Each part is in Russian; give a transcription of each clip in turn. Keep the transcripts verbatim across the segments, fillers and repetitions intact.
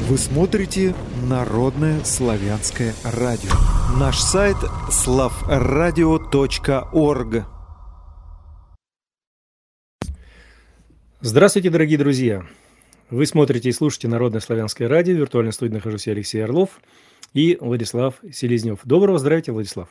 Вы смотрите Народное славянское радио. Наш сайт слав радио точка орг. Здравствуйте, дорогие друзья! Вы смотрите и слушаете Народное славянское радио. В виртуальной студии нахожусь я, Алексей Орлов и Владислав Селезнев. Доброго здравия, Владислав.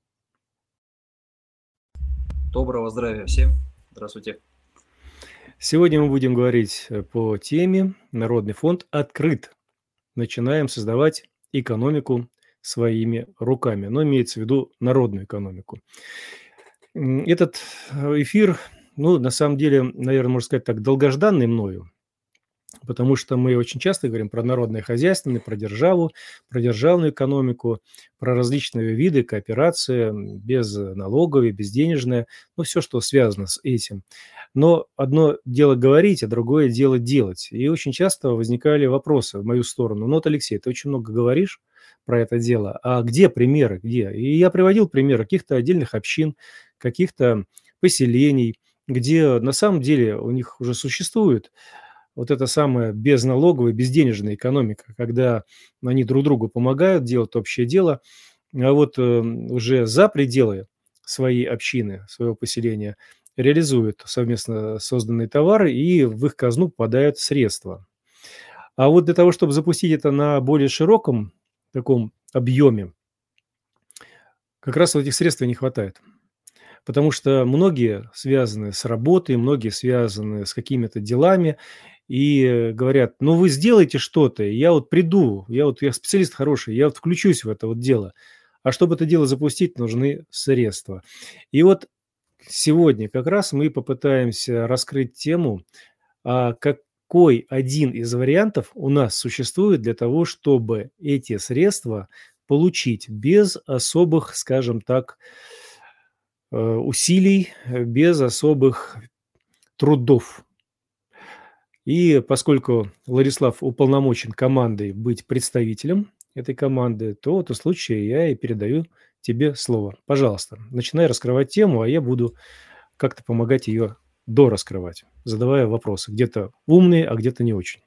Доброго здравия всем. Здравствуйте. Сегодня мы будем говорить по теме «Народный фонд открыт. Начинаем создавать экономику своими руками». Но имеется в виду народную экономику. Этот эфир, ну, на самом деле, наверное, можно сказать так, долгожданный мною, потому что мы очень часто говорим про народное хозяйство, про державу, про державную экономику, про различные виды кооперации, безналоговые, безденежные, ну, все, что связано с этим. Но одно дело говорить, а другое дело делать. И очень часто возникали вопросы в мою сторону. Ну, вот, Алексей, ты очень много говоришь про это дело, а где примеры, где? И я приводил примеры каких-то отдельных общин, каких-то поселений, где на самом деле у них уже существует вот эта самая безналоговая, безденежная экономика, когда они друг другу помогают, делают общее дело, а вот э, уже за пределы своей общины, своего поселения реализуют совместно созданные товары, и в их казну попадают средства. А вот для того, чтобы запустить это на более широком таком объеме, как раз этих средств и не хватает. Потому что многие связаны с работой, многие связаны с какими-то делами, и говорят, ну вы сделайте что-то, я вот приду, я вот я специалист хороший, я вот включусь в это вот дело. А чтобы это дело запустить, нужны средства. И вот сегодня как раз мы попытаемся раскрыть тему, а какой один из вариантов у нас существует для того, чтобы эти средства получить без особых, скажем так, усилий, без особых трудов. И поскольку Владислав уполномочен командой быть представителем этой команды, то в этом случае я и передаю тебе слово. Пожалуйста, начинай раскрывать тему, а я буду как-то помогать ее дораскрывать, задавая вопросы. Где-то умные, а где-то не очень.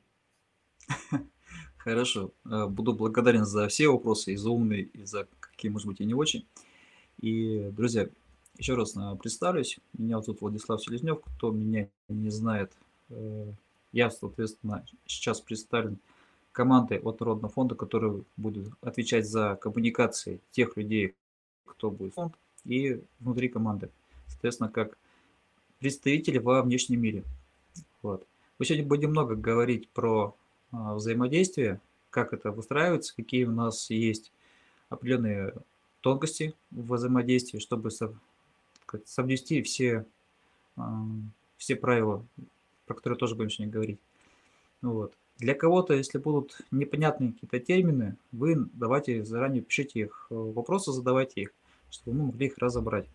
Хорошо. Буду благодарен за все вопросы, и за умные, и за какие, может быть, и не очень. И, друзья, еще раз представлюсь. Меня зовут Владислав Селезнев. Кто меня не знает, я, соответственно, сейчас представлен командой от Народного фонда, который будет отвечать за коммуникации тех людей, кто будет в фонд, и внутри команды, соответственно, как представители во внешнем мире. Вот. Мы сегодня будем много говорить про а, взаимодействие, как это выстраивается, какие у нас есть определенные тонкости в взаимодействии, чтобы со, соблюсти все, а, все правила, про которые тоже будем сегодня говорить. Вот. Для кого-то, если будут непонятные какие-то термины, вы давайте заранее пишите их, вопросы задавайте их, чтобы мы могли их разобрать.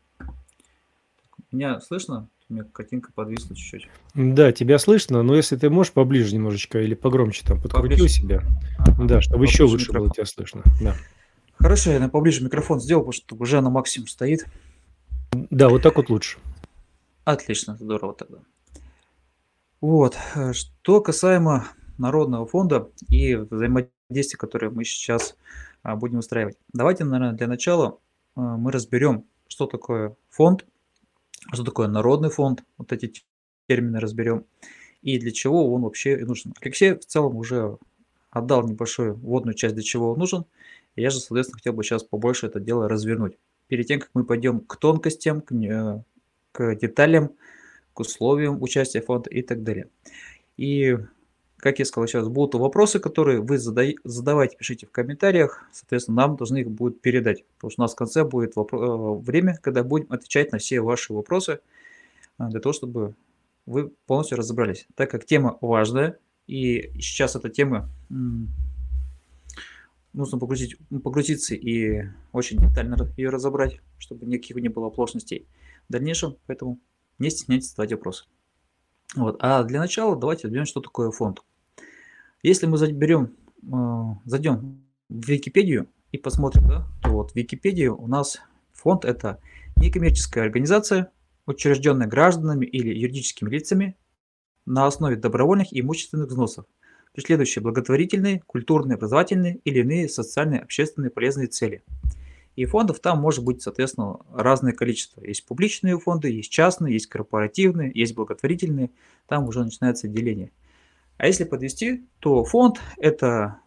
Меня слышно? У меня картинка подвисла чуть-чуть. Да, тебя слышно, но если ты можешь поближе немножечко или погромче там подкрути поближе у себя, ага, да, чтобы еще лучше микрофон. Было тебя слышно. Да. Хорошо, я на поближе микрофон сделал, потому что уже на максимум стоит. Да, вот так вот лучше. Отлично, здорово тогда. Вот, что касаемо Народного фонда и взаимодействия, которое мы сейчас будем устраивать. Давайте, наверное, для начала мы разберем, что такое фонд, что такое Народный фонд, вот эти термины разберем, и для чего он вообще нужен. Алексей в целом уже отдал небольшую вводную часть, для чего он нужен, и я же, соответственно, хотел бы сейчас побольше это дело развернуть. Перед тем, как мы пойдем к тонкостям, к, к деталям, к условиям участия фонда и так далее. И, как я сказал, сейчас будут вопросы, которые вы задай, задавайте, пишите в комментариях, соответственно, нам должны их будут передать, потому что у нас в конце будет вопрос, время, когда будем отвечать на все ваши вопросы, для того, чтобы вы полностью разобрались. Так как тема важная, и сейчас эта тема нужно погрузить, погрузиться и очень детально ее разобрать, чтобы никаких не было оплошностей в дальнейшем, поэтому не стесняйтесь задавать вопросы. Вот. А для начала давайте разберем, что такое фонд. Если мы заберем, зайдем в Википедию и посмотрим, да, то вот в Википедии у нас фонд – это некоммерческая организация, учрежденная гражданами или юридическими лицами на основе добровольных и имущественных взносов, преследующие благотворительные, культурные, образовательные или иные социальные, общественные полезные цели. И фондов там может быть, соответственно, разное количество. Есть публичные фонды, есть частные, есть корпоративные, есть благотворительные. Там уже начинается деление. А если подвести, то фонд – это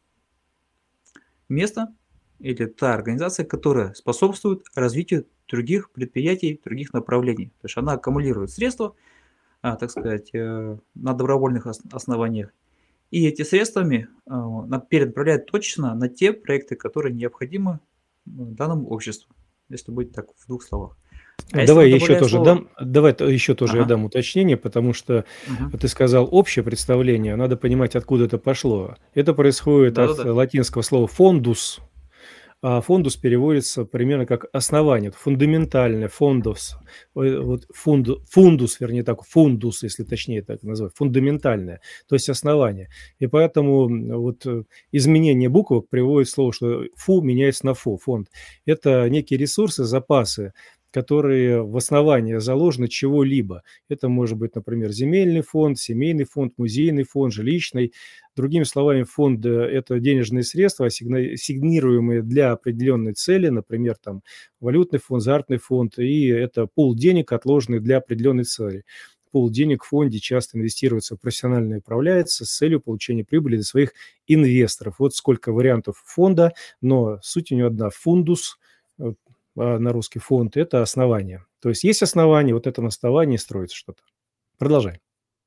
место или та организация, которая способствует развитию других предприятий, других направлений. То есть она аккумулирует средства, а, так сказать, э, на добровольных ос- основаниях. И эти средствами а, на- перенаправляет точно на те проекты, которые необходимы м, данному обществу, если быть так в двух словах. А если мы Давай я еще добавляем тоже слово... дам, давай то- еще тоже я Ага, дам уточнение, потому что мгм. ты сказал общее представление, надо понимать, откуда это пошло. Это происходит от Да-да-да. латинского слова фондус, а фондус переводится примерно как основание, фундаментальное, фондус, Ой, вот фунду- фундус, вернее так, фундус, если точнее так назвать, фундаментальное, то есть основание. И поэтому м, вот э, изменение буквок приводит слово, что фу меняется на фу, фонд. Это некие ресурсы, запасы, которые в основании заложены чего-либо. Это может быть, например, земельный фонд, семейный фонд, музейный фонд, жилищный. Другими словами, фонд – это денежные средства, ассигна- ассигнируемые для определенной цели, например, там, валютный фонд, азартный фонд, и это пул денег, отложенный для определенной цели. Пул денег в фонде часто инвестируется, профессионально управляется с целью получения прибыли для своих инвесторов. Вот сколько вариантов фонда, но суть у него одна – фундус, э, а на русский фонд – это основание. То есть есть основание, вот это на основании строится что-то. Продолжай.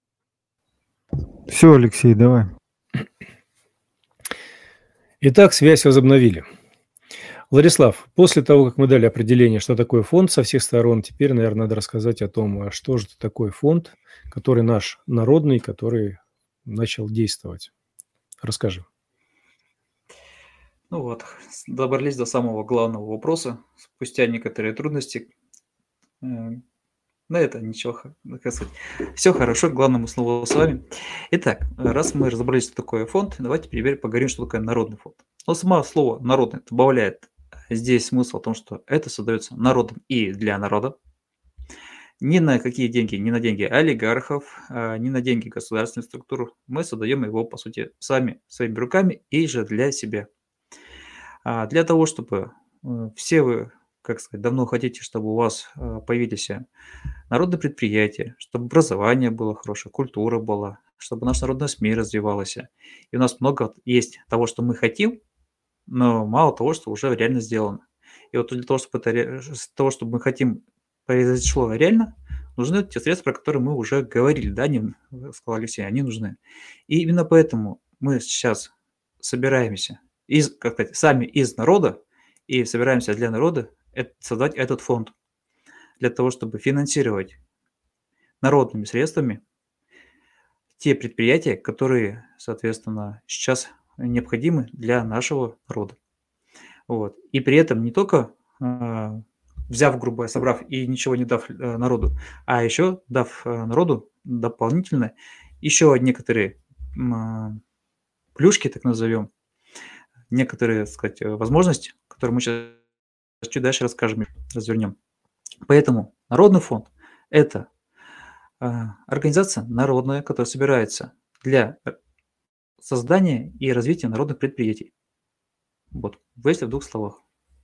Все, Алексей, давай. Итак, связь возобновили. Владислав, после того, как мы дали определение, что такое фонд со всех сторон, теперь, наверное, надо рассказать о том, а что же это такое фонд, который наш народный, который начал действовать. Расскажи. Ну вот, с- добрались до самого главного вопроса. Спустя некоторые трудности. э, На это ничего, х- ну, как сказать, все хорошо, к главному слову с вами. Итак, э, раз мы разобрались, что такое фонд, давайте теперь поговорим, что такое народный фонд. Но само слово «народный» добавляет здесь смысл о том, что это создается народом и для народа. Ни на какие деньги, ни на деньги олигархов, а, ни на деньги государственных структур. Мы создаем его, по сути, сами, своими руками и же для себя. А, Для того, чтобы э, все вы, как сказать, давно хотите, чтобы у вас э, появились э, народные предприятия, чтобы образование было хорошее, культура была, чтобы наша народная СМИ развивалась. И у нас много есть того, что мы хотим, но мало того, что уже реально сделано. И вот для того, чтобы это, ре- с того, чтобы мы хотим, произошло реально, нужны те средства, про которые мы уже говорили, да, не, э, сказал Алексей, они нужны. И именно поэтому мы сейчас собираемся из, как сказать, сами из народа и собираемся для народа эт- создать этот фонд для того, чтобы финансировать народными средствами те предприятия, которые, соответственно, сейчас необходимы для нашего народа. Вот. И при этом не только а, взяв, грубо говоря, собрав и ничего не дав э, народу, а еще дав э, народу дополнительно еще некоторые м, а, плюшки, так назовем, некоторые, так сказать, э, возможности, которые мы сейчас чуть дальше расскажем, развернем. Поэтому Народный фонд – это а, организация народная, которая собирается для э, создания и развития народных предприятий. Вот, если в двух словах.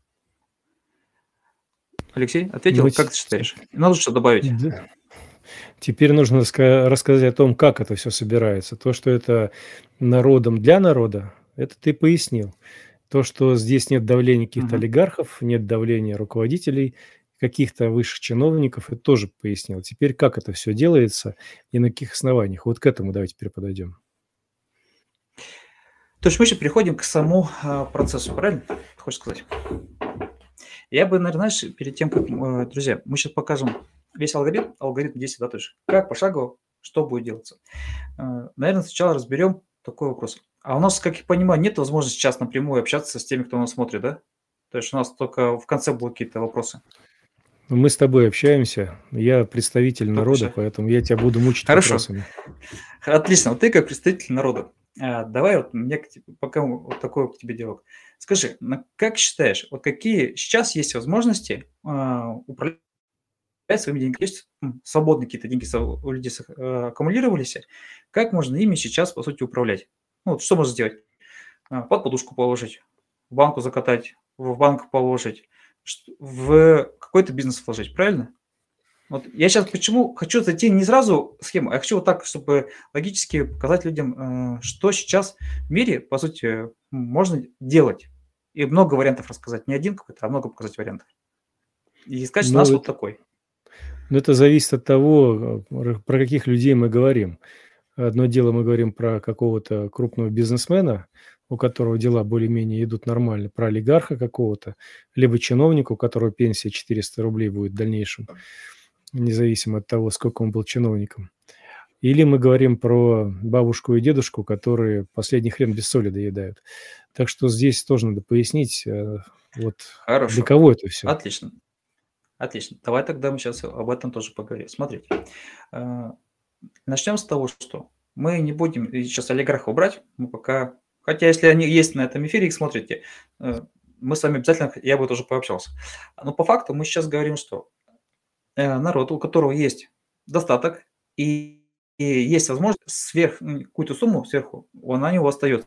Алексей, ответил? Ну, Как те- ты те- считаешь? Надо что добавить? да. Теперь нужно ска- рассказать о том, как это все собирается. То, что это народом для народа, это ты пояснил. То, что здесь нет давления каких-то Мгм. олигархов, нет давления руководителей, каких-то высших чиновников, это тоже пояснил. Теперь как это все делается и на каких основаниях? Вот к этому давайте теперь подойдем. То есть мы сейчас переходим к самому а, процессу, правильно? Ты хочешь сказать? Я бы, наверное, знаешь, перед тем, как, э, друзья, мы сейчас покажем весь алгоритм, алгоритм действий, да, то есть как пошагово, что будет делаться. Э, Наверное, сначала разберем такой вопрос. А у нас, как я понимаю, нет возможности сейчас напрямую общаться с теми, кто нас смотрит, да? То есть у нас только в конце будут какие-то вопросы. Мы с тобой общаемся, я представитель Только народа, все. поэтому я тебя буду мучить Хорошо. вопросами. Отлично. Вот ты как представитель народа. а, Давай вот мне к тебе- пока вот такой к тебе диалог. Скажи, на- как считаешь, вот какие сейчас есть возможности а, управлять своими деньгами, есть м, свободные какие-то деньги со- у людей сох- э, аккумулировались, как можно ими сейчас, по сути, управлять? Ну, вот что можно сделать? А, Под подушку положить, в банку закатать, в банк положить, ш- в какой-то бизнес вложить, правильно? Вот я сейчас почему хочу зайти не сразу в схему, а я хочу вот так, чтобы логически показать людям, э, что сейчас в мире, по сути, м, можно делать. И много вариантов рассказать. Не один какой-то, а много показать вариантов. И сказать, что Но наш вот это, такой. но это зависит от того, э, про про каких людей мы говорим. Одно дело, мы говорим про какого-то крупного бизнесмена, у которого дела более-менее идут нормально, про олигарха какого-то, либо чиновника, у которого пенсия четыреста рублей будет в дальнейшем, независимо от того, сколько он был чиновником. Или мы говорим про бабушку и дедушку, которые последний хрен без соли доедают. Так что здесь тоже надо пояснить, э, вот для Хорошо. кого это все. Отлично. Отлично. Давай тогда мы сейчас об этом тоже поговорим. Смотрите. э, Начнем с того, что мы не будем и сейчас олигарха убрать, мы пока... Хотя, если они есть на этом эфире, их смотрите, э, мы с вами обязательно, я бы тоже пообщался. Но по факту мы сейчас говорим, что э, народ, у которого есть достаток и, и есть возможность сверх м, какую-то сумму сверху, она у него остается.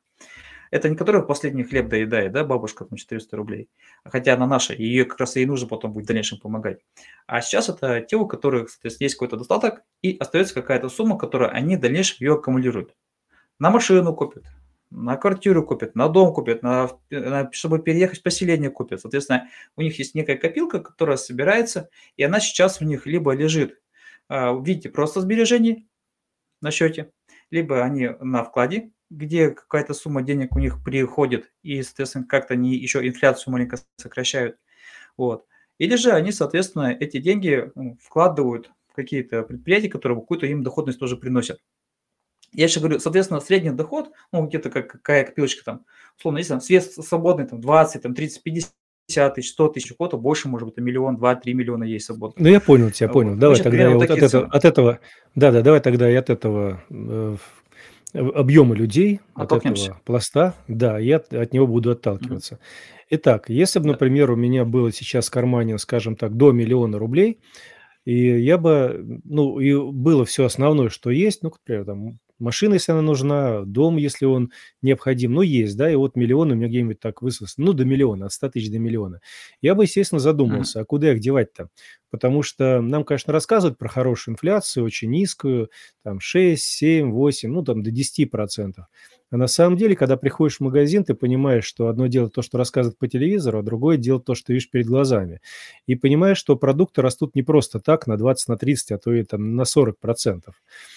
Это не которая последний хлеб доедает, да, бабушка, там, четыреста рублей, а хотя она наша, и ее как раз ей нужно потом будет в дальнейшем помогать. А сейчас это те, у которых, соответственно, есть какой-то достаток, и остается какая-то сумма, которую они в дальнейшем ее аккумулируют. На машину купят, на квартиру купят, на дом купят, на, на- чтобы переехать в поселение купят. Соответственно, у них есть некая копилка, которая собирается, и она сейчас у них либо лежит а, в виде просто сбережений на счете, либо они на вкладе, где какая-то сумма денег у них приходит, и, соответственно, как-то они еще инфляцию маленько сокращают. Вот. Или же они, соответственно, эти деньги м, вкладывают в какие-то предприятия, которые какую-то им доходность тоже приносят. Я еще говорю, соответственно, средний доход, ну, где-то как, какая копилочка там, условно, если там свет свободный, там, двадцать, там, тридцать, пятьдесят тысяч, сто тысяч, у кого-то больше, может быть, там, миллион, два, три миллиона есть свободных. Ну, я понял тебя, понял. Вот. Мы Давай сейчас тогда примерно я вот вот от такие этого, цены. от этого, да-да, давай тогда и от этого э, в- объема людей, от Оттолкнемся. этого пласта, да, я от, от него буду Мгм. отталкиваться. Итак, если бы, Да. например, у меня было сейчас в кармане, скажем так, до миллиона рублей, и я бы, ну, и было все основное, что есть, ну, к примеру, там, машина, если она нужна, дом, если он необходим, ну, есть, да, и вот миллион у меня где-нибудь так высился, ну, до миллиона, от ста тысяч до миллиона. Я бы, естественно, Мгм. задумался, а куда их девать-то? Потому что нам, конечно, рассказывают про хорошую инфляцию, очень низкую, там шесть, семь, восемь, ну, там до десяти процентов. А на самом деле, когда приходишь в магазин, ты понимаешь, что одно дело то, что рассказывают по телевизору, а другое дело то, что ты видишь перед глазами. И понимаешь, что продукты растут не просто так на двадцать, на тридцать, а то и там на сорок процентов.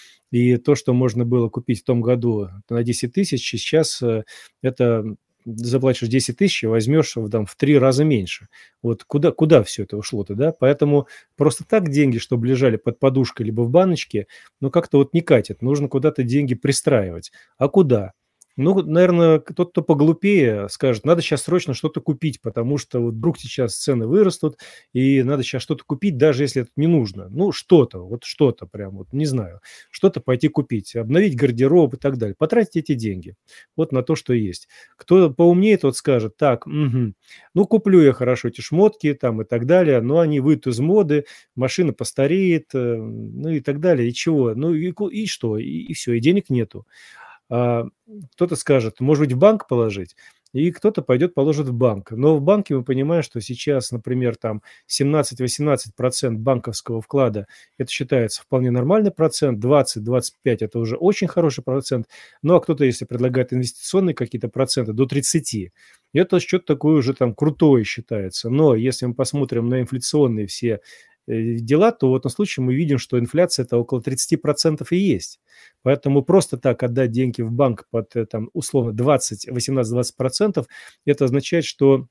И то, что можно было купить в том году на десять тысяч, сейчас э, это заплатишь десять тысяч и возьмешь в, там, в три раза меньше. Вот куда, куда все это ушло-то, да? Поэтому просто так деньги, чтобы лежали под подушкой либо в баночке, ну, как-то вот не катит. Нужно куда-то деньги пристраивать. А куда? Ну, наверное, тот, кто поглупее, скажет, надо сейчас срочно что-то купить, потому что вот вдруг сейчас цены вырастут, и надо сейчас что-то купить, даже если это не нужно. Ну, что-то, вот что-то прям, вот не знаю, что-то пойти купить, обновить гардероб и так далее. Потратить эти деньги вот на то, что есть. Кто поумнее, тот скажет, так, мгм, ну, куплю я хорошо эти шмотки там и так далее, но они выйдут из моды, машина постареет, э, ну и так далее, и чего? Ну, и, ку- и что? И, и все, и денег нету. А, кто-то скажет, может быть, в банк положить, и кто-то пойдет положит в банк. Но в банке мы понимаем, что сейчас, например, там семнадцать-восемнадцать процентов банковского вклада, это считается вполне нормальный процент, двадцать-двадцать пять это уже очень хороший процент. Ну, а кто-то, если предлагает инвестиционные какие-то проценты, до тридцати, это что-то такое уже там крутое считается. Но если мы посмотрим на инфляционные все э, дела, то в этом случае мы видим, что инфляция это около тридцати процентов и есть. Поэтому просто так отдать деньги в банк под э, там, условно двадцать, восемнадцать-двадцать процентов, это означает, что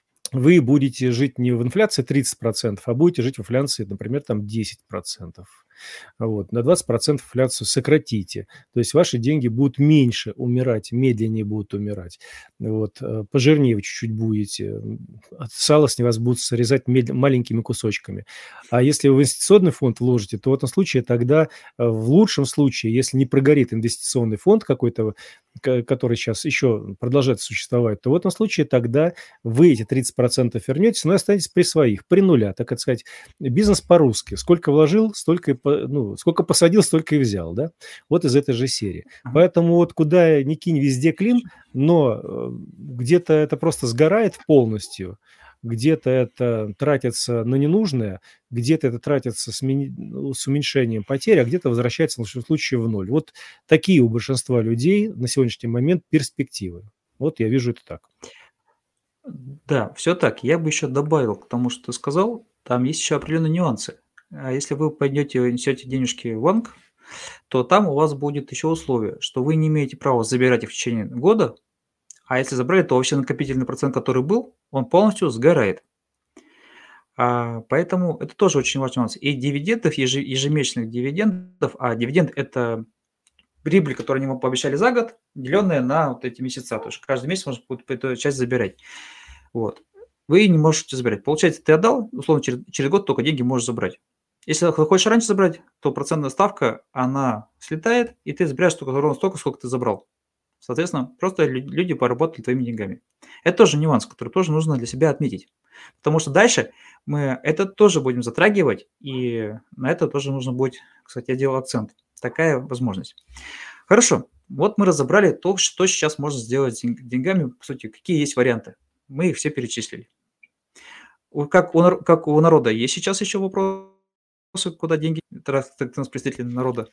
вы будете жить не в инфляции тридцать процентов, а будете жить в инфляции, например, там десять процентов. Вот, на двадцать процентов инфляцию сократите. То есть ваши деньги будут меньше умирать, медленнее будут умирать. Вот, э, пожирнее вы чуть-чуть будете. м, от Сало с вас будут срезать медля- маленькими кусочками. А если вы в инвестиционный фонд вложите, то в этом случае тогда, э, в лучшем случае, если не прогорит инвестиционный фонд какой-то, ко- который сейчас еще продолжает существовать, то в этом случае тогда вы эти тридцать процентов вернетесь, но и останетесь при своих, при нуля, так это сказать, бизнес по-русски. Сколько вложил, столько и по- ну, сколько посадил, столько и взял, да? Вот из этой же серии. Ага. Поэтому вот куда ни кинь, везде клин, но э, где-то это просто сгорает полностью, где-то это тратится на ненужное, где-то это тратится с, мини- ну, с уменьшением потерь, а где-то возвращается в лучшем случае в ноль. Вот такие у большинства людей на сегодняшний момент перспективы. Вот я вижу это так. Да, все так. Я бы еще добавил к тому, что ты сказал, там есть еще определенные нюансы. А если вы пойдете, несете денежки в банк, то там у вас будет еще условие, что вы не имеете права забирать их в течение года, а если забрали, то вообще накопительный процент, который был, он полностью сгорает. А, поэтому это тоже очень важный нюанс. И дивидендов, еже- ежемесячных дивидендов, а дивиденд – это прибыль, которую они вам пообещали за год, деленная на вот эти месяца. То есть каждый месяц можно будет эту часть забирать. Вот. Вы не можете забирать. Получается, ты отдал, условно, через, через год только деньги можешь забрать. Если ты хочешь раньше забрать, то процентная ставка, она слетает, и ты забираешь только ровно столько, сколько ты забрал. Соответственно, просто лю- люди поработали твоими деньгами. Это тоже нюанс, который тоже нужно для себя отметить. Потому что дальше мы это тоже будем затрагивать, и на это тоже нужно будет, кстати, я делал акцент. Такая возможность. Хорошо, вот мы разобрали то, что сейчас можно сделать с ден- деньгами, по сути, какие есть варианты. Мы их все перечислили. У- Как у, нар- как у народа есть сейчас еще вопросы, куда деньги, раз ты у нас представитель народа?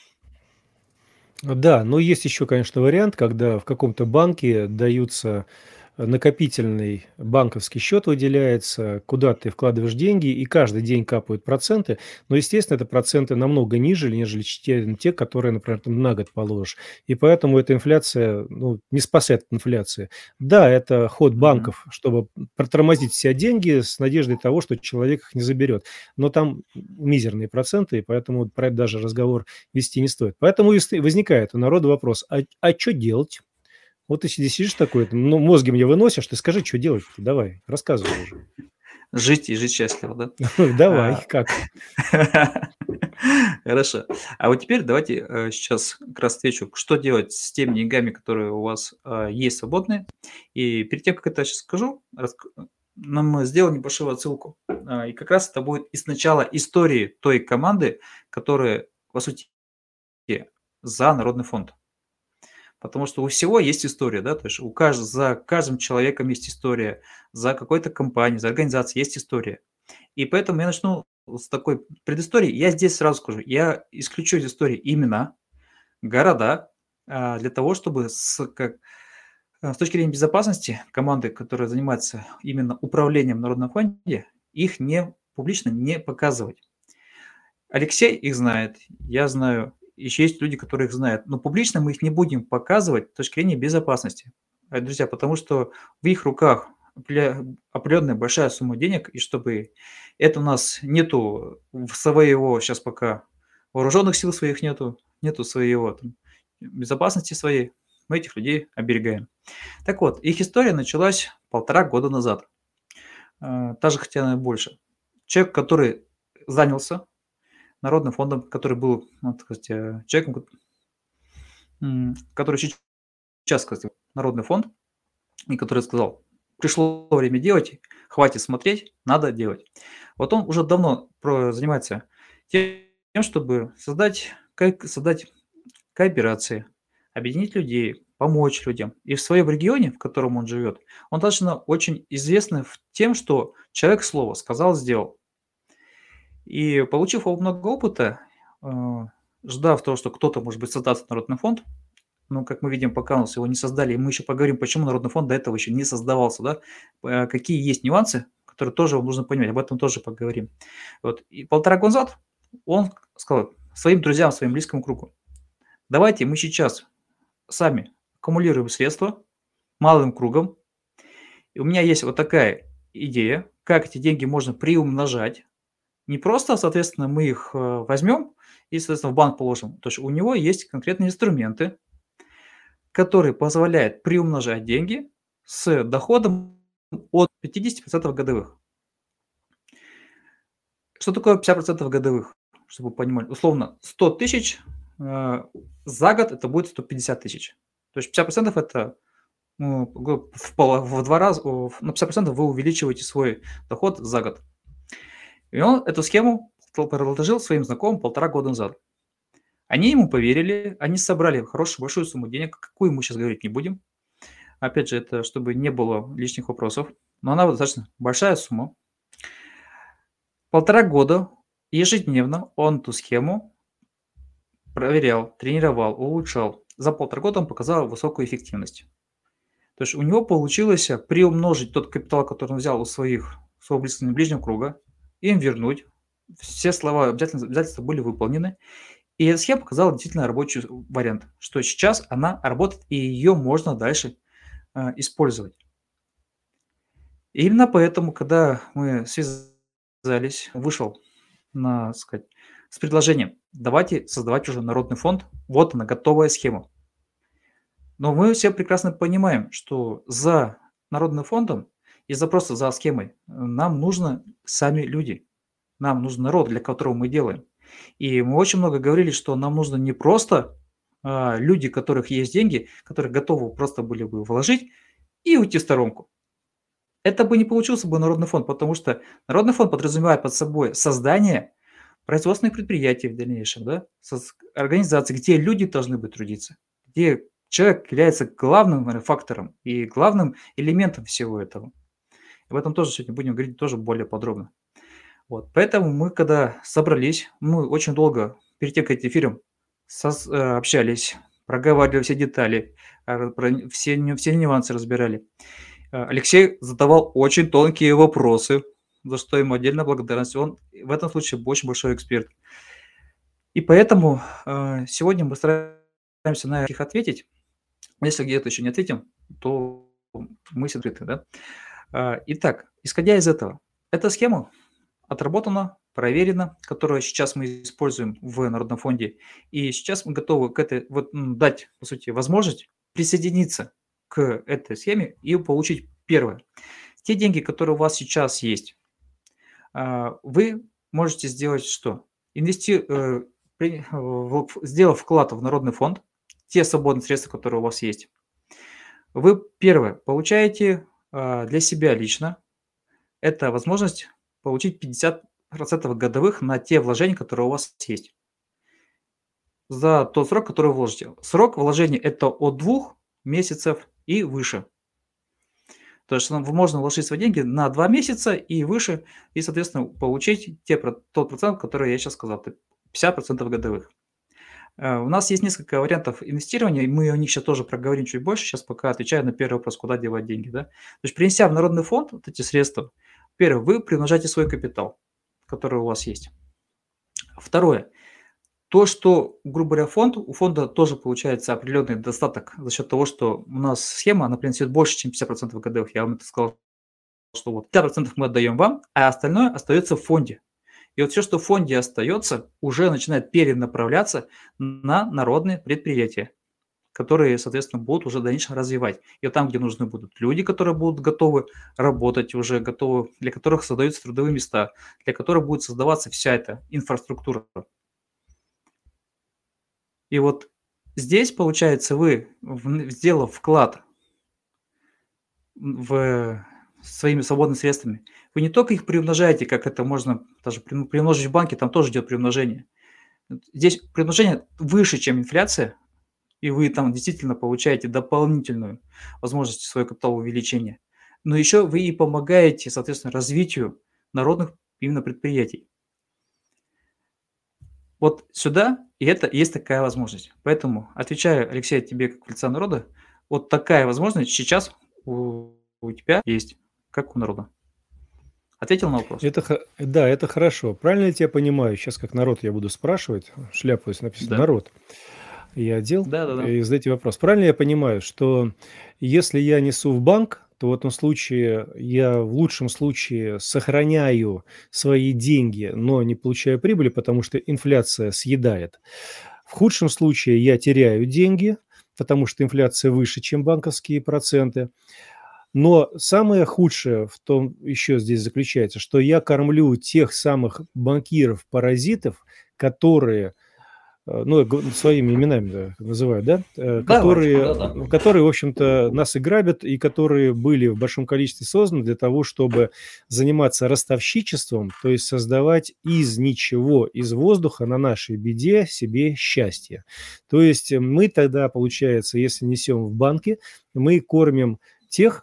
Да, но есть еще, конечно, вариант, когда в каком-то банке даются э, накопительный банковский счет выделяется, куда ты вкладываешь деньги, и каждый день капают проценты. Но, естественно, это проценты намного ниже, нежели те, те, которые, например, ты на год положишь. И поэтому эта инфляция, ну, не спасает от инфляции. Да, это ход Мгм. банков, чтобы протормозить все деньги с надеждой того, что человек их не заберет. Но там мизерные проценты, и поэтому про это даже разговор вести не стоит. Поэтому и ст- возникает у народа вопрос, а, а что делать? Вот ты сидишь, сидишь такой, ну, мозги мне выносишь, ты скажи, что делать-то, давай, рассказывай уже. Жить и жить счастливо, да? Давай, А, как? Хорошо. А вот теперь давайте э, сейчас как раз отвечу, что делать с теми деньгами, которые у вас а, есть свободные. И перед тем, как это сейчас скажу, раск- нам сделал небольшую отсылку. А, И как раз это будет из начала истории той команды, которая, по сути, за Народный фонд. Потому что у всего есть история, да, то есть у кажд... за каждым человеком есть история, за какой-то компанией, за организацией есть история. И поэтому я начну с такой предыстории. Я здесь сразу скажу, я исключу из истории имена, города, а, для того, чтобы с, как, а, с точки зрения безопасности команды, которая занимается именно управлением в Народном фонде, их не публично не показывать. Алексей их знает, я знаю, еще есть люди, которые их знают, но публично мы их не будем показывать с точки зрения безопасности. Э, Друзья, потому что в их руках определя- определенная большая сумма денег, и чтобы это у нас нету в своего сейчас пока вооруженных сил своих нету, нету своего там, безопасности своей, мы этих людей оберегаем. Так вот, их история началась полтора года назад, э, даже хотя она больше. Человек, который занялся Народным фондом, который был, ну, так сказать, э, человеком, кот м, который сейчас, кстати, Народный фонд, и который сказал: "Пришло время делать, хватит смотреть, надо делать". Вот он уже давно про занимается тем, чтобы создать ка создать кооперации, объединить людей, помочь людям. И в своем регионе, в котором он живет, он достаточно очень известный в тем, что человек слово сказал, сделал. И получив о много опыта, а, ждав того, что кто-то, может быть, создаст народный фонд, но, как мы видим, пока у нас его не создали, и мы еще поговорим, почему народный фонд до этого еще не создавался, да, э, какие есть нюансы, которые тоже нужно понимать, об этом тоже поговорим. Вот, и полтора года назад он сказал своим друзьям, своим близкому кругу: "Давайте мы сейчас сами аккумулируем средства малым кругом. И у меня есть вот такая идея, как эти деньги можно приумножать, Не просто, соответственно, мы их э, возьмем и, соответственно, в банк положим. То есть у него есть конкретные инструменты, которые позволяют приумножать деньги с доходом от пятьдесят процентов годовых. Что такое пятьдесят процентов годовых? Чтобы вы понимали. Условно, сто тысяч э, за год это будет сто пятьдесят тысяч. То есть пятьдесят процентов это ну, г- в, поло- в два раза, о, в- на пятьдесят процентов вы увеличиваете свой доход за год. И он эту схему стал- предложил своим знакомым полтора года назад. Они ему поверили, они собрали хорошую большую сумму денег, какую мы сейчас говорить не будем. Опять же, это чтобы не было лишних вопросов. Но она вот достаточно большая сумма. Полтора года ежедневно он эту схему проверял, тренировал, улучшал. За полтора года он показал высокую эффективность. То есть у него получилось э, приумножить тот капитал, который он взял у своих, своего близкого ближнего круга, им вернуть. Все слова обязательно, обязательства были выполнены. И эта схема показала действительно рабочий вариант, что сейчас она работает и ее можно дальше э, использовать. И именно поэтому, когда мы связались, вышел на, сказать, с предложением, давайте создавать уже народный фонд, вот она, готовая схема. Но мы все прекрасно понимаем, что за народным фондом и за просто за схемой э, нам нужно сами люди, нам нужен народ, для которого мы делаем. И мы очень много говорили, что нам нужно не просто а, люди, у которых есть деньги, которые готовы просто были бы вложить и уйти в сторонку. Это бы не получился бы народный фонд, потому что народный фонд подразумевает под собой создание производственных предприятий в дальнейшем, да, соц- организаций, где люди должны быть трудиться, где человек является главным наверное, фактором и главным элементом всего этого. Об этом тоже сегодня будем говорить тоже более подробно. Вот, поэтому мы, когда собрались, мы очень долго перед тем, как этим эфиром сос- э, общались, проговаривали все детали, а, про н- все, ню- все нюансы разбирали. Э, Алексей задавал очень тонкие вопросы, за что ему отдельно благодарность. Он в этом случае очень большой эксперт. И поэтому э, сегодня мы стараемся на них ответить. Если где-то еще не ответим, то мы все открыты, да? А, Итак, исходя из этого, эта схема отработана, проверена, которую сейчас мы используем в Народном фонде. И сейчас мы готовы к этой, вот, м, дать, по сути, возможность присоединиться к этой схеме и получить первое. Те деньги, которые у вас сейчас есть, а, вы можете сделать что? Инвести, э, при- в- в- сделав вклад в Народный фонд, те свободные средства, которые у вас есть, вы, первое, получаете а, для себя лично, это возможность получить пятьдесят процентов годовых на те вложения, которые у вас есть, за тот срок, который вы вложите. Срок вложения– это от двух месяцев и выше. То есть нам можно вложить свои деньги на два месяца и выше, и, соответственно, получить те, про- тот процент, который я сейчас сказал, т- пятьдесят процентов годовых. Э, У нас есть несколько вариантов инвестирования, и мы о них сейчас тоже проговорим чуть больше, сейчас пока отвечаю на первый вопрос, куда девать деньги. Да? То есть, принеся в народный фонд вот эти средства, первое, вы приумножаете свой капитал, который у вас есть. Второе, то, что, грубо говоря, фонд, у фонда тоже получается определенный достаток за счет того, что у нас схема, она принесет больше, чем пятьдесят процентов годовых. Я вам это сказал, что вот пятьдесят процентов мы отдаем вам, а остальное остается в фонде. И вот все, что в фонде остается, уже начинает перенаправляться на народные предприятия, которые, соответственно, будут уже в дальнейшем развивать. И вот там, где нужны будут люди, которые будут готовы работать, уже готовы, для которых создаются трудовые места, для которых будет создаваться вся эта инфраструктура. И вот здесь, получается, вы, вн- сделав вклад в своими свободными средствами, вы не только их приумножаете, как это можно даже при- приумножить в банке, там тоже идет приумножение. Вот здесь приумножение выше, чем инфляция, и вы там действительно получаете дополнительную возможность своего капитала увеличения. Но еще вы и помогаете, соответственно, развитию народных именно предприятий. Вот сюда, и это есть такая возможность. Поэтому, отвечаю, Алексей, тебе как лица народа, вот такая возможность сейчас у, у тебя есть, как у народа. Ответил на вопрос? Это, хо- да, это хорошо. Правильно я тебя понимаю? Сейчас как народ я буду спрашивать. Шляпу, если написано Да. народ. Я одел Да, да, да. и задайте вопрос. Правильно я понимаю, что если я несу в банк, то в этом случае я в лучшем случае сохраняю свои деньги, но не получаю прибыли, потому что инфляция съедает. В худшем случае я теряю деньги, потому что инфляция выше, чем банковские проценты. Но самое худшее в том еще здесь заключается, что я кормлю тех самых банкиров-паразитов, которые, э, ну, я г- своими именами да, называю, да, э, Давайте, которые, да-да. ну, которые, в общем-то, нас и грабят, и которые были в большом количестве созданы для того, чтобы заниматься ростовщичеством, то есть создавать из ничего, из воздуха на нашей беде себе счастье. То есть э, мы тогда, получается, если несем в банки, мы кормим тех,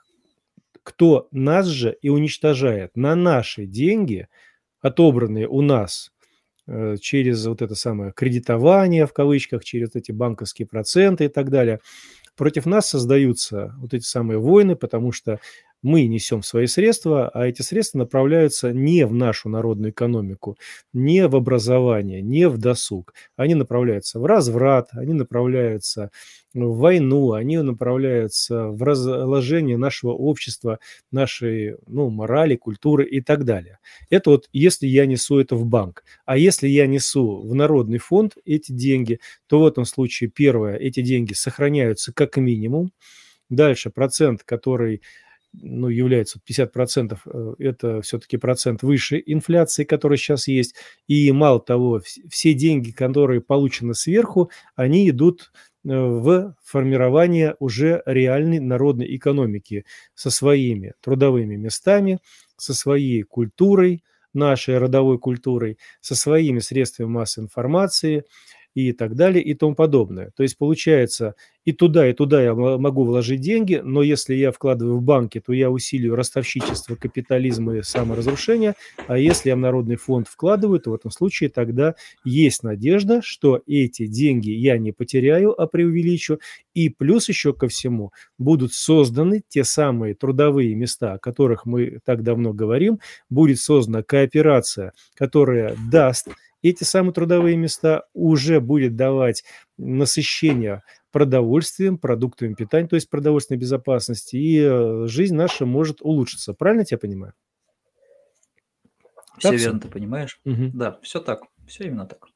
кто нас же и уничтожает на наши деньги, отобранные у нас э, через вот это самое кредитование, в кавычках, через эти банковские проценты и так далее. Против нас создаются вот эти самые войны, потому что мы несем свои средства, а эти средства направляются не в нашу народную экономику, не в образование, не в досуг. Они направляются в разврат, они направляются в войну, они направляются в разложение нашего общества, нашей, ну, морали, культуры и так далее. Это вот если я несу это в банк. А если я несу в народный фонд эти деньги, то в этом случае, первое, эти деньги сохраняются как минимум. Дальше процент, который, ну, является пятьдесят процентов, э, это все-таки процент выше инфляции, которая сейчас есть. И мало того, вс- все деньги, которые получены сверху, они идут э, в формирование уже реальной народной экономики со своими трудовыми местами, со своей культурой, нашей родовой культурой, со своими средствами массовой информации и так далее и тому подобное. То есть получается, и туда, и туда я мо- могу вложить деньги, но если я вкладываю в банки, то я усиливаю ростовщичество, капитализм и саморазрушение, а если я в народный фонд вкладываю, то в этом случае тогда есть надежда, что эти деньги я не потеряю, а преувеличу, и плюс еще ко всему будут созданы те самые трудовые места, о которых мы так давно говорим, будет создана кооперация, которая даст эти самые трудовые места, уже будет давать насыщение продовольствием, продуктами питания, то есть продовольственной безопасности, и э, жизнь наша может улучшиться. Правильно я тебя понимаю? Все Так все? верно ты понимаешь. Мгм. Да, все так, все именно так.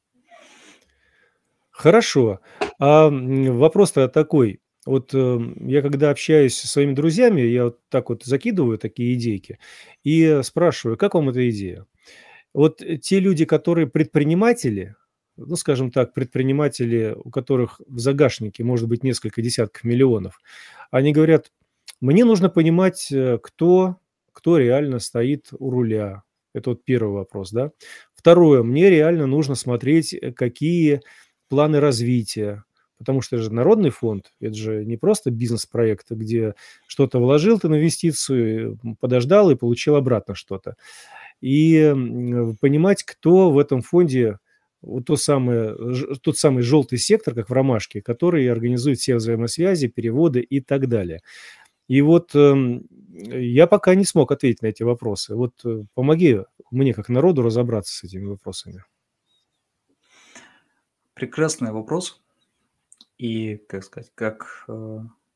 Хорошо. А м, вопрос-то такой. Вот э, я когда общаюсь со своими друзьями, я вот так вот закидываю такие идейки и э, спрашиваю, как вам эта идея? Вот э, те люди, которые предприниматели, ну, скажем так, предприниматели, у которых в загашнике может быть несколько десятков миллионов, они говорят, мне нужно понимать, э, кто, кто реально стоит у руля. Это вот первый вопрос, да. Второе, мне реально нужно смотреть, э, какие планы развития, потому что это же народный фонд, это же не просто бизнес-проект, где что-то вложил ты на инвестицию, м, подождал и получил обратно что-то. И м, понимать, кто в этом фонде вот то самое, ж- тот самый желтый сектор, как в «Ромашке», который организует все взаимосвязи, переводы и так далее. И вот эм, я пока не смог ответить на эти вопросы. Вот э, помоги мне, как народу, разобраться с этими вопросами. Прекрасный вопрос. И, как сказать, как э,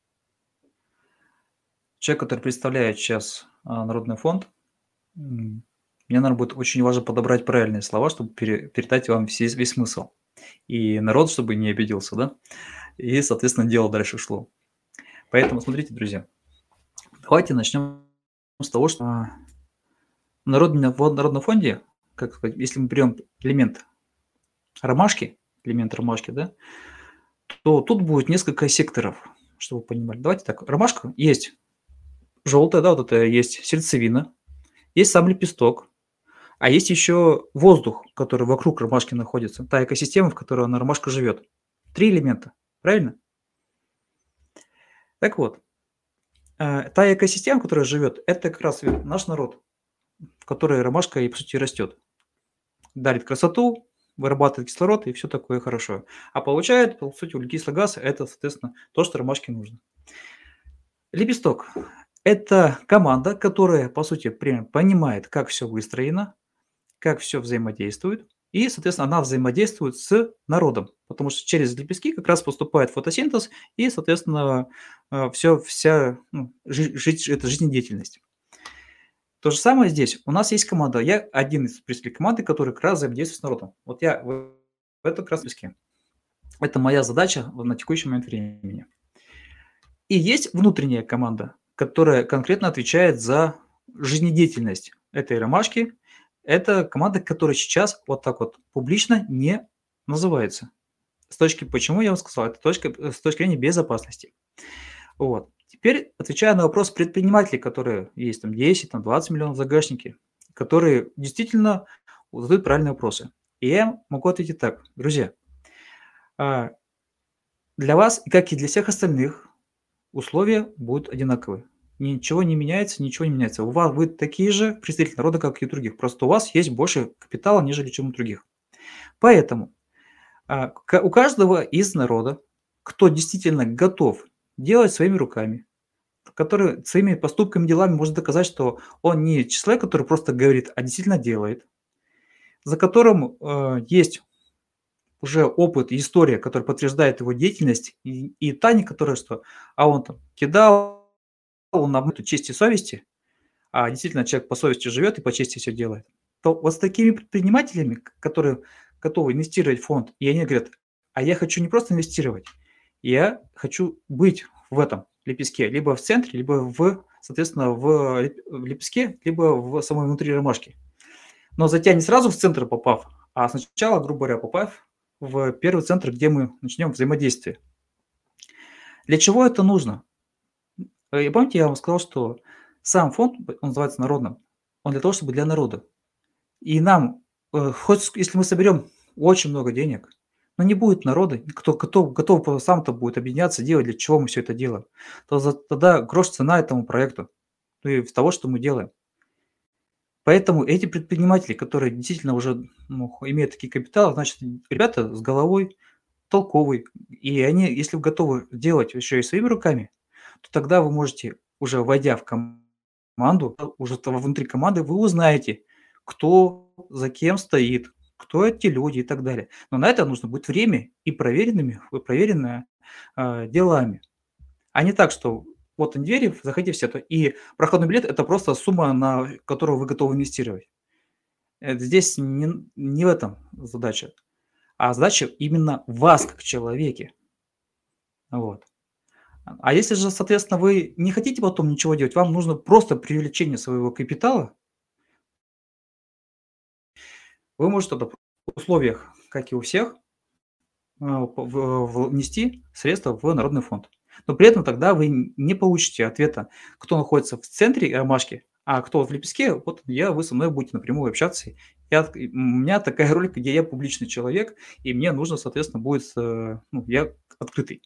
человек, который представляет сейчас а, Народный фонд, м, мне, наверное, будет очень важно подобрать правильные слова, чтобы пере- передать вам все, весь смысл. И народ, чтобы не обиделся, да? И, соответственно, дело дальше шло. Поэтому, смотрите, друзья, давайте начнем с того, что а, в Народном, в Народном фонде, как сказать, если мы берем элемент ромашки, элемент ромашки, да, то тут будет несколько секторов, чтобы вы понимали. Давайте так, ромашка есть желтая, да, вот это есть сердцевина, есть сам лепесток, а есть еще воздух, который вокруг ромашки находится, та экосистема, в которой она ромашка живет. Три элемента, правильно? Так вот, э, та экосистема, которая живет, это как раз наш народ, в которой ромашка и, по сути, растет. Дарит красоту, вырабатывает кислород и все такое хорошо. А получает, по сути, углекислый газ – это, соответственно, то, что ромашке нужно. Лепесток – это команда, которая, по сути, примерно понимает, как все выстроено, как все взаимодействует, и, соответственно, она взаимодействует с народом, потому что через лепестки как раз поступает фотосинтез, и, соответственно, все, вся ну, жи- жить, это жизнедеятельность. То же самое здесь. У нас есть команда. Я один из представителей команды, который как раз взаимодействует с народом. Вот я в в этом как раз списке. Это моя задача в- на текущий момент времени. И есть внутренняя команда, которая конкретно отвечает за жизнедеятельность этой ромашки. Это команда, которая сейчас вот так вот публично не называется. С точки, почему я вам сказал, это точка, э, с точки зрения безопасности. Вот. Теперь отвечая на вопрос предпринимателей, которые есть там десять, там двадцать миллионов загашники, которые действительно задают правильные вопросы. И я могу ответить так, друзья, а, для вас, как и для всех остальных, условия будут одинаковые. Ничего не меняется, ничего не меняется. У вас вы такие же представители народа, как и у других. Просто у вас есть больше капитала, нежели чем у других. Поэтому а, ка- у каждого из народа, кто действительно готов делать своими руками, который своими поступками, делами может доказать, что он не человек, который просто говорит, а действительно делает, за которым э, есть уже опыт и история, которая подтверждает его деятельность, и, и та не которая что, а он там кидал, он на чести и совести, а действительно человек по совести живет и по чести все делает, то вот с такими предпринимателями, к- которые готовы инвестировать в фонд, и они говорят, а я хочу не просто инвестировать, я хочу быть в этом лепестке, либо в центре, либо в, соответственно, в, леп- в лепестке, либо в самой внутри ромашки. Но затем не сразу в центр попав, а сначала, грубо говоря, попав в первый центр, где мы начнем взаимодействие. Для чего это нужно? Э, И помните, я вам сказал, что сам фонд, он называется народным, он для того, чтобы для народа. И нам, э, хоть ск если мы соберем очень много денег, но не будет народа, кто готов готов по сам-то будет объединяться, делать, для чего мы все это делаем, то за тогда грош цена этому проекту, ну и того, что мы делаем. Поэтому эти предприниматели, которые действительно уже, ну, х имеют такие капиталы, значит, ребята с головой, толковые. И они, если вы готовы делать еще и своими руками, то тогда вы можете, уже войдя в команду, э, уже там внутри команды, вы узнаете, кто за кем стоит, кто эти люди и так далее. Но на это нужно будет время и проверенными э, проверенное, а, делами. А не так, что вот они двери, заходите все, то и проходной билет — это просто сумма, на которую вы готовы инвестировать. Э, здесь не не в этом задача, а задача именно вас как человеке. Вот. А а если же, соответственно, вы не хотите потом ничего делать, вам нужно просто привлечение своего капитала, вы можете тогда в условиях, как и у всех, а, п в в внести средства в народный фонд. Но при этом тогда вы н не получите ответа, кто находится в центре ромашки, а кто в лепестке. Вот я, вы со мной будете напрямую общаться. Я т у меня такая роль, где я публичный человек, и мне нужно, соответственно, будет, э, ну, я открытый.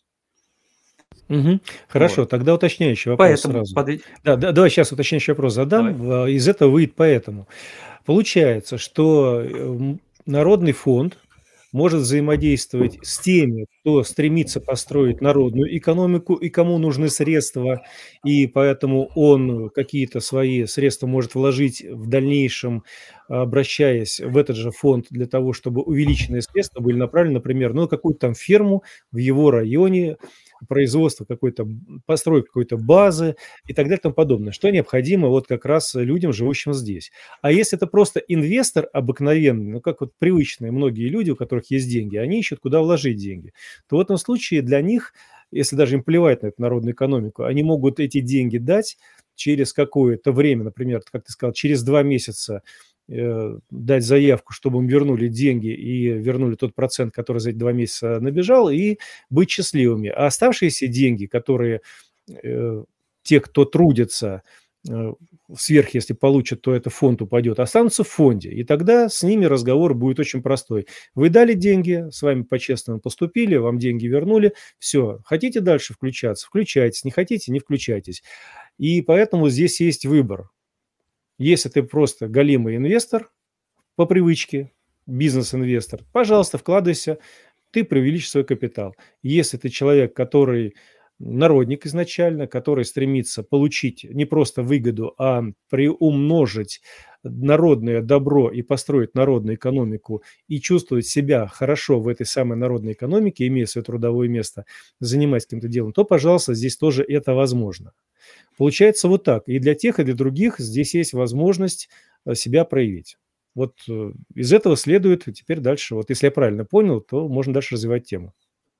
Мгм. Хорошо, Вот. тогда уточняющий вопрос Поэтому сразу. подой Да, да, давай сейчас уточняющий вопрос задам. давай. В Из этого выйдет поэтому. Получается, что, эм, народный фонд может взаимодействовать с теми, кто стремится построить народную экономику и кому нужны средства, и поэтому он какие-то свои средства может вложить в дальнейшем, обращаясь в этот же фонд для того, чтобы увеличенные средства были направлены, например, ну, на какую-то там ферму в его районе, производство какой-то, м, постройка какой-то базы и так далее и тому подобное, что необходимо вот как раз людям, живущим здесь. А если это просто инвестор обыкновенный, ну, как вот привычные многие люди, у которых есть деньги, они ищут, куда вложить деньги, то в этом случае для них, если даже им плевать на эту народную экономику, они могут эти деньги дать через какое-то время, например, как ты сказал, через два месяца э, дать заявку, чтобы им вернули деньги и вернули тот процент, который за эти два месяца набежал, и быть счастливыми. А оставшиеся деньги, которые э, те, кто трудится, э, сверх, если получат, то это фонд упадет, останутся в фонде. И тогда с ними разговор будет очень простой. Вы дали деньги, с вами по-честному поступили, вам деньги вернули, все. Хотите дальше включаться? Включайтесь. Не хотите? Не включайтесь. И поэтому здесь есть выбор. Если ты просто голимый инвестор по привычке, бизнес-инвестор, пожалуйста, вкладывайся, ты преувеличишь свой капитал. Если ты человек, который народник изначально, который стремится получить не просто выгоду, а приумножить народное добро и построить народную экономику и чувствовать себя хорошо в этой самой народной экономике, имея свое трудовое место, занимаясь каким-то делом, то, пожалуйста, здесь тоже это возможно. Получается вот так. И для тех, и для других здесь есть возможность э, себя проявить. Вот э, из этого следует теперь дальше, вот если я правильно понял, то можно дальше развивать тему.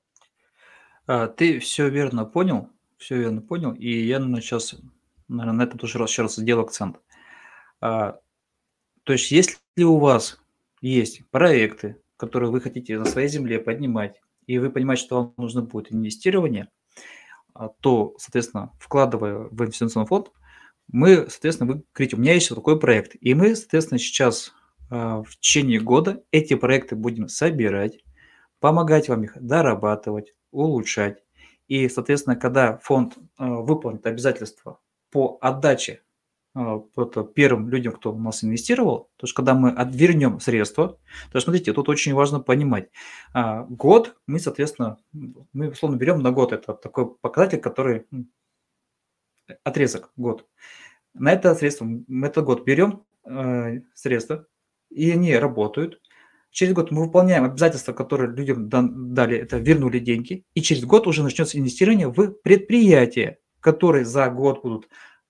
А, Ты все верно понял, все верно понял, и я, наверное, сейчас, наверное, на этом тоже раз, еще раз сделаю акцент. А, То есть, если у вас есть проекты, которые вы хотите на своей земле поднимать, и вы понимаете, что вам нужно будет инвестирование, а, то, соответственно, вкладывая в инвестиционный фонд, мы, соответственно, вы говорите, у меня есть вот такой проект, и мы, соответственно, сейчас а, в течение года эти проекты будем собирать, помогать вам их дорабатывать, улучшать. И, соответственно, когда фонд а, выполнит обязательства по отдаче а, вот, первым людям, кто у нас инвестировал, то есть когда мы от- вернем средства, то есть смотрите, тут очень важно понимать, а, год мы, соответственно, м, мы условно берем на год, это такой показатель, который м, отрезок, год. На это средство, мы этот год берем э, средства, и они работают. Через год мы выполняем обязательства, которые людям дан- дали, это вернули деньги, и через год уже начнется инвестирование в предприятия, которые за год будут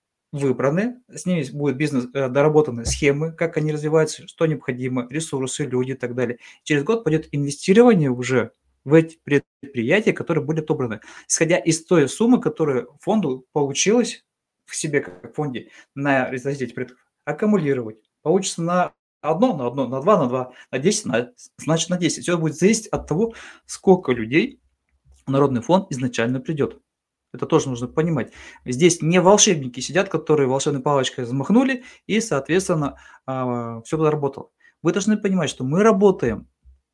выбраны, с ними будет бизнес, э, доработаны схемы, как они развиваются, что необходимо, ресурсы, люди и так далее. Через год пойдет инвестирование уже в эти предприятия, которые были отобраны, исходя из той суммы, которая фонду получилось в себе, как в фонде, на развитие этих предприятий, аккумулировать. Получится на одно, на одно, на два, на два, на десять, на, значит на десять. Все будет зависеть от того, сколько людей в народный фонд изначально придет. Это тоже нужно понимать. Здесь не волшебники сидят, которые волшебной палочкой взмахнули, и, соответственно, все заработало. Вы должны понимать, что мы работаем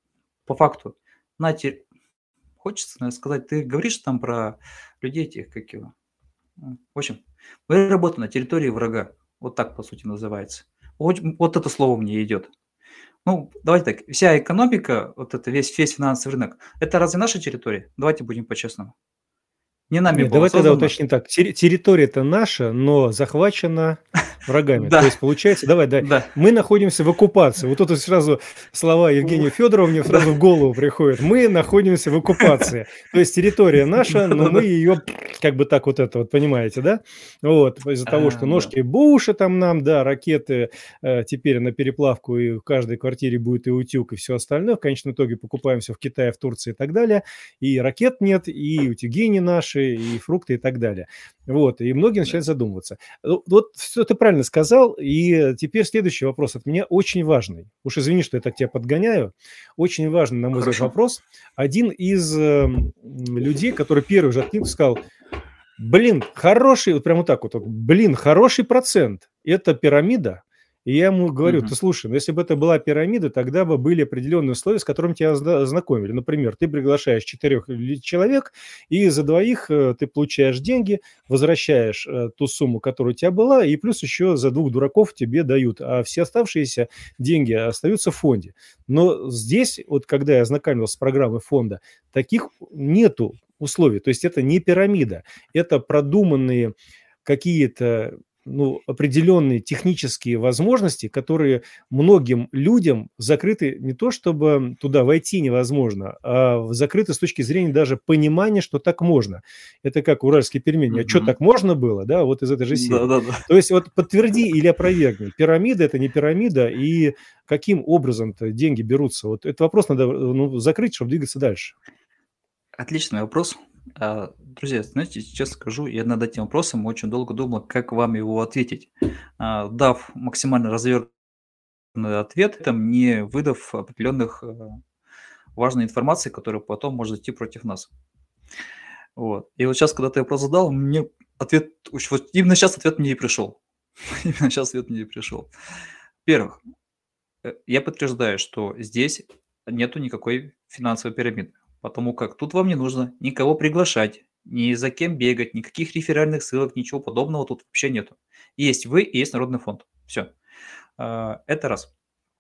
по факту на те... Хочется, наверное, сказать, ты говоришь там про людей этих, как его. М, В общем, мы работаем на территории врага. Вот так, по сути, называется. Вот, вот это слово мне идет. Ну, давайте так, вся экономика, вот это весь, весь финансовый рынок, это разве наша территория? Давайте будем по-честному. Не нами Нет, было давай тогда создано. уточним так. Терри- Территория-то наша, но захвачена врагами. Да, То есть, получается, давай, да, да, мы находимся в оккупации. Вот тут вот сразу слова Евгения Федорова мне да, сразу в голову приходят. Мы находимся в оккупации. То есть, территория наша, но мы да-да-да. ее, как бы так вот это вот, понимаете, да? Вот, из-за того, что А, да. ножки Буша там нам, да, ракеты э, теперь на переплавку, и в каждой квартире будет и утюг, и все остальное. В конечном итоге покупаем все в Китае, в Турции и так далее. И ракет нет, и утюги не наши, и фрукты и так далее. Вот, и многие Да. начинают задумываться. Ну, вот все ты правильно сказал, и теперь следующий вопрос от меня очень важный. Уж извини, что я так тебя подгоняю. Очень важный, на мой взгляд, Хорошо. вопрос. Один из э, м, людей, который первый же откликнулся, сказал, блин, хороший, вот прямо вот так вот, вот, блин, хороший процент. Это пирамида. И я ему говорю, ты Мгм. слушай, ну если бы это была пирамида, тогда бы были определенные условия, с которыми тебя зна- знакомили. Например, ты приглашаешь четырех ли- человек, и за двоих э, ты получаешь деньги, возвращаешь э, ту сумму, которая у тебя была, и плюс еще за двух дураков тебе дают, а все оставшиеся деньги остаются в фонде. Но здесь, вот когда я ознакомился с программой фонда, таких нету условий. То есть это не пирамида, это продуманные какие-то ну, определенные технические возможности, которые многим людям закрыты не то, чтобы туда войти невозможно, а закрыты с точки зрения даже понимания, что так можно. Это как уральские пельмени. А что, Мгм. так можно было? Да, вот из этой же серии. Да-да-да. То есть вот подтверди или опровергни. Пирамида – это не пирамида, и каким образом-то деньги берутся? Вот этот вопрос надо ну, закрыть, чтобы двигаться дальше. Отличный вопрос. А, Друзья, знаете, честно скажу, я над этим вопросом очень долго думал, как вам его ответить, а, дав максимально развернутый ответ, там, не выдав определенных э, важной информации, которая потом может идти против нас. Вот. И вот сейчас, когда ты вопрос задал, мне ответ, уж вот именно сейчас ответ мне и пришел. Именно сейчас ответ мне и пришел. Во-первых, э, я подтверждаю, что здесь нету никакой финансовой пирамиды, потому как тут вам не нужно никого приглашать, ни за кем бегать, никаких реферальных ссылок, ничего подобного тут вообще нету. Есть вы и есть Народный фонд. Все. Это раз.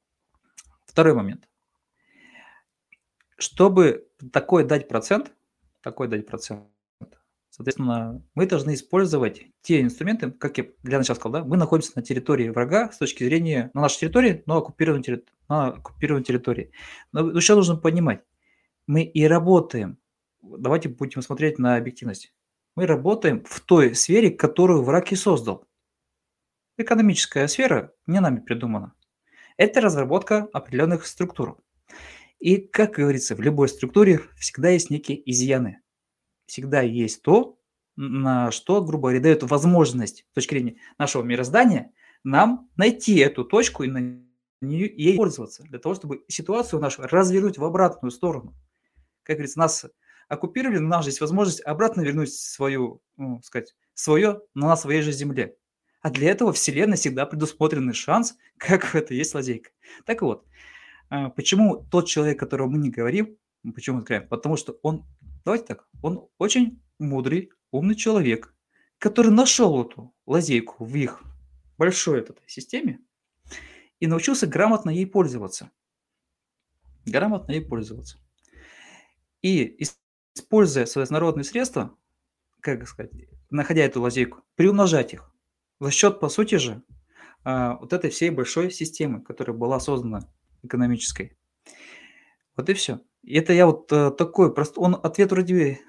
Второй момент. Чтобы такой дать процент, такой дать процент, Соответственно, мы должны использовать те инструменты, как я для начала сказал, да, мы находимся на территории врага с точки зрения, на нашей территории, но оккупированной, терри- на оккупированной территории. Но еще нужно понимать, мы и работаем, давайте будем смотреть на объективность, мы работаем в той сфере, которую враг и создал. Экономическая сфера не нами придумана. Это разработка определенных структур. И, как говорится, в любой структуре всегда есть некие изъяны. Всегда есть то, на что, грубо говоря, дает возможность, с точки зрения нашего мироздания, нам найти эту точку и на нее ей пользоваться, для того, чтобы ситуацию нашу развернуть в обратную сторону. Как говорится, нас оккупировали, но у нас же есть возможность обратно вернуть свою, ну, сказать, свое на своей же земле. А для этого Вселенной всегда предусмотренный шанс, как это есть лазейка. Так вот, а, почему тот человек, которого мы не говорим, почему мы говорим? Потому что он, давайте так, он очень мудрый, умный человек, который нашел эту лазейку в их большой этой системе и научился грамотно ей пользоваться. Грамотно ей пользоваться. И ис- используя свои народные средства, как сказать, находя эту лазейку, приумножать их за счет, по сути же, а, вот этой всей большой системы, которая была создана экономической. Вот и все. И это я вот э, такой просто, он ответ вроде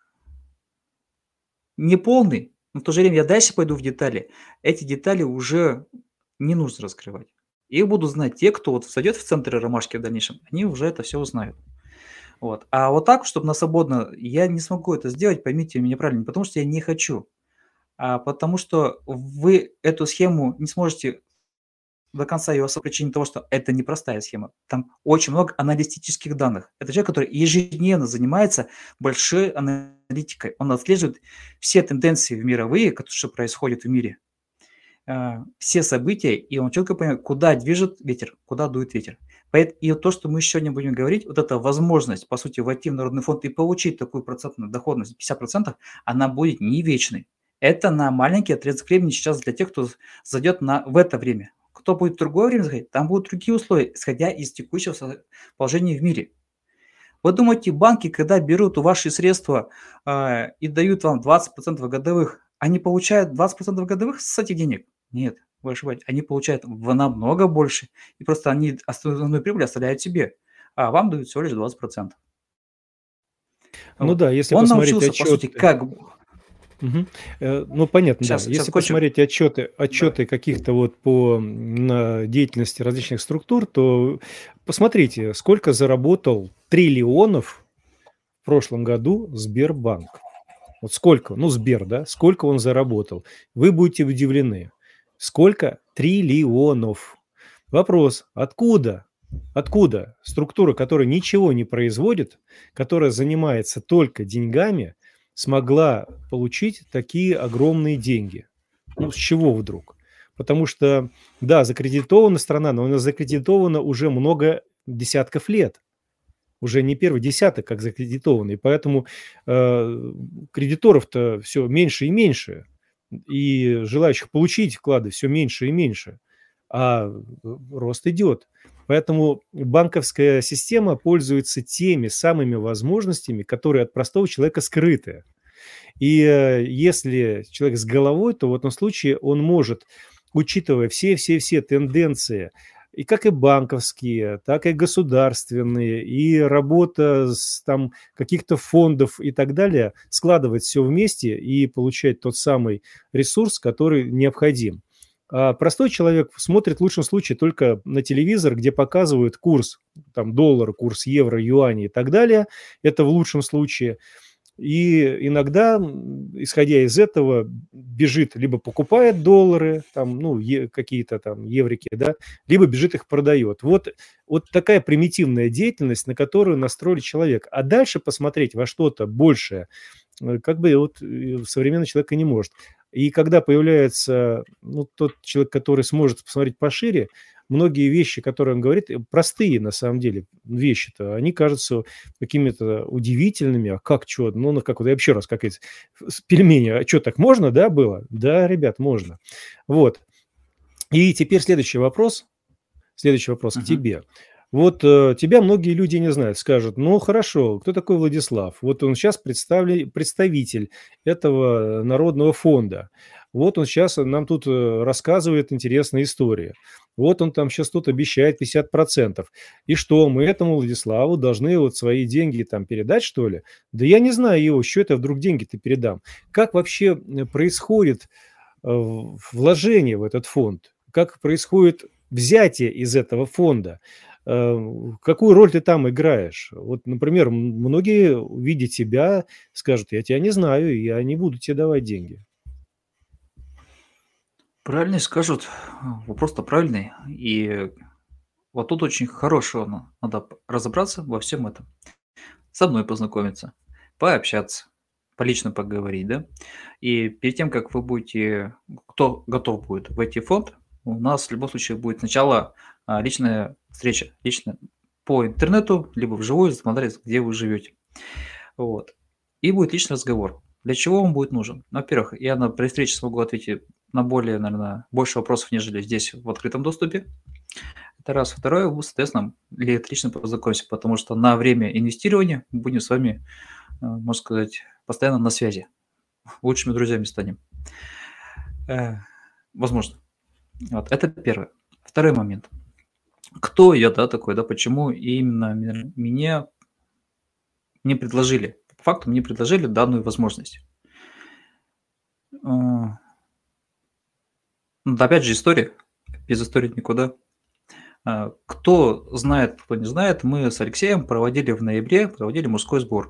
не полный, но в то же время я дальше пойду в детали. Эти детали уже не нужно раскрывать. Их будут знать те, кто вот зайдет в центр ромашки в дальнейшем, они уже это все узнают. Вот. А вот так, чтобы на свободно, я не смогу это сделать, поймите меня правильно, не потому что я не хочу, а потому что вы эту схему не сможете до конца ее осознать по причине того, что это непростая схема. Там очень много аналитических данных. Это человек, который ежедневно занимается большой аналитикой. Он отслеживает все тенденции в мировые, ко- что происходит в мире, а, все события, и он четко понимает, куда движет ветер, куда дует ветер. Поэт- И вот то, что мы сегодня будем говорить, вот эта возможность, по сути, войти в народный фонд и получить такую процентную доходность пятьдесят процентов, она будет не вечной. Это на маленький отрезок времени сейчас для тех, кто зайдет на, в это время. Кто будет в другое время заходить, там будут другие условия, исходя из текущего со- положения в мире. Вы думаете, банки, когда берут у ваши средства а, и дают вам двадцать процентов годовых, они получают двадцать процентов годовых с этих денег? Нет, вы ошибаетесь. Они получают в намного больше. И просто они основную прибыль оставляют себе, а вам дают всего лишь двадцать процентов. Ну Вот. да, если Он посмотреть научился, по сути, отчеты, как... Мгм. Э, Ну, понятно, да. Сейчас, сейчас Если кончу. посмотреть отчеты, Да. отчеты каких-то вот по м, на деятельности различных структур, то посмотрите, сколько заработал триллионов в прошлом году Сбербанк. Вот сколько, ну, Сбер, да, сколько он заработал. Вы будете удивлены. Сколько триллионов. Вопрос, откуда? Откуда структура, которая ничего не производит, которая занимается только деньгами, смогла получить такие огромные деньги? Ну, с чего вдруг? Потому что, да, закредитована страна, но она закредитована уже много десятков лет. Уже не первый десяток, как закредитованный. И поэтому э, кредиторов-то все меньше и меньше. И желающих получить вклады все меньше и меньше. А рост идет. Поэтому банковская система пользуется теми самыми возможностями, которые от простого человека скрыты. И э, если человек с головой, то в этом случае он может, учитывая все-все-все тенденции, и как и банковские, так и государственные, и работа с там каких-то фондов и так далее, складывать все вместе и получать тот самый ресурс, который необходим. А простой человек смотрит в лучшем случае только на телевизор, где показывают курс там, доллара, курс евро, юаня и так далее. Это в лучшем случае. И иногда, м, исходя из этого, бежит, либо покупает доллары, там, ну, е- какие-то там еврики, да, либо бежит их продает. Вот, вот такая примитивная деятельность, на которую настроили человек. А дальше посмотреть во что-то большее, э, как бы вот э, современный человек и не может. И когда появляется ну, тот человек, который сможет посмотреть пошире, многие вещи, которые он говорит, э, простые на самом деле вещи-то, они кажутся какими-то удивительными. А как, что? Ну, ну, как вот, я еще раз, как эти с пельмени, а что, так можно, да, было? Да, ребят, можно. Вот. И теперь следующий вопрос. Следующий вопрос к Мгм. тебе. Вот э, тебя многие люди не знают, скажут, ну хорошо, кто такой Владислав? Вот он сейчас представитель этого народного фонда. Вот он сейчас нам тут э, рассказывает интересные истории. Вот он там сейчас тут обещает пятьдесят процентов. И что, мы этому Владиславу должны вот свои деньги там передать, что ли? Да я не знаю его, что это вдруг деньги-то передам. Как вообще э, происходит э, в- вложение в этот фонд? Как происходит взятие из этого фонда? Э, Какую роль ты там играешь? Вот, например, м- многие, видя тебя, скажут, я тебя не знаю, и я не буду тебе давать деньги. Правильно скажут, вопрос-то правильный. И вот тут очень хорошего на- надо п- разобраться во всем этом. Со мной познакомиться, пообщаться, полично поговорить, да. И перед тем, как вы будете, кто готов будет войти в фонд, у нас в любом случае будет сначала а, личная встреча, лично по интернету, либо вживую, смотря где вы живете. Вот. И будет личный разговор. Для чего он будет нужен? Ну, во-первых, я на при встрече смогу ответить на более, наверное, больше вопросов, нежели здесь в открытом доступе. Это раз. Второе, мы, соответственно, ли отлично познакомимся, потому что на время инвестирования мы будем с вами, э, можно сказать, постоянно на связи. Лучшими друзьями станем. Э, Возможно. Вот, это первое. Второй момент. Кто я, да, такой, да, почему именно ме- меня мне предложили, по факту мне предложили данную возможность. А, Ну, да, опять же, история. Без истории никуда. А, Кто знает, кто не знает, мы с Алексеем проводили в ноябре, проводили мужской сбор.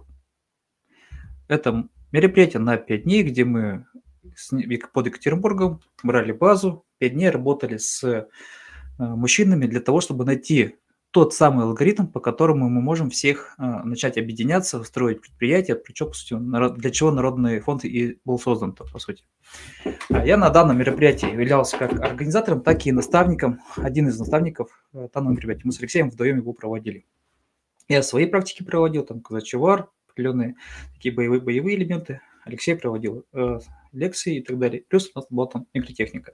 Это м- мероприятие на пять дней, где мы с не- Ек- под Екатеринбургом брали базу, пять дней работали с э, мужчинами для того, чтобы найти тот самый алгоритм, по которому мы можем всех а, начать объединяться, строить предприятия, причем, по сути, народ- для чего Народный фонд и был создан, по сути. А Я на данном мероприятии являлся как организатором, так и наставником, один из наставников э, данного мероприятия. Мы с Алексеем вдвоем его проводили. Я свои практики проводил, там казачевар, определенные такие боевые, боевые элементы. Алексей проводил э, лекции и так далее. Плюс у нас была там игротехника.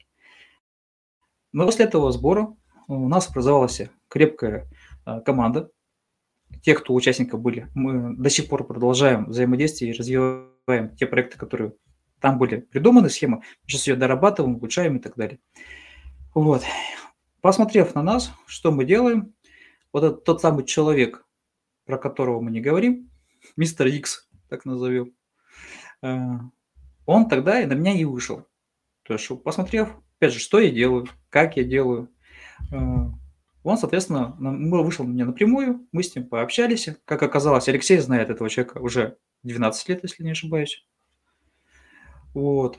Но после этого сбора у нас образовалась крепкая э, команда. Те, кто участников были, мы до сих пор продолжаем взаимодействие и развиваем те проекты, которые там были придуманы, схемы. Сейчас ее дорабатываем, улучшаем и так далее. Вот. Посмотрев на нас, что мы делаем, вот этот тот самый человек, про которого мы не говорим, мистер Икс, так назовем, э, он тогда и на меня и вышел. То есть, что, посмотрев, опять же, что я делаю, как я делаю, э, он, соответственно, на- мы- вышел на меня напрямую, мы с ним пообщались. Как оказалось, Алексей знает этого человека уже двенадцать лет, если не ошибаюсь. Вот.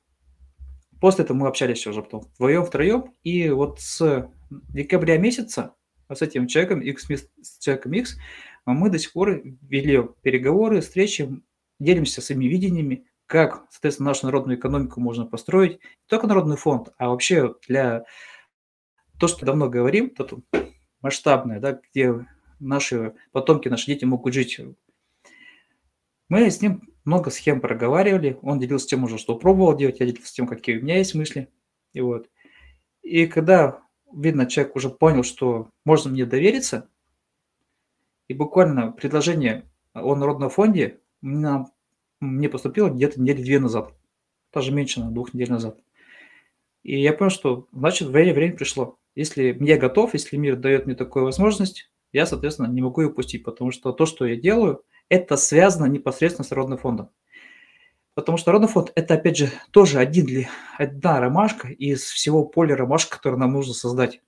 После этого мы общались уже потом вдвоем, втроем. И вот с декабря месяца с этим человеком X, с человеком X, мы до сих пор вели переговоры, встречи, делимся своими видениями, как, соответственно, нашу народную экономику можно построить. Не только народный фонд, а вообще для то, что давно говорим, то тут масштабное, да, где наши потомки, наши дети могут жить. Мы с ним много схем проговаривали, он делился тем уже, что пробовал делать, я делился тем, какие у меня есть мысли. И вот. И когда, видно, человек уже понял, что можно мне довериться, и буквально предложение о народном фонде мне мне поступило где-то недели две назад, даже меньше, на двух недель назад. И я понял, что значит время время пришло. Если я готов, если мир дает мне такую возможность, я, соответственно, не могу ее упустить, потому что то, что я делаю, это связано непосредственно с народным фондом. Потому что народный фонд – это, опять же, тоже один ли, одна ромашка из всего поля ромашек, которое нам нужно создать.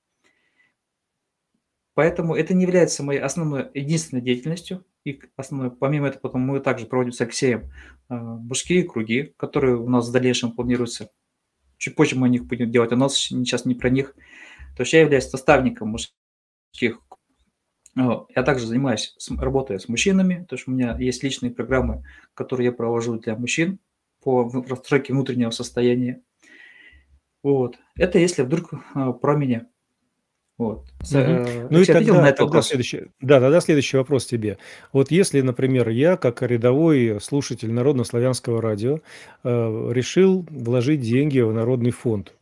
Поэтому это не является моей основной, единственной деятельностью. И к- основной, помимо этого, потом мы также проводим с Алексеем а, мужские круги, которые у нас в дальнейшем планируются. Чуть позже мы о них будем делать, а у нас сейчас не про них. То есть я являюсь наставником мужских. а, Я также занимаюсь, с- работая с мужчинами, потому что у меня есть личные программы, которые я провожу для мужчин по в- расстройке внутреннего состояния. Вот. Это если вдруг а, про меня. Вот. С- Мгм. э, Ну и Алексей ответил на тогда, этот тогда вопрос? следующий, да, тогда следующий вопрос тебе. Вот если, например, я, как рядовой слушатель Народно-славянского радио, э, решил вложить деньги в Народный фонд,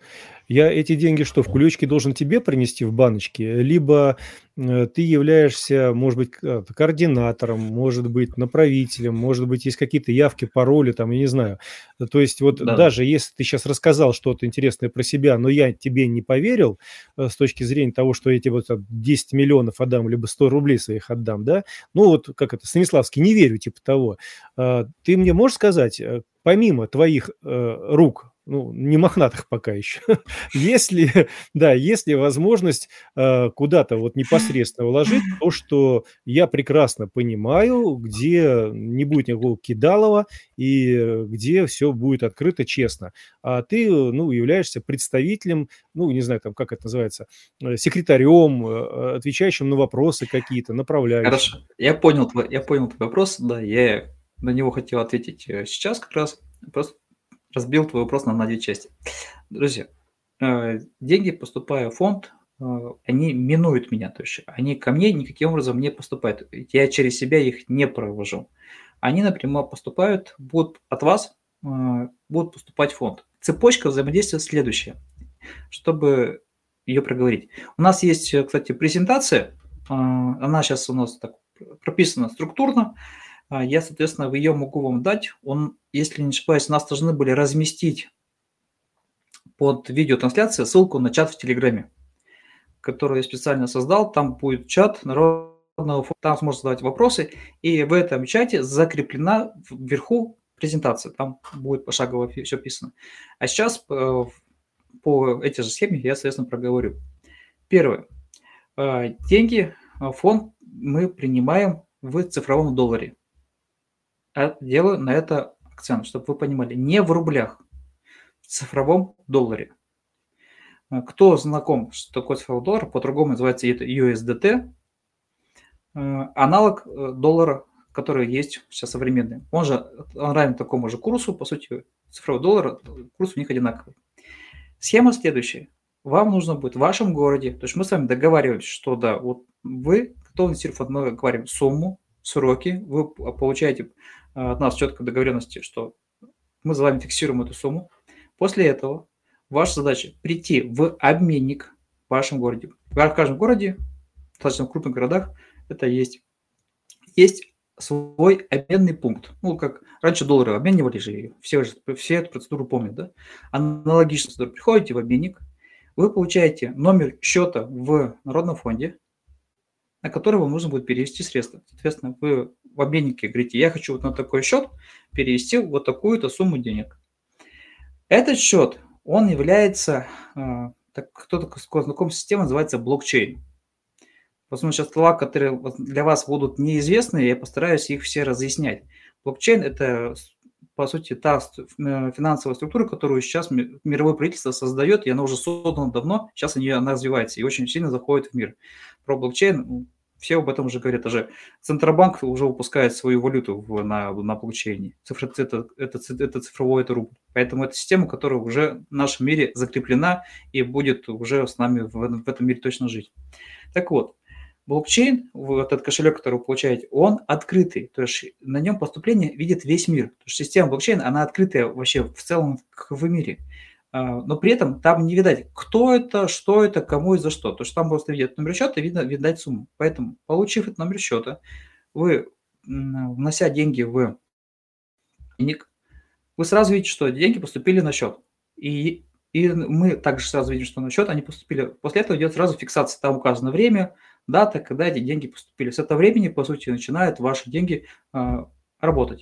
Я эти деньги что, в кулечке должен тебе принести в баночке? Либо э, ты являешься, может быть, к- координатором, может быть, направителем, может быть, есть какие-то явки, пароли, там, я не знаю. Э, То есть вот Да, да. даже если ты сейчас рассказал что-то интересное про себя, но я тебе не поверил э, с точки зрения того, что я тебе вот там десять миллионов отдам, либо сто рублей своих отдам, да, ну вот как это, Станиславский, не верю, типа того. А, Ты мне можешь сказать, э, помимо твоих э, рук, ну, не мохнатых пока еще, есть ли, да, есть ли возможность э, куда-то вот непосредственно вложить то, что я прекрасно понимаю, где не будет никакого кидалова и э, где все будет открыто, честно. А ты, э, ну, являешься представителем, ну, не знаю, там, как это называется, э, секретарем, э, отвечающим на вопросы какие-то, направляющим. Хорошо. Я понял твой, я понял твой вопрос. Да, я на него хотел ответить э, сейчас как раз. Просто разбил твой вопрос на, на две части. Друзья, э, деньги, поступая в фонд, э, они минуют меня. То есть они ко мне никаким образом не поступают. Я через себя их не провожу. Они напрямую поступают, будут от вас, э, будут поступать в фонд. Цепочка взаимодействия следующая, чтобы ее проговорить. У нас есть, э, кстати, презентация. а, Она сейчас у нас так прописана структурно. А, Я, соответственно, ее могу вам дать. Он, если не ошибаюсь, нас должны были разместить под видеотрансляцией ссылку на чат в Телеграме, который я специально создал. Там будет чат народного фонда, там сможете задавать вопросы. И в этом чате закреплена вверху презентация. Там будет пошагово все описано. А сейчас э, по этой же схеме я, соответственно, проговорю. Первое. Э, Деньги, э, фонд мы принимаем в цифровом долларе. А Делаю на это акцент, чтобы вы понимали, не в рублях, в цифровом долларе. Э, Кто знаком, что такое цифровой доллар, по-другому называется это ю эс ди ти, э, аналог э, доллара, который есть сейчас современный. Он же он равен такому же курсу, по сути, цифровой доллар, э, курс у них одинаковый. Схема следующая. Вам нужно будет в вашем городе, то есть мы с вами договариваемся, что да, вот вы готовы инвестировать, мы говорим сумму, сроки, вы п- получаете а, от нас четкой договоренности, что мы за вами фиксируем эту сумму. После этого ваша задача прийти в обменник в вашем городе. В каждом городе, достаточно в крупных городах, это есть. Есть свой обменный пункт. Ну, как раньше доллары обменивали же, все, же, все эту процедуру помнят, да? Аналогично процедура. Приходите в обменник, вы получаете номер счета в Народном фонде, на который вам нужно будет перевести средства. Соответственно, вы в обменнике говорите, я хочу вот на такой счет перевести вот такую-то сумму денег. Этот счет, он является, а, так, кто-то знаком с системой, называется блокчейн. Возможно, сейчас слова, которые вот для вас будут неизвестны, я постараюсь их все разъяснять. Блокчейн – это, с- по сути, та ст- э, финансовая структура, которую сейчас ми- мировое правительство создает, и она уже создана давно, сейчас они, она развивается и очень сильно заходит в мир. Про блокчейн м, все об этом уже говорят. Даже Центробанк уже выпускает свою валюту в- на, на блокчейне. Цифра, это, это, ци- это цифровой, это рубль. Поэтому это система, которая уже в нашем мире закреплена и будет уже с нами в, в этом мире точно жить. Так вот, блокчейн, вот этот кошелек, который вы получаете, он открытый, то есть на нем поступление видит весь мир. То есть система блокчейна, она открытая вообще в целом в мире. А, Но при этом там не видать, кто это, что это, кому и за что. То есть там просто видят номер счета и видно, видать сумму. Поэтому, получив этот номер счета, вы, м, внося деньги в ник, вы сразу видите, что деньги поступили на счет. И, и мы также сразу видим, что на счет они поступили. После этого идет сразу фиксация. Там указано время, дата, когда эти деньги поступили. С этого времени, по сути, начинают ваши деньги а, работать.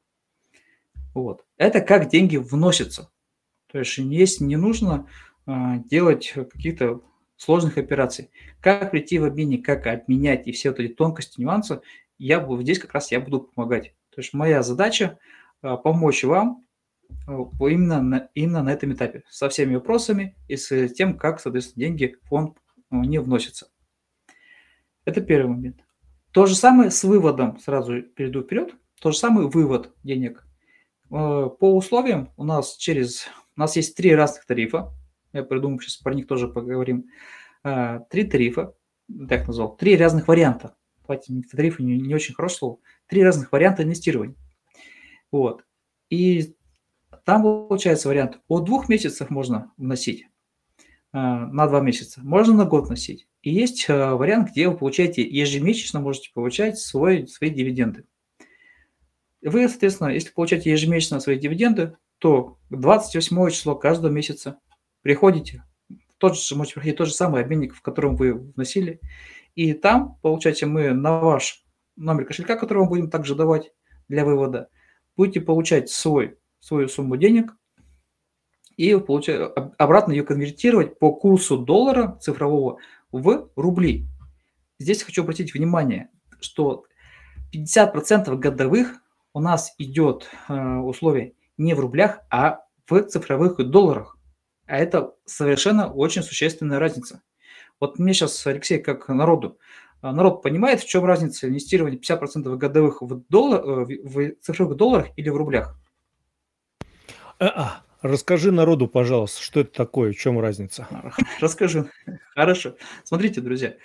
Вот. Это как деньги вносятся. То есть здесь не нужно а, делать каких-то сложных операций. Как прийти в обменник, как обменять и все вот эти тонкости, нюансы, я буду, здесь как раз я буду помогать. То есть моя задача а, помочь вам а, именно на, именно на этом этапе, со всеми вопросами и с тем, как, соответственно, деньги в фонд а, не вносятся. Это первый момент. То же самое с выводом, сразу перейду вперед, то же самое вывод денег. Э, По условиям у нас через, у нас есть три разных тарифа, я придумал, сейчас про них тоже поговорим. Э, Три тарифа, так назвал, три разных варианта. Давайте, тарифы не, не очень хорошее слово. Три разных варианта инвестирования. Вот. И там получается вариант от двух месяцев можно вносить на два месяца, можно на год носить. И есть вариант, где вы получаете ежемесячно, можете получать свой, свои дивиденды. Вы, соответственно, если получаете ежемесячно свои дивиденды, то двадцать восьмое число каждого месяца приходите, тот же, можете приходить тот же самый обменник, в котором вы вносили, и там, получаете, мы на ваш номер кошелька, который мы будем также давать для вывода, будете получать свой, свою сумму денег и получать, обратно ее конвертировать по курсу доллара цифрового в рубли. Здесь хочу обратить внимание, что пятьдесят процентов годовых у нас идет э, условие не в рублях, а в цифровых долларах. А это совершенно очень существенная разница. Вот мне сейчас, Алексей, как народу, народ понимает, в чем разница инвестирования пятьдесят процентов годовых в, доллар, в цифровых долларах или в рублях? А-а. Расскажи народу, пожалуйста, что это такое, в чем разница? Расскажу. Хорошо. Смотрите, друзья,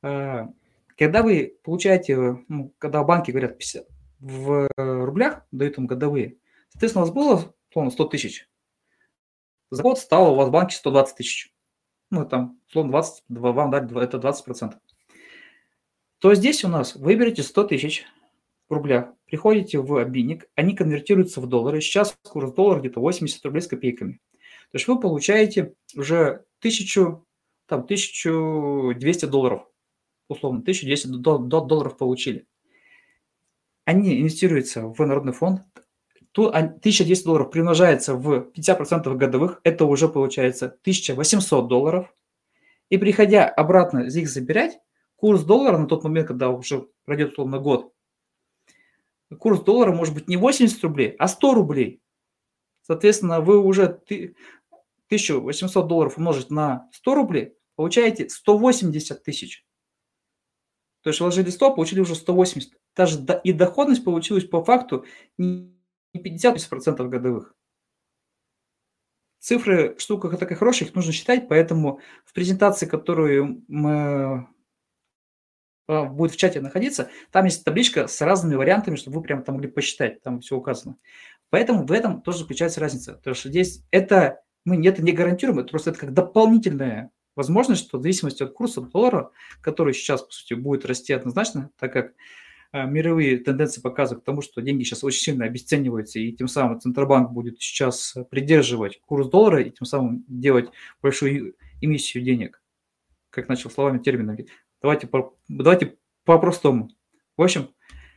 когда вы получаете, ну, когда банки говорят пятьдесят в рублях, дают им годовые, соответственно, у вас было, условно, сто тысяч. За год стало у вас в банке сто двадцать тысяч. Ну, там, условно, двадцать, вам дали, это двадцать процентов. То здесь у нас вы берете сто тысяч в рублях, приходите в обменник, они конвертируются в доллары. Сейчас курс доллара где-то восемьдесят рублей с копейками. То есть вы получаете уже тысячу, там, тысячу двести долларов, условно, тысячу двести долларов получили. Они инвестируются в народный фонд. Тут тысяча двести долларов примножается в пятьдесят процентов годовых, это уже получается тысяча восемьсот долларов. И приходя обратно их забирать, курс доллара на тот момент, когда уже пройдет условно год, курс доллара может быть не восемьдесят рублей, а сто рублей. Соответственно, вы уже тысячу восемьсот долларов умножить на сто рублей, получаете сто восемьдесят тысяч. То есть вложили сто, получили уже сто восемьдесят. Даже и доходность получилась по факту не пятьдесят процентов годовых. Цифры, штука такая хорошая, их нужно считать, поэтому в презентации, которую мы, будет в чате находиться, там есть табличка с разными вариантами, чтобы вы прямо там могли посчитать, там все указано. Поэтому в этом тоже заключается разница, потому что здесь это мы это не гарантируем, это просто это как дополнительная возможность, что в зависимости от курса доллара, который сейчас, по сути, будет расти однозначно, так как мировые тенденции показывают к тому, что деньги сейчас очень сильно обесцениваются, и тем самым Центробанк будет сейчас придерживать курс доллара и тем самым делать большую эмиссию денег, как начал словами, терминами. Давайте, по, давайте по-простому. В общем,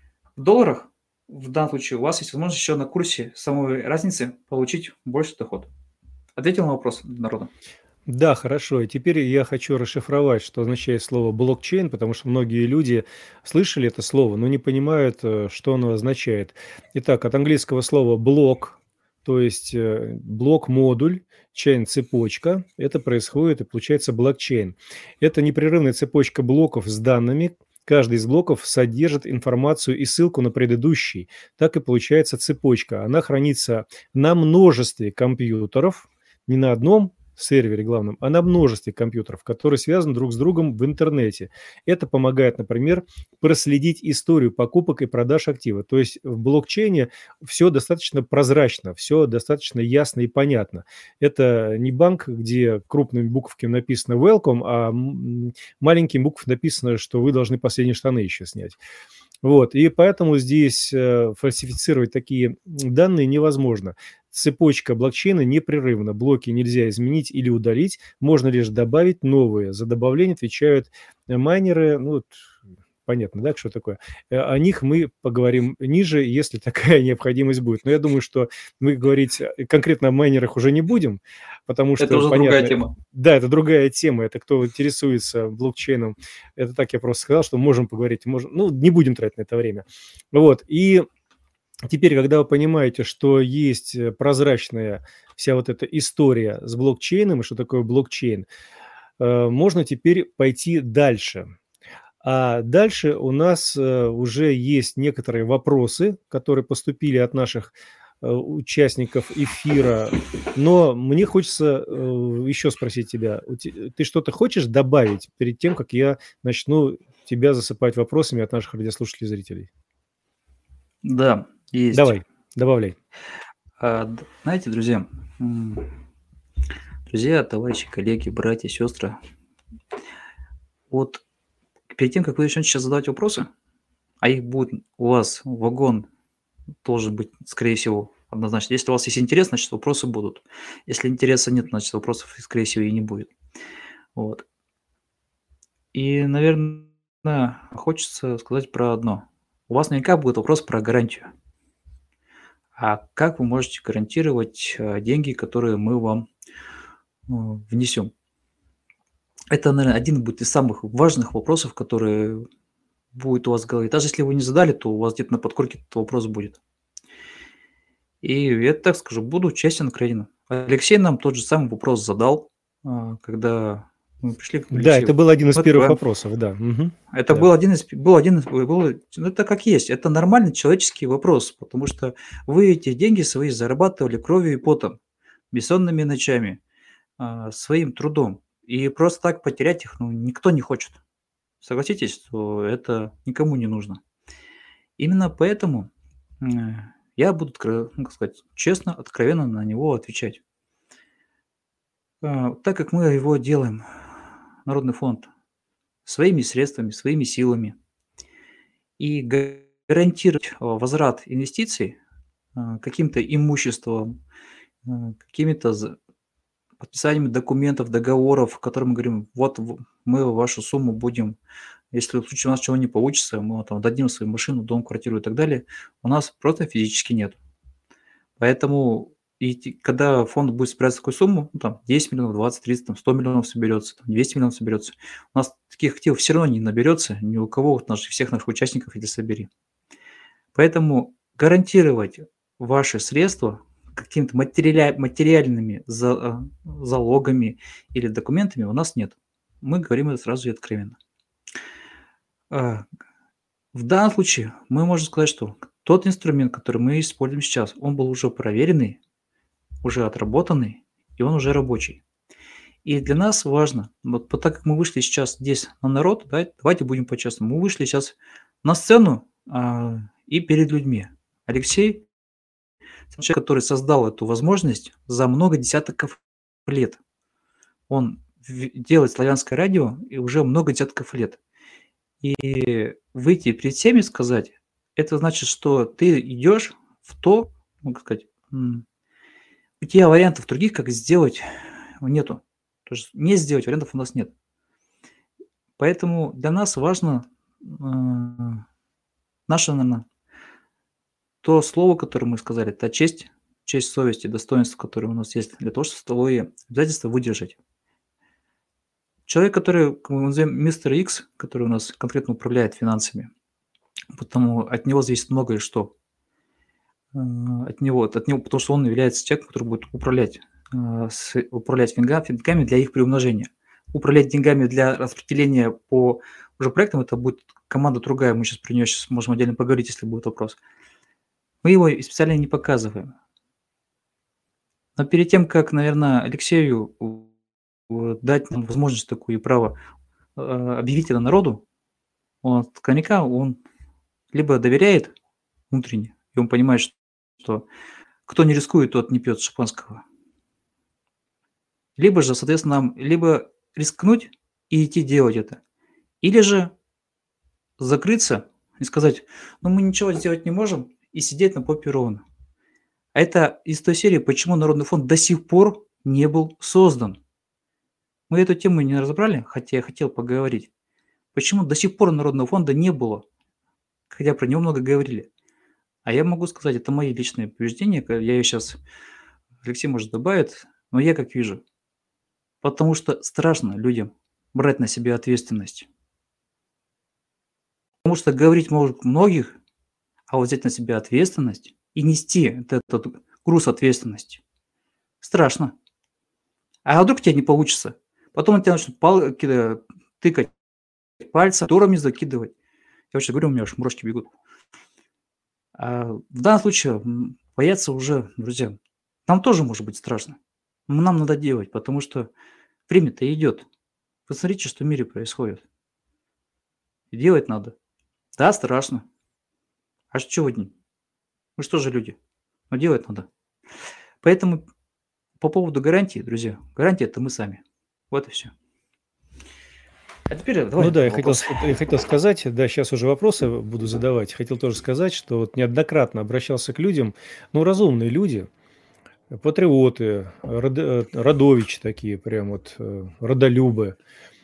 в долларах в данном случае у вас есть возможность еще на курсе самой разницы получить больше доход. Ответил на вопрос народа? Да, хорошо. И теперь я хочу расшифровать, что означает слово блокчейн, потому что многие люди слышали это слово, но не понимают, что оно означает. Итак, от английского слова блок, то есть блок-модуль, чейн – цепочка, это происходит и получается блокчейн. Это непрерывная цепочка блоков с данными. Каждый из блоков содержит информацию и ссылку на предыдущий. Так и получается цепочка. Она хранится на множестве компьютеров, не на одном сервере главном, а на множестве компьютеров, которые связаны друг с другом в интернете. Это помогает, например, проследить историю покупок и продаж актива. То есть в блокчейне все достаточно прозрачно, все достаточно ясно и понятно. Это не банк, где крупными буквами написано welcome, а маленькими буквами написано, что вы должны последние штаны еще снять. Вот, и поэтому здесь э, фальсифицировать такие данные невозможно. Цепочка блокчейна непрерывна. Блоки нельзя изменить или удалить, можно лишь добавить новые. За добавление отвечают майнеры, ну, понятно, да, что такое. О них мы поговорим ниже, если такая необходимость будет. Но я думаю, что мы говорить конкретно о майнерах уже не будем, потому что... Это уже понятно, другая тема. Да, это другая тема. Это кто интересуется блокчейном. Это так я просто сказал, что можем поговорить. Можем... Ну, не будем тратить на это время. Вот, и... Теперь, когда вы понимаете, что есть прозрачная вся вот эта история с блокчейном, и что такое блокчейн, можно теперь пойти дальше. А дальше у нас уже есть некоторые вопросы, которые поступили от наших участников эфира, но мне хочется еще спросить тебя, ты что-то хочешь добавить перед тем, как я начну тебя засыпать вопросами от наших радиослушателей и зрителей? Да, есть. Давай, добавляй. А, знаете, друзья, Друзья, товарищи, коллеги, братья, сестры, вот перед тем, как вы начнете сейчас задавать вопросы, а их будет у вас вагон должен быть, скорее всего, однозначно. Если у вас есть интерес, значит, вопросы будут. Если интереса нет, значит, вопросов, скорее всего, и не будет. Вот. И, наверное, хочется сказать про одно. У вас наверняка будет вопрос про гарантию. А как вы можете гарантировать э, деньги, которые мы вам э, внесем? Это, наверное, один будет из самых важных вопросов, которые будет у вас в голове. Даже если вы не задали, то у вас где-то на подкорке этот вопрос будет. И я так скажу, буду честен, откровенен. Алексей нам тот же самый вопрос задал, а, когда мы пришли к Да, Алексею. это был один из Вот, первых да. вопросов, да. Мгм. Это Да. был один из, был один из, был, ну, это как есть, это нормальный человеческий вопрос, потому что вы эти деньги свои зарабатывали кровью и потом, бессонными ночами, а, своим трудом. И просто так потерять их, ну, никто не хочет. Согласитесь, что это никому не нужно. Именно поэтому м, я буду, откро- ну, как сказать, честно, откровенно на него отвечать. А, Так как мы его делаем, Народный фонд, своими средствами, своими силами, и га- гарантировать а, возврат инвестиций а, каким-то имуществом, а, какими-то за- подписаниями документов, договоров, в которых мы говорим, вот в- мы вашу сумму будем, если в случае у нас чего не получится, мы вам там дадим свою машину, дом, квартиру и так далее, у нас просто физически нет. Поэтому и те когда фонд будет собирать такую сумму, ну, там десять миллионов, двадцать, тридцать, там сто миллионов соберется, там двести миллионов соберется, у нас таких активов все равно не наберется ни у кого, вот наших всех наших участников, если собери. Поэтому гарантировать ваши средства какими-то материаля материальными за а, залогами или документами у нас нет. Мы говорим это сразу и откровенно. А, в данном случае мы можем сказать, что тот инструмент, который мы используем сейчас, он был уже проверенный, уже отработанный, и он уже рабочий. И для нас важно, вот по так как мы вышли сейчас здесь на народ, да, давайте будем по-честному, мы вышли сейчас на сцену, а, и перед людьми. Алексей, человек, который создал эту возможность за много десятков лет. Он в делает славянское радио и уже много десятков лет. И выйти перед всеми сказать, это значит, что ты идешь в то, ну, как сказать, м, у тебя вариантов других, как сделать, нету. То есть не сделать вариантов у нас нет. Поэтому для нас важно, а, наше, наверно, то слово, которое мы сказали, та честь, честь совести, достоинство, которое у нас есть, для того, чтобы столовые обязательства выдержать. Человек, который, как мы назовем, мистер Икс, который у нас конкретно управляет финансами, потому от него зависит многое что. А, от него, от него, потому что он является человеком, который будет управлять, а, с управлять финга деньгами для их приумножения. Управлять деньгами для распределения по уже проектам — это будет команда другая. Мы сейчас про нее сейчас можем отдельно поговорить, если будет вопрос. Мы его и специально не показываем. Но перед тем, как, наверное, Алексею у у дать нам возможность такую и право, а, объявить это народу, он наверняка он либо доверяет внутренне, и он понимает, что кто не рискует, тот не пьет шампанского. Либо же, соответственно, нам либо рискнуть и идти делать это, или же закрыться и сказать: "Ну, мы ничего сделать не можем", и сидеть на попе ровно. А это из той серии, почему Народный фонд до сих пор не был создан. Мы эту тему не разобрали, хотя я хотел поговорить. Почему до сих пор Народного фонда не было, хотя про него много говорили. А я могу сказать, это мои личные убеждения, ка я ее сейчас Алексей, может, добавит, но я как вижу. Потому что страшно людям брать на себя ответственность. Потому что говорить могут многих, а вот взять на себя ответственность и нести вот этот груз ответственности страшно. А вдруг у тебя не получится? Потом на тебя начнут пал кида тыкать пальцем, помидорами закидывать. Я вообще говорю, у меня аж мурашки бегут. А в данном случае, м, бояться уже, друзья, нам тоже может быть страшно. Но нам надо делать, потому что время-то идет. Посмотрите, что в мире происходит. И делать надо. Да, страшно. А чё вы не Мы что же люди? Но делать надо. Поэтому по поводу гарантии, друзья, гарантия – это мы сами. Вот и все. А теперь давай Ну да, я хотел, вопрос. с- я хотел сказать, да, сейчас уже вопросы буду задавать. Хотел тоже сказать, что вот неоднократно обращался к людям, ну, разумные люди, патриоты, род- э, родовичи такие, прям вот э, родолюбы.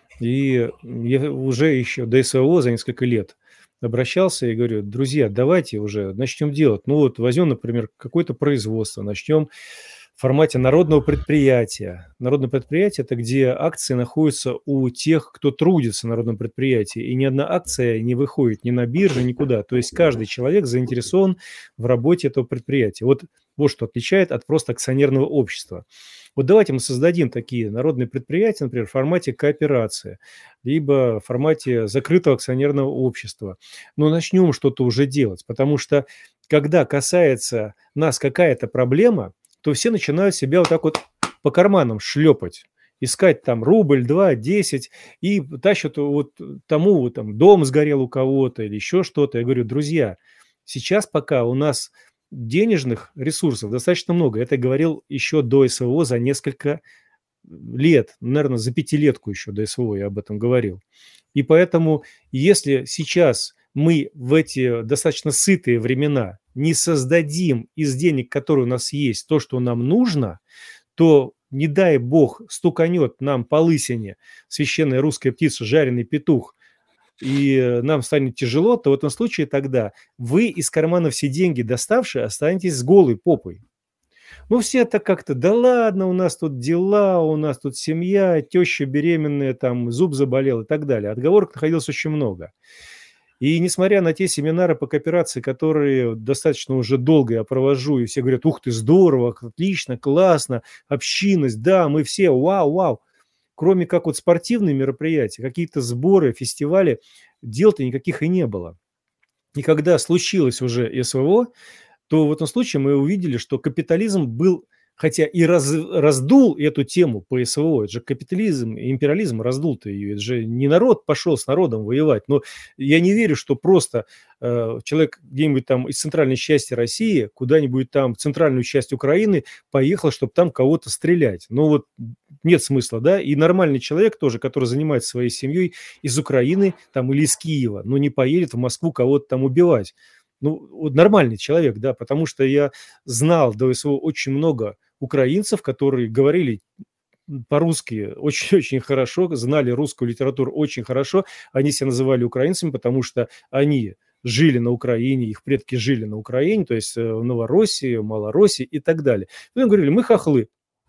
И я уже еще до СВО за несколько лет обращался и говорю, друзья, давайте уже начнем делать. Ну вот возьмем, например, какое-то производство, начнем в формате народного предприятия. Народное предприятие – это где акции находятся у тех, кто трудится в народном предприятии. И ни одна акция не выходит ни на бирже, никуда. То есть каждый человек заинтересован в работе этого предприятия. Вот, вот что отличает от просто акционерного общества. Вот давайте мы создадим такие народные предприятия, например, в формате кооперации, либо в формате закрытого акционерного общества. Но начнем что-то уже делать, потому что когда касается нас какая-то проблема, то все начинают себя вот так вот по карманам шлепать, искать там рубль, два, десять, и тащат вот тому, вот там дом сгорел у кого-то или еще что-то. Я говорю, друзья, сейчас пока у нас денежных ресурсов достаточно много. Это я говорил еще до СВО за несколько лет, наверное, за пятилетку еще до СВО я об этом говорил. И поэтому, если сейчас мы в эти достаточно сытые времена не создадим из денег, которые у нас есть, то, что нам нужно, то, не дай бог, стуканет нам по лысине священная русская птица, жареный петух, и нам станет тяжело, то в этом случае тогда вы из кармана все деньги доставшие останетесь с голой попой. Ну, все это как-то, да ладно, у нас тут дела, у нас тут семья, теща беременная, там зуб заболел и так далее. Отговорок находилось очень много. И несмотря на те семинары по кооперации, которые достаточно уже долго я провожу, и все говорят, ух ты, здорово, отлично, классно, общинность, да, мы все, вау, вау. Кроме как вот спортивные мероприятия, какие-то сборы, фестивали, дел-то никаких и не было. И когда случилось уже СВО, то в этом случае мы увидели, что капитализм был, хотя и раз, раздул эту тему по СВО, это же капитализм, империализм раздул-то ее, это же не народ пошел с народом воевать, но я не верю, что просто э, человек где-нибудь там из центральной части России, куда-нибудь там в центральную часть Украины поехал, чтобы там кого-то стрелять. Ну вот нет смысла, да, и нормальный человек тоже, который занимается своей семьей из Украины там или из Киева, но не поедет в Москву кого-то там убивать. Ну, вот нормальный человек, да, потому что я знал до СВО очень много украинцев, которые говорили по-русски очень-очень хорошо, знали русскую литературу очень хорошо. Они себя называли украинцами, потому что они жили на Украине, их предки жили на Украине, то есть в Новороссии, Малороссии и так далее. И они говорили, мы хохлы,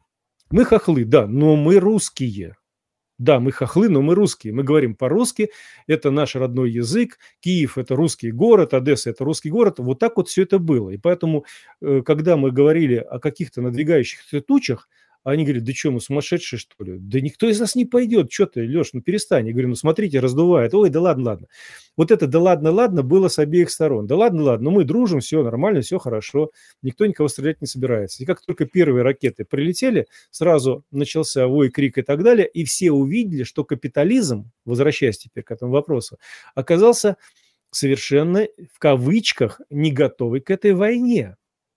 мы хохлы, да, но мы русские. Да, мы хохлы, но мы русские. Мы говорим по-русски, это наш родной язык. Киев – это русский город, Одесса – это русский город. Вот так вот все это было. И поэтому, когда мы говорили о каких-то надвигающихся тучах, они говорят, да что, мы сумасшедшие, что ли? Да никто из нас не пойдет. Что ты, Леш, ну перестань. Я говорю, ну смотрите, раздувает. Ой, да ладно, ладно. Вот это да ладно, ладно было с обеих сторон. Да ладно, ладно, ну мы дружим, все нормально, все хорошо. Никто никого стрелять не собирается. И как только первые ракеты прилетели, сразу начался вой, крик и так далее. И все увидели, что капитализм, возвращаясь теперь к этому вопросу, оказался совершенно, в кавычках, не готовый к этой войне.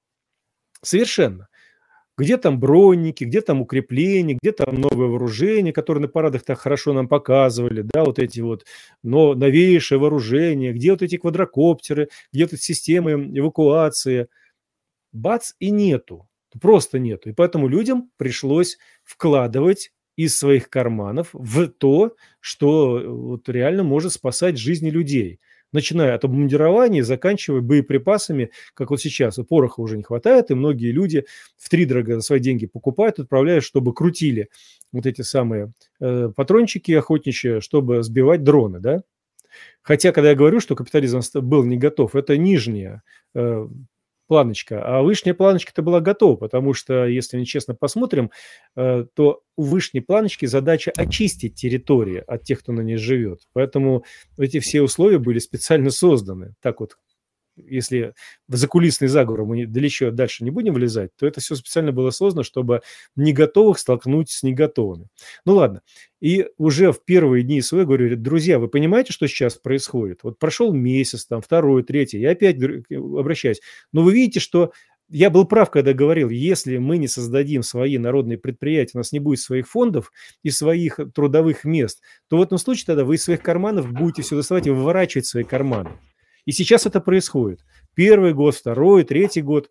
Совершенно. Где там бронники, где там укрепления, где там новое вооружение, которое на парадах так хорошо нам показывали, да, вот эти вот, но новейшее вооружение, где вот эти квадрокоптеры, где вот эти системы эвакуации. Бац, и нету, просто нету. И поэтому людям пришлось вкладывать из своих карманов в то, что вот реально может спасать жизни людей. Начиная от обмундирования, заканчивая боеприпасами, как вот сейчас. И пороха уже не хватает, и многие люди втридорога за свои деньги покупают, отправляют, чтобы крутили вот эти самые э, патрончики охотничьи, чтобы сбивать дроны, да. Хотя, когда я говорю, что капитализм был не готов, это нижняя э, планочка, а вышняя планочка-то была готова, потому что, если мы честно посмотрим, э, то у вышней планочки задача очистить территорию от тех, кто на ней живет. Поэтому эти все условия были специально созданы. Так вот, если в закулисный заговор мы далеко дальше не будем влезать, то это все специально было создано, чтобы не готовых столкнуть с неготовыми. Ну ладно. И уже в первые дни СВО говорю, друзья, вы понимаете, что сейчас происходит? Вот прошел месяц, там, второй, третий, я опять обращаюсь. Но вы видите, что я был прав, когда говорил, если мы не создадим свои народные предприятия, у нас не будет своих фондов и своих трудовых мест, то в этом случае тогда вы из своих карманов будете все доставать и выворачивать свои карманы. И сейчас это происходит. Первый год, второй, третий год.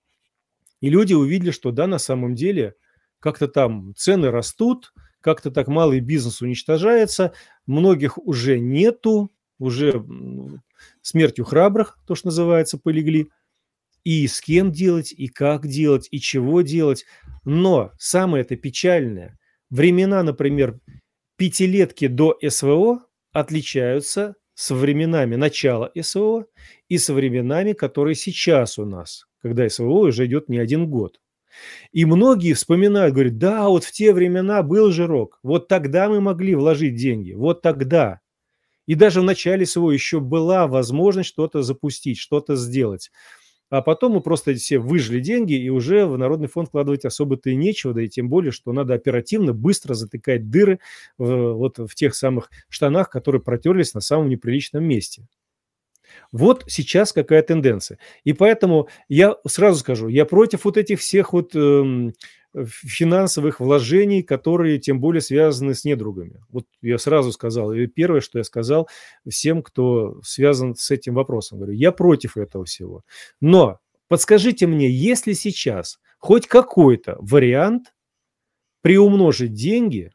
И люди увидели, что да, на самом деле как-то там цены растут, как-то так малый бизнес уничтожается, многих уже нету, уже смертью храбрых, то, что называется, полегли. И с кем делать, и как делать, и чего делать. Но самое это печальное, времена, например, пятилетки до СВО отличаются со временами начала СВО и со временами, которые сейчас у нас, когда СВО уже идет не один год. И многие вспоминают, говорят, да, вот в те времена был жирок, вот тогда мы могли вложить деньги, вот тогда. И даже в начале СВО еще была возможность что-то запустить, что-то сделать. А потом мы просто все выжили деньги, и уже в Народный фонд вкладывать особо-то и нечего, да и тем более, что надо оперативно, быстро затыкать дыры в, вот в тех самых штанах, которые протерлись на самом неприличном месте. Вот сейчас какая тенденция. И поэтому я сразу скажу, я против вот этих всех вот э, финансовых вложений, которые тем более связаны с недругами. Вот я сразу сказал, и первое, что я сказал всем, кто связан с этим вопросом, говорю, я против этого всего. Но подскажите мне, есть ли сейчас хоть какой-то вариант приумножить деньги,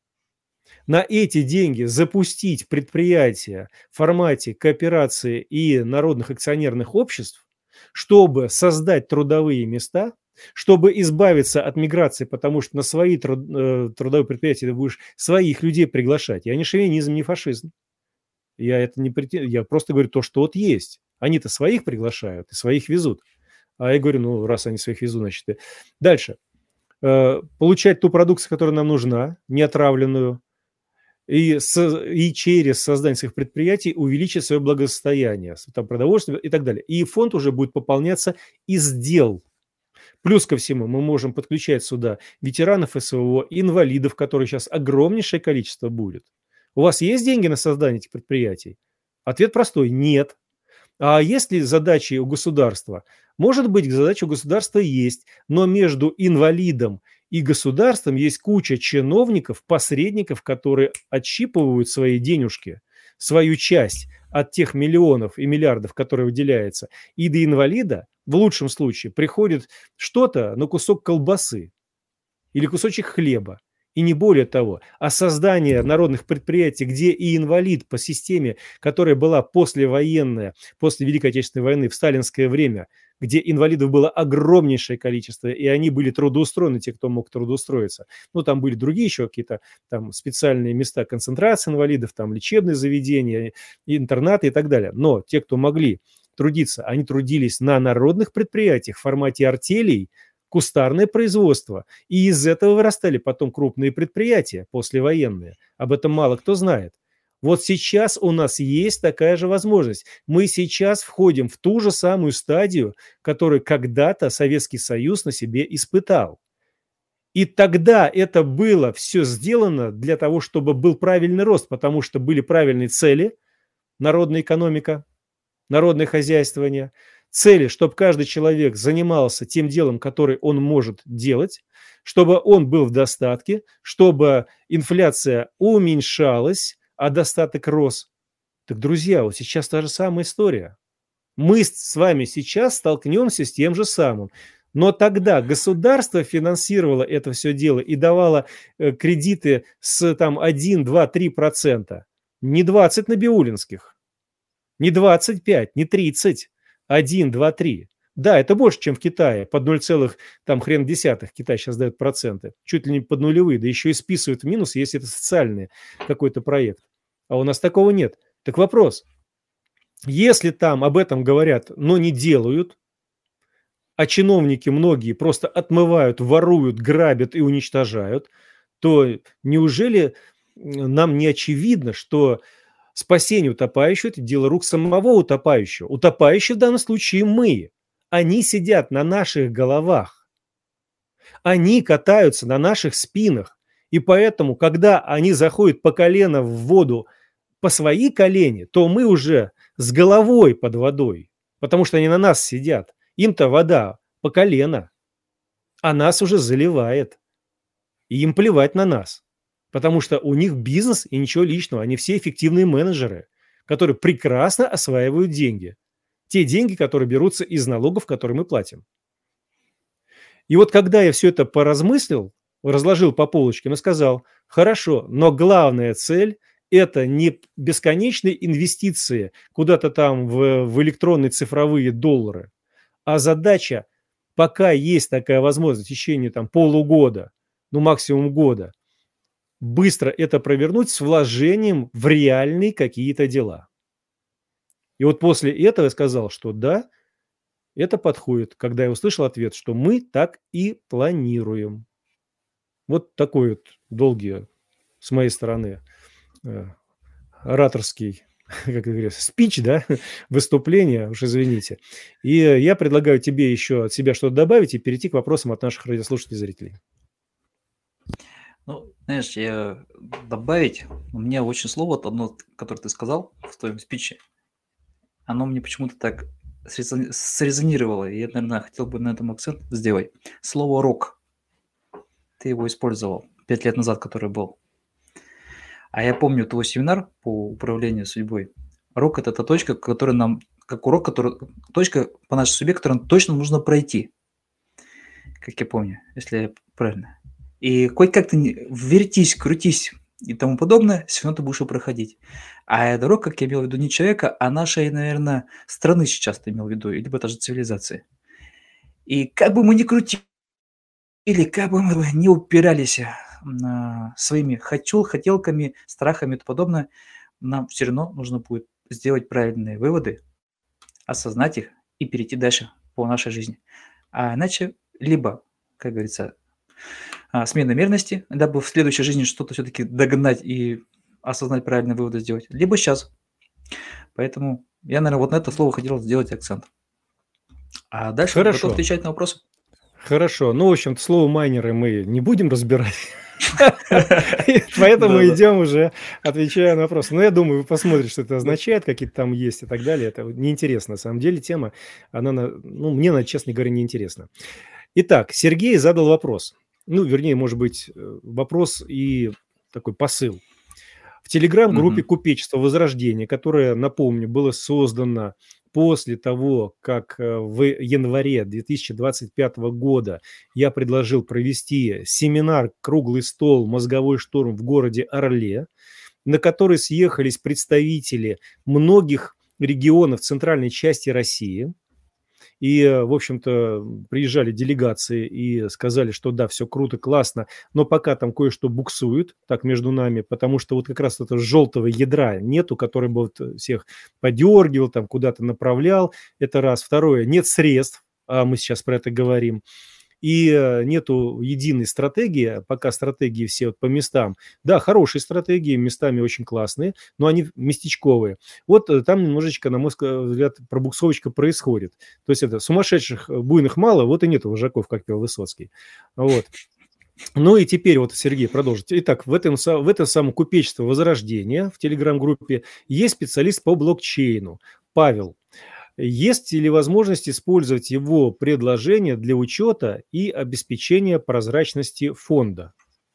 на эти деньги запустить предприятия в формате кооперации и народных акционерных обществ, чтобы создать трудовые места, чтобы избавиться от миграции, потому что на свои труд, э, трудовые предприятия ты будешь своих людей приглашать. Я не шовинизм, не фашизм. Я, это не претен... я просто говорю то, что вот есть. Они-то своих приглашают и своих везут. А я говорю, ну, раз они своих везут, значит... И... Дальше. Э, получать ту продукцию, которая нам нужна, не отравленную, И, с, и через создание своих предприятий увеличить свое благосостояние, там, продовольствие и так далее. И фонд уже будет пополняться из дел. Плюс ко всему мы можем подключать сюда ветеранов СВО, инвалидов, которые сейчас огромнейшее количество будет. У вас есть деньги на создание этих предприятий? Ответ простой – нет. А есть ли задачи у государства? Может быть, задача у государства есть, но между инвалидом и государством есть куча чиновников, посредников, которые отщипывают свои денежки, свою часть от тех миллионов и миллиардов, которые выделяются. И до инвалида в лучшем случае приходит что-то на кусок колбасы или кусочек хлеба. И не более того, а создание народных предприятий, где и инвалид по системе, которая была послевоенная, после Великой Отечественной войны в сталинское время, где инвалидов было огромнейшее количество, и они были трудоустроены, те, кто мог трудоустроиться. Ну, там были другие еще какие-то там специальные места концентрации инвалидов, там лечебные заведения, интернаты и так далее. Но те, кто могли трудиться, они трудились на народных предприятиях в формате артелей, кустарное производство. И из этого вырастали потом крупные предприятия послевоенные. Об этом мало кто знает. Вот сейчас у нас есть такая же возможность. Мы сейчас входим в ту же самую стадию, которую когда-то Советский Союз на себе испытал. И тогда это было все сделано для того, чтобы был правильный рост, потому что были правильные цели, народная экономика, народное хозяйствование, цели, чтобы каждый человек занимался тем делом, которое он может делать, чтобы он был в достатке, чтобы инфляция уменьшалась, а достаток рос. Так, друзья, вот сейчас та же самая история. Мы с вами сейчас столкнемся с тем же самым. Но тогда государство финансировало это все дело и давало э, кредиты с там один, два, три процента. Не двадцать набиулинских, не двадцать пять, не тридцать, один, два, три. Да, это больше, чем в Китае. Под ноль, там хрен десятых Китай сейчас дает проценты. Чуть ли не под нулевые, да еще и списывают в минус, если это социальный какой-то проект. А у нас такого нет. Так вопрос. Если там об этом говорят, но не делают, а чиновники многие просто отмывают, воруют, грабят и уничтожают, то неужели нам не очевидно, что спасение утопающего – это дело рук самого утопающего? Утопающий в данном случае мы. Они сидят на наших головах. Они катаются на наших спинах. И поэтому, когда они заходят по колено в воду, по свои колени, то мы уже с головой под водой, потому что они на нас сидят. Им-то вода по колено, а нас уже заливает. И им плевать на нас, потому что у них бизнес и ничего личного. Они все эффективные менеджеры, которые прекрасно осваивают деньги. Те деньги, которые берутся из налогов, которые мы платим. И вот когда я все это поразмыслил, разложил по полочкам и сказал, хорошо, но главная цель – это не бесконечные инвестиции куда-то там в, в электронные цифровые доллары, а задача, пока есть такая возможность в течение там, полугода, ну максимум года, быстро это провернуть с вложением в реальные какие-то дела. И вот после этого я сказал, что да, это подходит, когда я услышал ответ, что мы так и планируем. Вот такой вот долгий с моей стороны э, ораторский, как говорится, спич, да, выступление, уж извините. И я предлагаю тебе еще от себя что-то добавить и перейти к вопросам от наших радиослушателей и зрителей. Ну, знаешь, я добавить, у меня очень слово одно, которое ты сказал в твоем спиче, оно мне почему-то так срезон- срезонировало, и я, наверное, хотел бы на этом акцент сделать. Слово «рок». Ты его использовал пять лет назад, который был. А я помню твой семинар по управлению судьбой. Рок – это та точка, которая нам, как урок, который, точка по нашей судьбе, которую нам точно нужно пройти. Как я помню, если я правильно. И хоть как-то не- вертись, крутись и тому подобное, все равно ты будешь его проходить. А эта рок, как я имел в виду, не человека, а нашей, наверное, страны сейчас ты имел в виду, либо даже цивилизации. И как бы мы ни крутили, как бы мы не упирались а, своими хочу, хотелками, страхами и тому подобное, нам все равно нужно будет сделать правильные выводы, осознать их и перейти дальше по нашей жизни. А иначе либо, как говорится, а, смена мерности, дабы в следующей жизни что-то все-таки догнать и осознать правильные выводы сделать, либо сейчас. Поэтому я, наверное, вот на это слово хотел сделать акцент. А дальше готов Хорошо, отвечать на вопросы. хорошо. Ну, в общем-то, слово майнеры мы не будем разбирать. Поэтому Да-да. идем уже, отвечая на вопросы. Но я думаю, вы посмотрите, что это означает, какие-то там есть и так далее. Это неинтересно. На самом деле тема, она, на- ну, мне, на- честно говоря, неинтересна. Итак, Сергей задал вопрос. Ну, вернее, может быть, э, вопрос и такой посыл. В телеграм-группе Мгм. «Купечество Возрождения», которое, напомню, было создано после того, как э, в январе две тысячи двадцать пятого года я предложил провести семинар «Круглый стол. Мозговой штурм» в городе Орле, на который съехались представители многих регионов центральной части России. И, э, в общем-то, приезжали делегации и сказали, что да, все круто, классно, но пока там кое-что буксует, так между нами, потому что вот как раз этого желтого ядра нету, который бы вот всех подергивал, там куда-то направлял, это раз. Второе, нет средств, а мы сейчас про это говорим. И э, нету единой стратегии, пока стратегии все вот по местам. Да, хорошие стратегии, местами очень классные, но они местечковые. Вот э, там немножечко, на мой взгляд, пробуксовочка происходит. То есть это сумасшедших э, буйных мало, вот и нету вожаков, как пел Высоцкий. Вот. Ну и теперь вот Сергей продолжит. Итак, в этом, са- в этом самом купечество Возрождения в телеграм-группе есть специалист по блокчейну Павел. Есть ли возможность использовать его предложение для учета и обеспечения прозрачности фонда?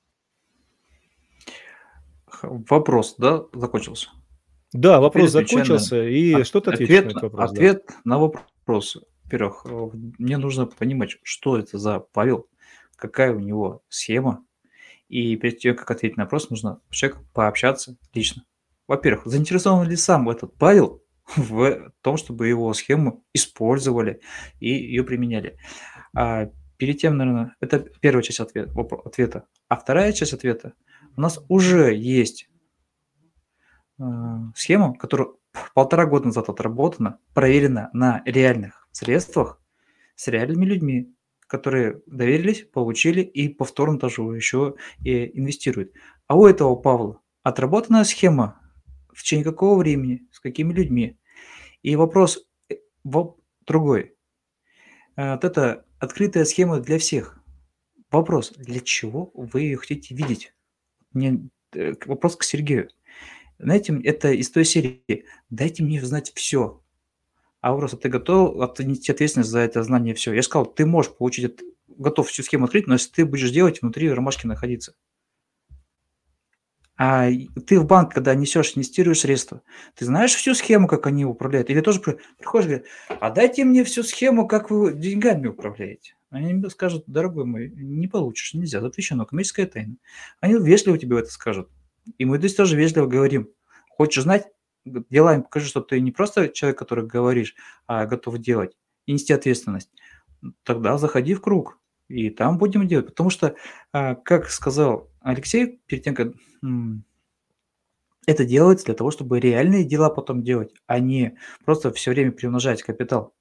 Х- Вопрос, да, закончился. Да, Теперь вопрос отвечаю, наверное. закончился, и От- что ты ответишь на Ответ, этот вопрос, да. ответ на вопрос. Во-первых, э, мне нужно понимать, что это за Павел, какая у него схема. И перед тем, как ответить на вопрос, нужно с человеком пообщаться лично. Во-первых, заинтересован ли сам этот Павел в том, чтобы его схему использовали и ее применяли. А перед тем, наверное, это первая часть ответ- вопро- ответа. А вторая часть ответа. У нас уже есть э, схема, которая полтора года назад отработана, проверена на реальных средствах с реальными людьми, которые доверились, получили и повторно даже еще и инвестируют. А у этого Павла отработанная схема в течение какого времени, с какими людьми. И вопрос э, во- другой. Э, Вот это открытая схема для всех. Вопрос, для чего вы ее хотите видеть? Мне, э, к- вопрос к Сергею. Знаете, это из той серии «Дайте мне знать все». А вопрос, а ты готов нести ответственность за это знание все? Я сказал, ты можешь получить, это, готов всю схему открыть, но если ты будешь делать внутри ромашки находиться. А ты в банк, когда несешь, инвестируешь средства, ты знаешь всю схему, как они управляют? Или тоже приходишь и говоришь, а дайте мне всю схему, как вы деньгами управляете. Они скажут, дорогой мой, не получишь, нельзя, запрещено, коммерческая тайна. Они вежливо тебе это скажут. И мы здесь тоже вежливо говорим. Хочешь знать, делаем, покажи, что ты не просто человек, который говоришь, а готов делать и нести ответственность. Тогда заходи в круг, и там будем делать. Потому что, как сказал Алексей, перед тем, как это делается для того, чтобы реальные дела потом делать, а не просто все время приумножать капитал.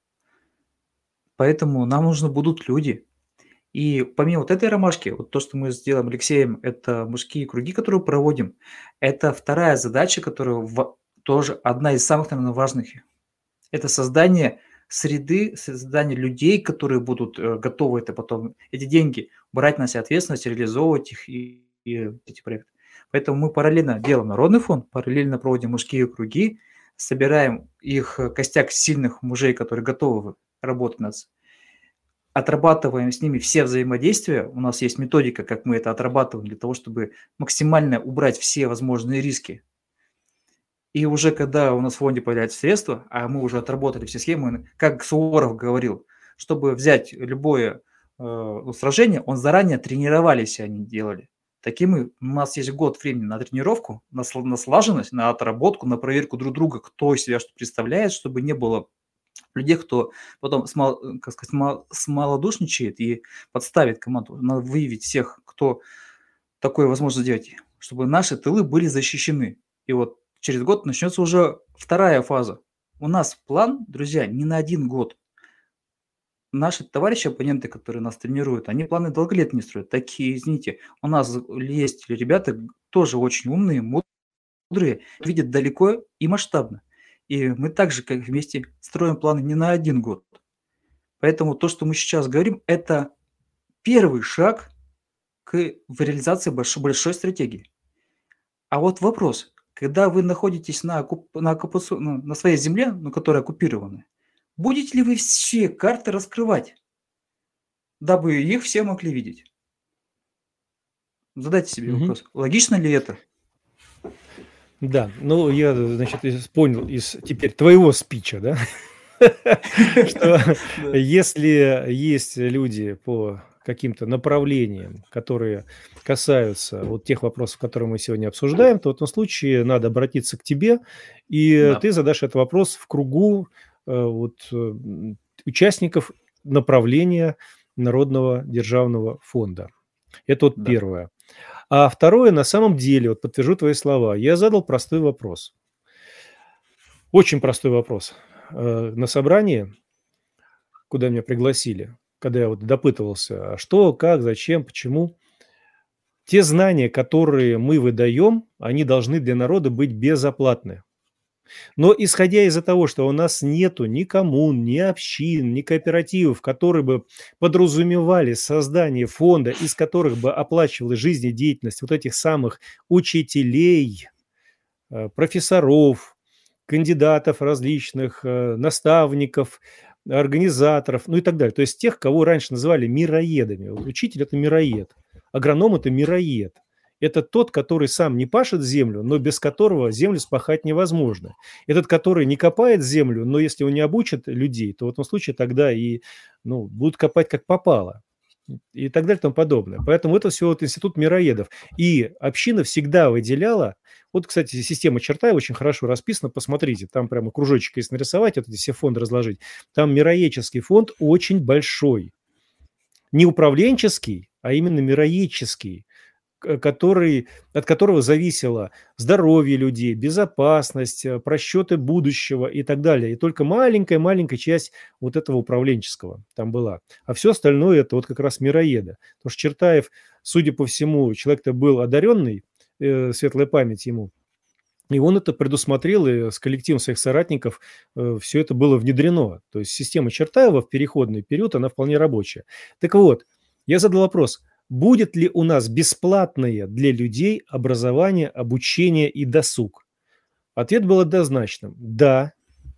Поэтому нам нужны будут люди. И помимо вот этой ромашки, вот то, что мы сделаем Алексеем, это мужские круги, которые проводим, это вторая задача, которая в, тоже одна из самых, наверное, важных. Это создание среды, создание людей, которые будут э, готовы это потом, эти деньги брать на себя ответственность, реализовывать их и, и эти проекты. Поэтому мы параллельно делаем народный фонд, параллельно проводим мужские круги, собираем их костяк сильных мужей, которые готовы работать над, отрабатываем с ними все взаимодействия. У нас есть методика, как мы это отрабатываем для того, чтобы максимально убрать все возможные риски. И уже когда у нас в фонде появляются средства, а мы уже отработали все схемы, как Суворов говорил, чтобы взять любое э, сражение, он заранее тренировались, они делали. Таким мы, у нас есть год времени на тренировку, на, на слаженность, на отработку, на проверку друг друга, кто из себя что представляет, чтобы не было людей, кто потом смал, как сказать, смал, смалодушничает и подставит команду. Надо выявить всех, кто такое возможно сделать, чтобы наши тылы были защищены. И вот через год начнется уже вторая фаза. У нас план, друзья, не на один год. Наши товарищи, оппоненты, которые нас тренируют, они планы долголетние строят. Такие, извините, у нас есть ребята тоже очень умные, мудрые, видят далеко и масштабно. И мы также как вместе строим планы не на один год. Поэтому то, что мы сейчас говорим, это первый шаг к в реализации большой, большой стратегии. А вот вопрос, когда вы находитесь на, оккуп, на, оккупацию, ну, на своей земле, ну, которая оккупирована, будете ли вы все карты раскрывать, дабы их все могли видеть? Задайте себе Мгм. вопрос. Логично ли это? Да, ну я, значит, из- понял из теперь твоего спича, да, что Да. если есть люди по каким-то направлениям, которые касаются вот тех вопросов, которые мы сегодня обсуждаем, то в этом случае надо обратиться к тебе, и Да. ты задашь этот вопрос в кругу э, вот, э, м, участников направления Народного державного фонда. Это вот Да. первое. А второе, на самом деле, вот подтвержу твои слова, я задал простой вопрос. Очень простой вопрос. Э, На собрании, куда меня пригласили, когда я вот допытывался, а что, как, зачем, почему, те знания, которые мы выдаем, они должны для народа быть безоплатны. Но исходя из-за того, что у нас нету ни коммун, ни общин, ни кооперативов, которые бы подразумевали создание фонда, из которых бы оплачивалась жизнедеятельность вот этих самых учителей, э, профессоров, кандидатов различных, э, наставников, организаторов, ну и так далее. То есть тех, кого раньше называли мироедами. Вот учитель – это мироед, агроном – это мироед. Это тот, который сам не пашет землю, но без которого землю спахать невозможно. Этот, который не копает землю, но если он не обучит людей, то в этом случае тогда и ну, будут копать как попало. И так далее и тому подобное. Поэтому это все вот институт мироедов. И община всегда выделяла, вот, кстати, система Чертаева очень хорошо расписана, посмотрите, там прямо кружочек если нарисовать, вот эти все фонды разложить, там мироедческий фонд очень большой. Не управленческий, а именно мироедческий, к- который, от которого зависело здоровье людей, безопасность, э, просчеты будущего и так далее. И только маленькая-маленькая часть вот этого управленческого там была. А все остальное это вот как раз мироеда. Потому что Чертаев, судя по всему, человек-то был одаренный, э, светлая память ему, и он это предусмотрел, и с коллективом своих соратников э, все это было внедрено. То есть система Чертаева в переходный период, она вполне рабочая. Так вот, я задал вопрос, будет ли у нас бесплатное для людей образование, обучение и досуг? Ответ был однозначным – да.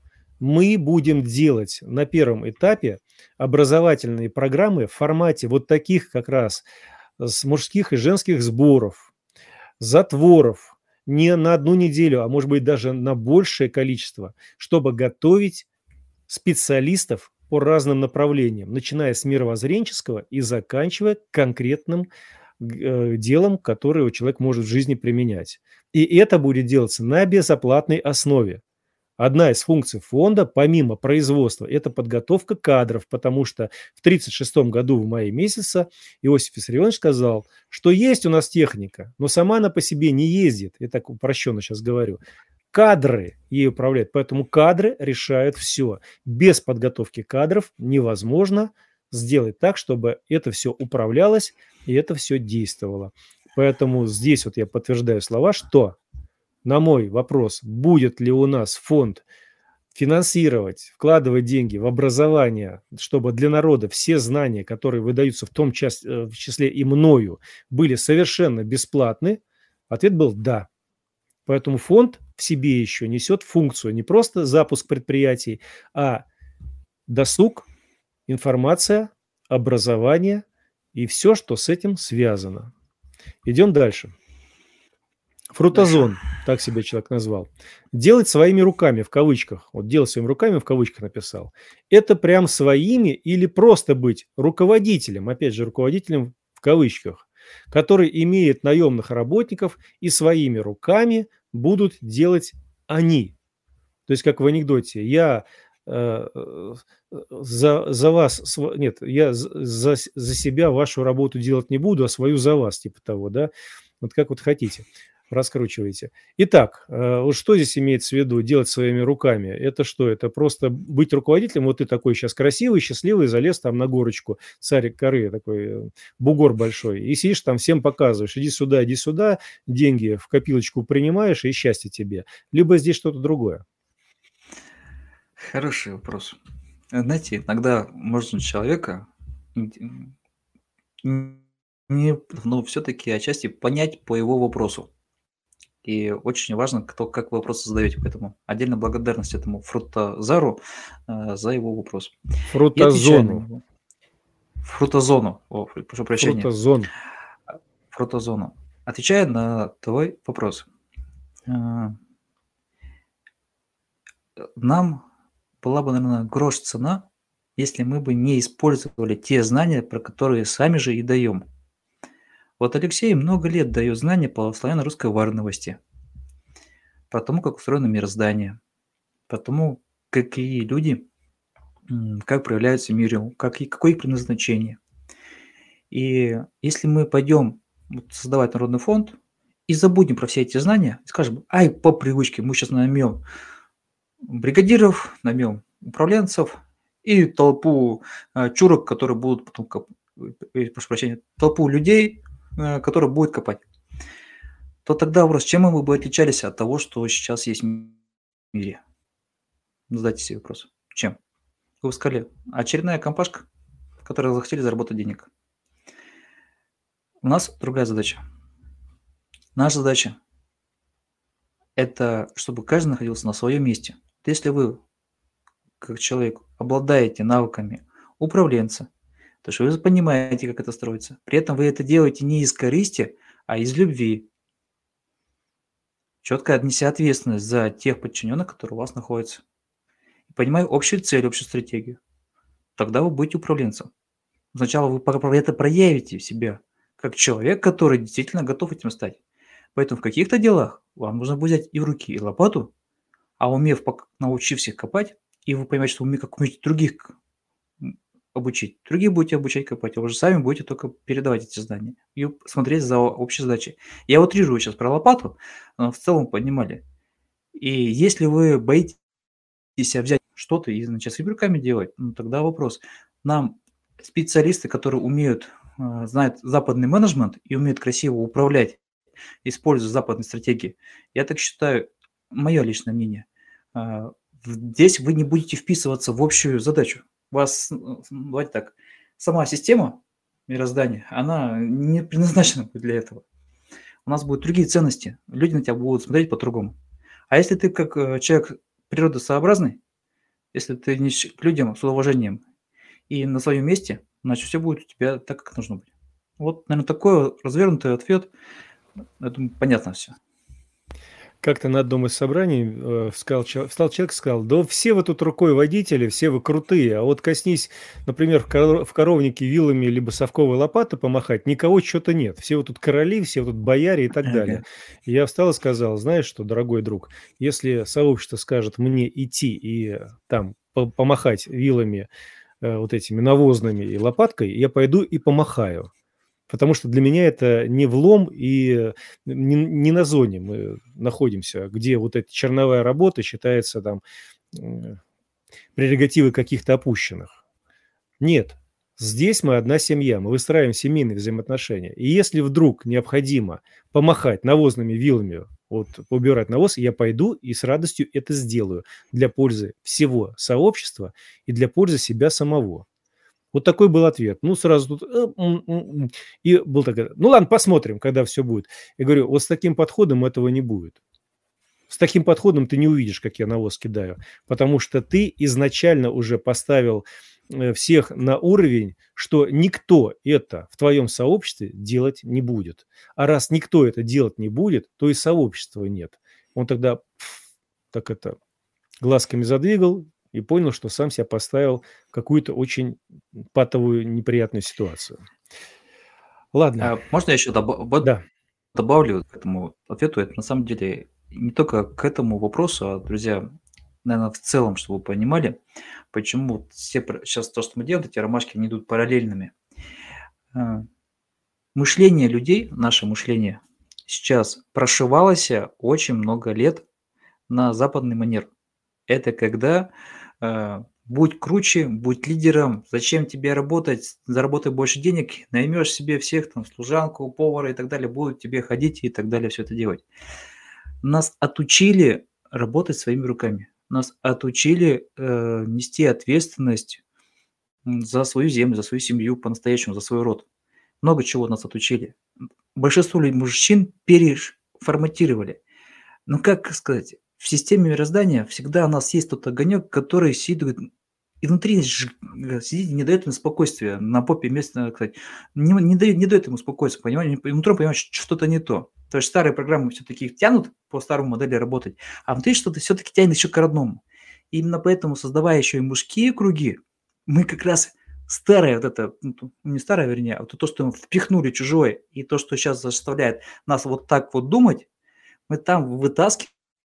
мы будем делать на первом этапе образовательные программы в формате вот таких как раз с мужских и женских сборов, затворов, не на одну неделю, а может быть даже на большее количество, чтобы готовить специалистов по разным направлениям, начиная с мировоззренческого и заканчивая конкретным э, делом, которое человек может в жизни применять. И это будет делаться на безоплатной основе. Одна из функций фонда, помимо производства, это подготовка кадров, потому что в тысяча девятьсот тридцать шестом году в мае месяце Иосиф Виссарионович сказал, что есть у нас техника, но сама она по себе не ездит. Я так упрощенно сейчас говорю. Кадры ей управляют, поэтому кадры решают все. Без подготовки кадров невозможно сделать так, чтобы это все управлялось и это все действовало. Поэтому здесь вот я подтверждаю слова, что на мой вопрос, будет ли у нас фонд финансировать, вкладывать деньги в образование, чтобы для народа все знания, которые выдаются в том числе, в числе и мною, были совершенно бесплатны, ответ был «да». Поэтому фонд в себе еще несет функцию не просто запуск предприятий, а досуг, информация, образование и все, что с этим связано. Идем дальше. Фрутозон, так себя человек назвал. Делать своими руками, в кавычках. Вот делать своими руками, в кавычках написал. Это прям своими или просто быть руководителем, опять же, руководителем в кавычках, который имеет наемных работников и своими руками будут делать они. То есть, как в анекдоте, я э, за, за вас, нет, я за, за себя вашу работу делать не буду, а свою за вас, типа того, да, вот как вот хотите. Раскручиваете. Итак, вот что здесь имеется в виду делать своими руками? Это что? Это просто быть руководителем. Вот ты такой сейчас красивый, счастливый, залез там на горочку, царик горы, такой бугор большой, и сидишь там всем показываешь. Иди сюда, иди сюда, деньги в копилочку принимаешь, и счастье тебе. Либо здесь что-то другое. Хороший вопрос. Знаете, иногда можно человека не, но все-таки отчасти понять по его вопросу. И очень важно, кто, как вы вопросы задаете. Поэтому отдельно благодарность этому Фрутозару э, за его вопрос. Фрутозону. Фрутозону. О, прошу прощения. Фрутозон. Фрутозону. Отвечая на твой вопрос. Э, нам была бы, наверное, грош цена, если мы бы не использовали те знания, про которые сами же и даем. Вот Алексей много лет дает знания по славяно-русской варновости, про тому, как устроено мироздание, про тому, какие люди, как проявляются в мире, как, какое их предназначение. И если мы пойдем создавать народный фонд и забудем про все эти знания, скажем, ай, по привычке мы сейчас наймем бригадиров, наймем управленцев и толпу чурок, которые будут потом, прошу прощения, толпу людей, который будет копать, то тогда вопрос, чем мы бы отличались от того, что сейчас есть в мире? Задайте себе вопрос. Чем? Вы сказали, очередная компашка, которая захотели заработать денег. У нас другая задача. Наша задача – это чтобы каждый находился на своем месте. Если вы, как человек, обладаете навыками управленца, то что вы понимаете, как это строится. При этом вы это делаете не из корысти, а из любви. Четко отнеся ответственность за тех подчиненных, которые у вас находятся. И понимая общую цель, общую стратегию. Тогда вы будете управленцем. Сначала вы это проявите в себя, как человек, который действительно готов этим стать. Поэтому в каких-то делах вам нужно взять и в руки, и лопату, а умев, научившись копать, и вы поймете, что умеете, как умеете других обучить. Другие будете обучать копать, а вы же сами будете только передавать эти знания и смотреть за общей задачей. Я утрирую сейчас про лопату, но в целом понимали. И если вы боитесь взять что-то и начать своими руками делать, ну тогда вопрос. Нам специалисты, которые умеют, знают западный менеджмент и умеют красиво управлять, используя западные стратегии, я так считаю, мое личное мнение, здесь вы не будете вписываться в общую задачу. У вас, давайте так, сама система мироздания, она не предназначена для этого. У нас будут другие ценности, люди на тебя будут смотреть по-другому. А если ты как человек природосообразный, Если ты отнесешься к людям с уважением и на своем месте, значит, все будет у тебя так, как должно быть. Вот, наверное, такой развернутый ответ. Я думаю, понятно все. Как-то на одном из собраний э, встал, чел- встал человек и сказал: да все вы тут рукой водители, все вы крутые, а вот коснись, например, в, коро- в коровнике вилами либо совковой лопатой помахать, никого что-то нет. Все вы тут короли, все вы тут бояре и так далее. Ага. И я встал и сказал: знаешь что, дорогой друг, если сообщество скажет мне идти и э, там по- помахать вилами э, вот этими навозными и лопаткой, я пойду и помахаю. Потому что для меня это не влом и не, не на зоне мы находимся, где вот эта черновая работа считается там м, прерогативой каких-то опущенных. Нет, здесь мы одна семья, мы выстраиваем семейные взаимоотношения. И если вдруг необходимо помахать навозными вилами, вот убирать навоз, я пойду и с радостью это сделаю для пользы всего сообщества и для пользы себя самого. Вот такой был ответ. Ну, сразу тут... э, м, м, м. И был такой: ну ладно, посмотрим, когда все будет. Я говорю, вот с таким подходом этого не будет. С таким подходом ты не увидишь, как я навоз кидаю, потому что ты изначально уже поставил э, всех на уровень, что никто это в твоем сообществе делать не будет. А раз никто это делать не будет, то и сообщества нет. Он тогда пф, так это глазками задвигал и понял, что сам себя поставил в какую-то очень патовую, неприятную ситуацию. Ладно, А можно я еще доба- бо- да. добавлю к этому ответу? Это на самом деле не только к этому вопросу, а, друзья, наверное, в целом, чтобы вы понимали, почему вот все сейчас то, что мы делаем, эти ромашки, они идут параллельными. А, Мышление людей, наше мышление, сейчас прошивалось очень много лет на западный манер. Это когда э, будь круче, будь лидером, зачем тебе работать, заработай больше денег, наймешь себе всех, там, служанку, повара и так далее, будут тебе ходить и так далее, все это делать. Нас отучили работать своими руками, нас отучили э, нести ответственность м, за свою землю, за свою семью, по-настоящему, за свой род. Много чего нас отучили. Большинство лю- мужчин переформатировали. Ну, как сказать, в системе мироздания всегда у нас есть тот огонек, который сидит и внутри ж- э, сидит и не дает ему спокойствия. На попе место, кстати, не, не, дает, не дает ему спокойствия, понимаете? И внутри понимаешь, что что-то не то. То есть старые программы все-таки их тянут по старой модели работать, а внутри что-то все-таки тянет еще к родному. И именно поэтому, создавая еще и мужские круги, мы как раз старое вот это, ну, ту- не старое, вернее, а вот то, что мы впихнули чужое, и то, что сейчас заставляет нас вот так вот думать, мы там вытаскиваем.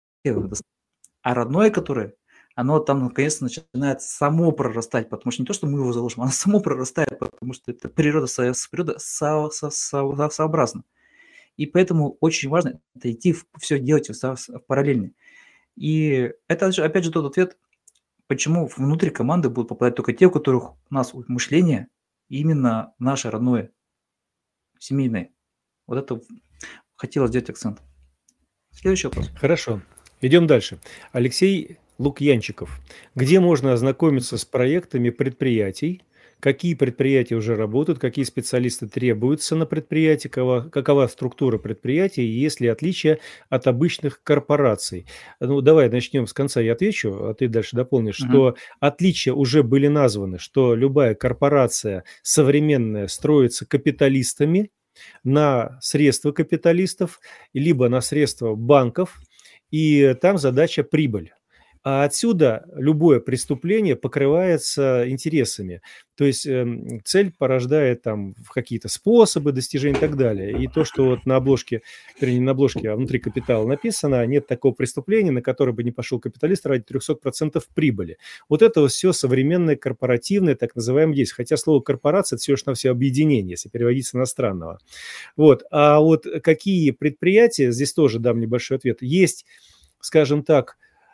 А родное, которое, оно там наконец-то начинает само прорастать, потому что не то, что мы его заложим, оно само прорастает, потому что это природа, со- с- природа со- со- со- сообразна. И поэтому очень важно это идти, все делать со- с- параллельно. И это, же, опять же, тот ответ, почему внутри команды будут попадать только те, у которых у нас вот мышление именно наше родное, семейное. Вот это хотелось сделать акцент. Следующий вопрос. Хорошо. Идем дальше. Алексей Лукьянчиков. Где можно ознакомиться с проектами предприятий? Какие предприятия уже работают? Какие специалисты требуются на предприятии? Какова, какова структура предприятия? И есть ли отличия от обычных корпораций? Ну, давай начнем с конца. Я отвечу, а ты дальше дополнишь, Мгм. что отличия уже были названы, что любая корпорация современная строится капиталистами на средства капиталистов, либо на средства банков, и там задача прибыль. А отсюда любое преступление покрывается интересами. То есть эм, цель порождает там в какие-то способы достижения и так далее. И то, что вот на обложке, вернее, не на обложке, а внутри капитала написано, нет такого преступления, на которое бы не пошел капиталист ради триста процентов прибыли. Вот это вот все современное корпоративное, так называемое действие. Хотя слово корпорация – это всего лишь на все объединение, если переводить с иностранного. Вот. А вот какие предприятия, здесь тоже дам небольшой ответ, есть, скажем так,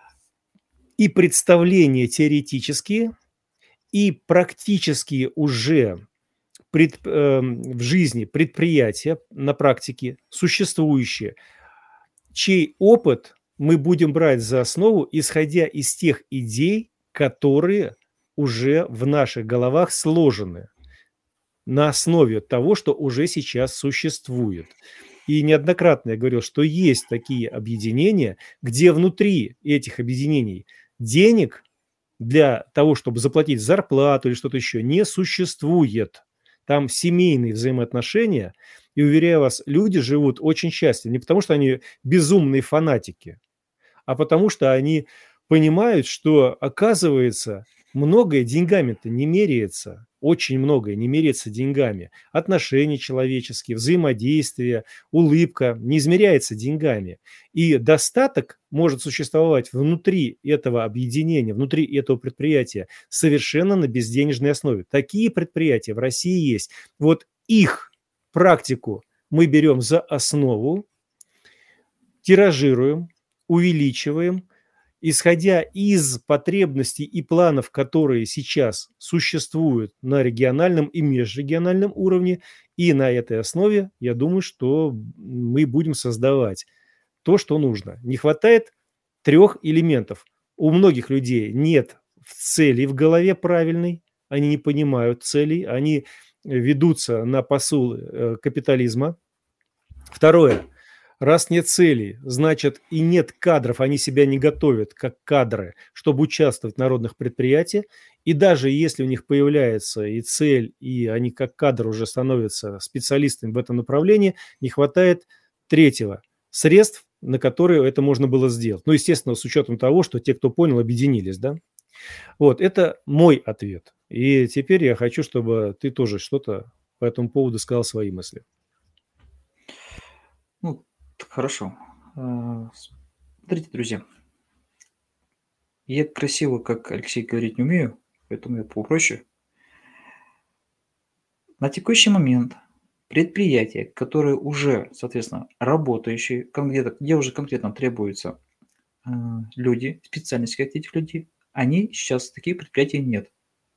и представления теоретические, и практические уже пред, э, в жизни предприятия на практике существующие, чей опыт мы будем брать за основу, исходя из тех идей, которые уже в наших головах сложены на основе того, что уже сейчас существует. И неоднократно я говорил, что есть такие объединения, где внутри этих объединений денег для того, чтобы заплатить зарплату или что-то еще, не существует. Там семейные взаимоотношения, и, уверяю вас, люди живут очень счастливо. Не потому, что они безумные фанатики, а потому что они понимают, что, оказывается, многое деньгами-то не меряется. Очень многое не меряется деньгами. Отношения человеческие, взаимодействие, улыбка не измеряется деньгами. И достаток может существовать внутри этого объединения, внутри этого предприятия совершенно на безденежной основе. Такие предприятия в России есть. Вот их практику мы берем за основу, тиражируем, увеличиваем, исходя из потребностей и планов, которые сейчас существуют на региональном и межрегиональном уровне, и на этой основе, я думаю, что мы будем создавать то, что нужно. Не хватает трех элементов. У многих людей нет цели в голове правильной, они не понимают целей, они ведутся на посул капитализма. Второе. Раз нет целей, значит и нет кадров, они себя не готовят как кадры, чтобы участвовать в народных предприятиях. И даже если у них появляется и цель, и они как кадр уже становятся специалистами в этом направлении, не хватает третьего – средств, на которые это можно было сделать. Ну, естественно, с учетом того, что те, кто понял, объединились, да. Вот, это мой ответ. И теперь я хочу, чтобы ты тоже что-то по этому поводу сказал свои мысли. Ну, хорошо. А, Смотрите, друзья, я красиво, как Алексей, говорить не умею, поэтому я попроще. На текущий момент предприятия, которые уже, соответственно, работающие, кон- где-то- где уже конкретно требуются а, люди, специальности этих людей, они сейчас, таких предприятий нет.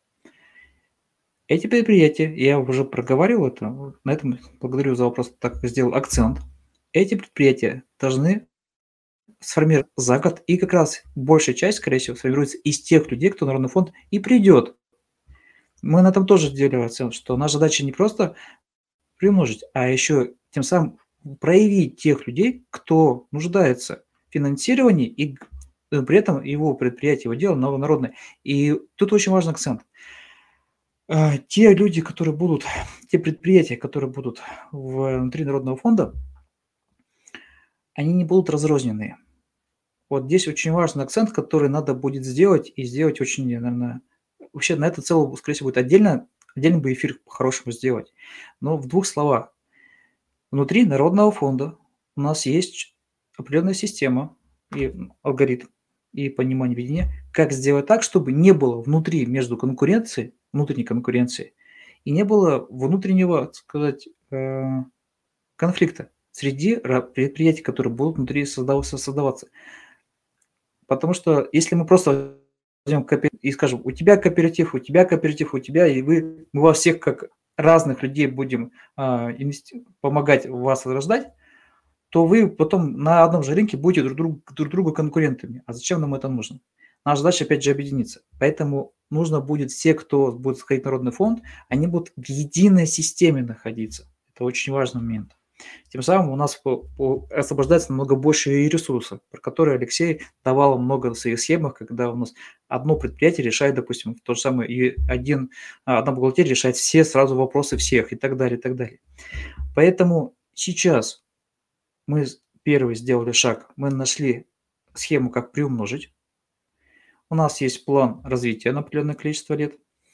Эти предприятия, я уже проговаривал это, вот на этом благодарю за вопрос, так как сделал акцент. Эти предприятия должны сформировать за год, и как раз большая часть, скорее всего, сформируется из тех людей, кто в Народный фонд и придет. Мы на этом тоже делали акцент, что наша задача не просто приумножить, а еще тем самым проявить тех людей, кто нуждается в финансировании, и г- э, при этом его предприятие, его дело новонародное. И тут очень важный акцент. А, Те люди, которые будут, те предприятия, которые будут в- внутри Народного фонда, они не будут разрозненные. Вот здесь очень важный акцент, который надо будет сделать, и сделать очень, наверное, вообще на это целый, скорее всего, будет отдельно, отдельный бы эфир по-хорошему сделать. Но в двух словах. Внутри Народного фонда у нас есть определенная система и алгоритм, и понимание видения, как сделать так, чтобы не было внутри между конкуренцией, внутренней конкуренции, и не было внутреннего, так сказать, э, конфликта среди ра- предприятий, которые будут внутри создаваться, создаваться. Потому что если мы просто возьмем кооператив и скажем, у тебя кооператив, у тебя кооператив, у тебя, и вы, мы во всех как разных людей будем а, инвести- помогать вас рождать, то вы потом на одном же рынке будете друг, друг, друг другу конкурентами. А зачем нам это нужно? Наша задача, опять же, объединиться. Поэтому нужно будет все, кто будет сходить в Народный фонд, они будут в единой системе находиться. Это очень важный момент. Тем самым у нас по- по- освобождается намного больше ресурсов, про которые Алексей давал много на своих схемах, когда у нас одно предприятие решает, допустим, то же самое, и один, а, одна бухгалтерия решает все сразу вопросы всех и так далее, и так далее. Поэтому сейчас мы с- первый сделали шаг, мы нашли схему, как приумножить. У нас есть план развития на определенное количество лет.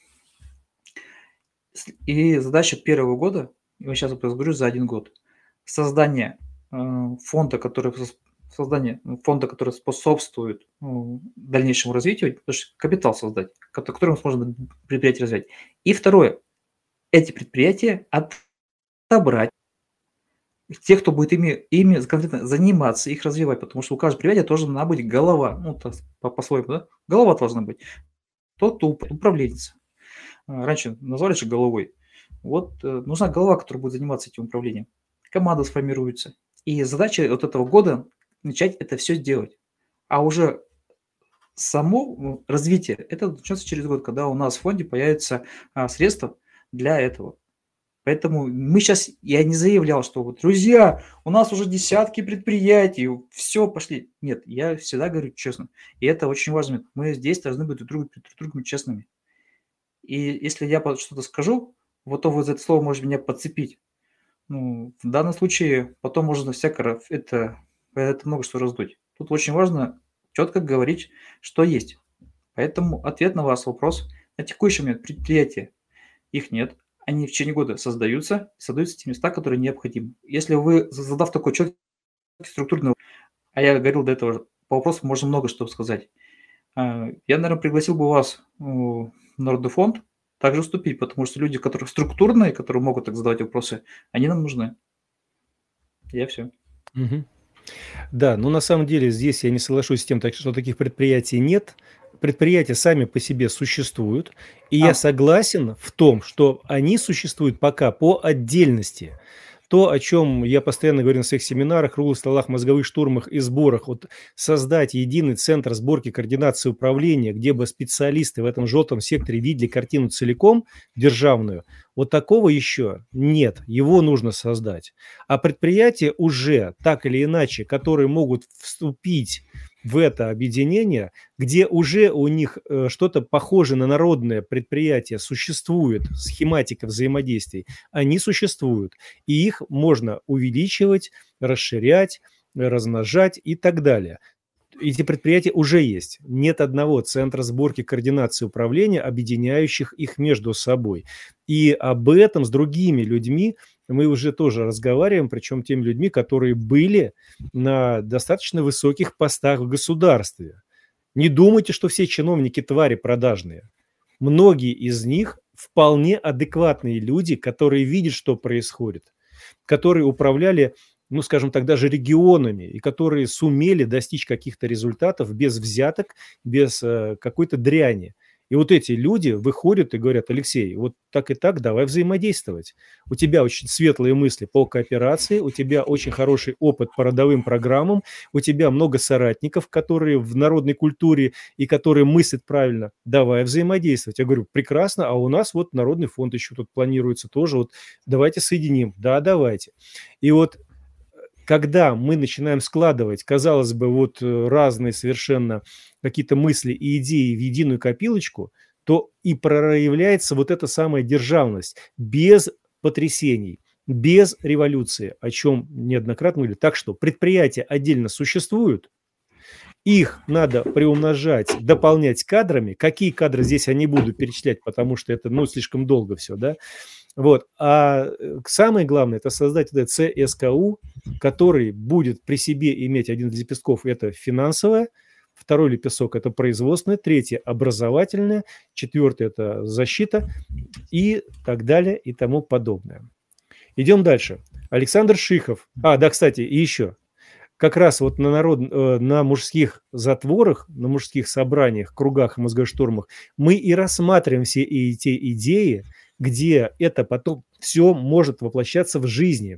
С- И задача первого года, я сейчас говорю за один год, создание э, фонда, который сос- создание ну, фонда, который способствует ну, дальнейшему развитию, то есть капитал создать, ко- которым можно предприятие развивать. И второе, эти предприятия отобрать тех, кто будет ими, ими конкретно заниматься, их развивать, потому что у каждого предприятия тоже должна быть голова, ну, так, по- по-своему, да? Голова должна быть. Тот, кто уп- управленец. А, Раньше назвали же головой. Вот э, нужна голова, которая будет заниматься этим управлением. Команда сформируется. И задача вот этого года начать это все делать. А уже само ну, развитие, это начнется через год, когда у нас в фонде появятся а, средства для этого. Поэтому мы сейчас, я не заявлял, что вот, друзья, у нас уже десятки предприятий, все, пошли. Нет, я всегда говорю честно. И это очень важно. Мы здесь должны быть друг другу, друг другу честными. И если я по- что-то скажу, вот то вот за это слово может меня подцепить. Ну, в данном случае потом можно всяко это, это много что раздуть. Тут очень важно четко говорить, что есть. Поэтому ответ на ваш вопрос. На текущий момент предприятия их нет. Они в течение года создаются, создаются те места, которые необходимы. Если вы, задав такой четкий структурный, а я говорил до этого, по вопросу можно много что сказать. А, Я, наверное, пригласил бы вас в Народный фонд также вступить, потому что люди, которые структурные, которые могут так задавать вопросы, они нам нужны. Я все. Мгм. Да, но на самом деле здесь я не соглашусь с тем, так что таких предприятий нет. Предприятия сами по себе существуют, и я А, согласен в том, что они существуют пока по отдельности. То, о чем я постоянно говорю на своих семинарах, круглых столах, мозговых штурмах и сборах, вот создать единый центр сборки, координации, управления, где бы специалисты в этом желтом секторе видели картину целиком, державную, вот такого еще нет, его нужно создать. А предприятия уже так или иначе, которые могут вступить в это объединение, где уже у них э, что-то похожее на народное предприятие существует, схематика взаимодействий, они существуют, и их можно увеличивать, расширять, размножать и так далее. Эти предприятия уже есть. Нет одного центра сборки, координации, управления, объединяющих их между собой. И об этом с другими людьми мы уже тоже разговариваем, причем теми людьми, которые были на достаточно высоких постах в государстве. Не думайте, что все чиновники твари продажные. Многие из них вполне адекватные люди, которые видят, что происходит, которые управляли, ну, скажем так, даже регионами, и которые сумели достичь каких-то результатов без взяток, без э, какой-то дряни. И вот эти люди выходят и говорят: Алексей, вот так и так, давай взаимодействовать. У тебя очень светлые мысли по кооперации, у тебя очень хороший опыт по родовым программам, у тебя много соратников, которые в народной культуре и которые мыслят правильно. Давай взаимодействовать. Я говорю: прекрасно, а у нас вот Народный фонд еще тут планируется тоже. Вот давайте соединим. Да, давайте. И вот когда мы начинаем складывать, казалось бы, вот э, разные совершенно какие-то мысли и идеи в единую копилочку, то и проявляется вот эта самая державность без потрясений, без революции, о чем неоднократно говорили. Так что предприятия отдельно существуют, их надо приумножать, дополнять кадрами. Какие кадры здесь я не буду перечислять, потому что это, ну, слишком долго все, да. Вот. А э, самое главное – это создать этот цэ эс ка у, который будет при себе иметь один из лепестков – это финансовое, второй лепесток – это производственное, третье – образовательное, четвертое – это защита и так далее и тому подобное. Идем дальше. Александр Шихов. А, да, кстати, и еще. Как раз вот на, народ, э, на мужских затворах, на мужских собраниях, кругах и мозговых штурмах мы и рассматриваем все эти идеи, где это потом все может воплощаться в жизни.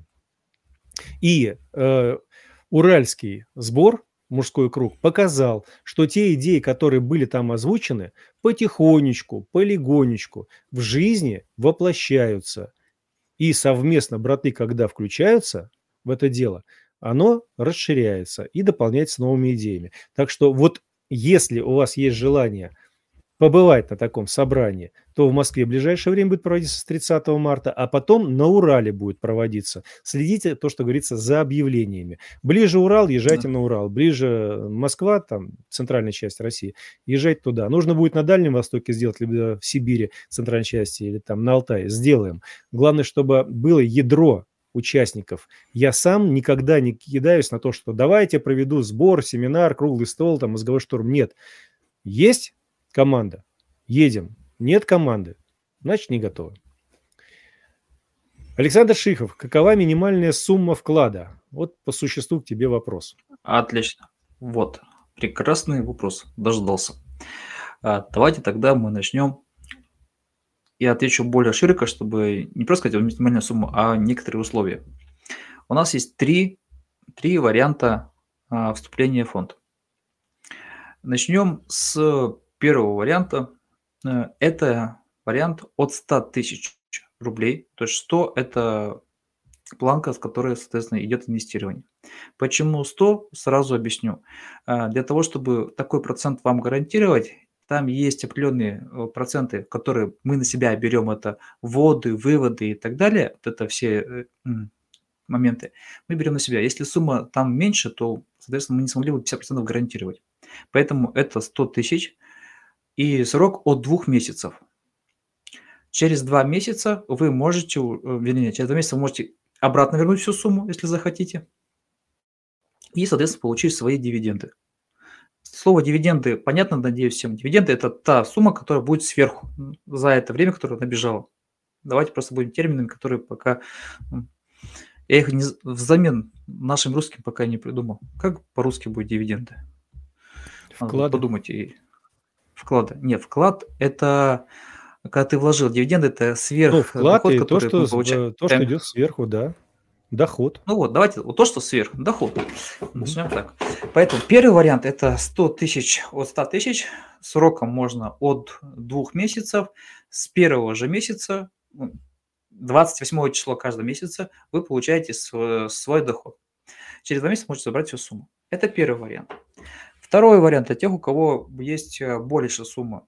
И э, Уральский сбор, мужской круг, показал, что те идеи, которые были там озвучены, потихонечку, полигонечку в жизни воплощаются. И совместно браты, когда включаются в это дело, оно расширяется и дополняется новыми идеями. Так что вот если у вас есть желание побывать на таком собрании, то в Москве в ближайшее время будет проводиться с тридцатого марта, а потом на Урале будет проводиться. Следите, то, что говорится, за объявлениями. Ближе Урал, езжайте Да. на Урал. Ближе Москва, там, центральная часть России, езжайте туда. Нужно будет на Дальнем Востоке сделать, либо в Сибири, центральной части, или там на Алтае. Сделаем. Главное, чтобы было ядро участников. Я сам никогда не кидаюсь на то, что давайте проведу сбор, семинар, круглый стол, там, мозговой штурм. Нет. Есть команда, едем. Нет команды, значит, не готовы. Александр Шихов, какова минимальная сумма вклада? Вот по существу к тебе вопрос. Отлично. Вот. Прекрасный вопрос. Дождался. А, Давайте тогда мы начнем. Я отвечу более широко, чтобы не просто сказать минимальную сумму, а некоторые условия. У нас есть три, три варианта а, вступления в фонд. Начнем с первого варианта. Э, Это вариант от ста тысяч рублей. То есть сто– это планка, с которой, соответственно, идет инвестирование. Почему сто? Сразу объясню. А, Для того, чтобы такой процент вам гарантировать, там есть определенные э, проценты, которые мы на себя берем. Это вводы, выводы и так далее. Вот это все э, м, моменты мы берем на себя. Если сумма там меньше, то, соответственно, мы не смогли бы пятьдесят процентов гарантировать. Поэтому это сто тысяч и срок от двух месяцев. Через два месяца вы можете, у- э, вернее, через два месяца вы можете обратно вернуть всю сумму, если захотите, и, соответственно, получить свои дивиденды. Слово дивиденды понятно, надеюсь, всем. Дивиденды– это та сумма, которая будет сверху м, за это время, которое набежало. Давайте просто будем терминами, которые пока... м, Я их не з- взамен нашим русским пока не придумал. Как по-русски будет дивиденды? Надо будет Вклады. подумать. И вклады. Нет, вклад– это когда ты вложил. Дивиденды– это Ну, сверх э, вклад доход, и то, который что, мы с- получаем. в- то, что идет сверху, да. Доход. Ну вот, давайте вот то, что сверх, доход. Мгм. Начнем так. Поэтому первый вариант– это сто тысяч от ста тысяч. Сроком можно от двух месяцев. С первого же месяца, ну, двадцать восьмого числа каждого месяца, вы получаете св- свой доход. Через два месяца можете забрать всю сумму. Это первый вариант. Второй вариант для тех, у кого есть э, большая сумма.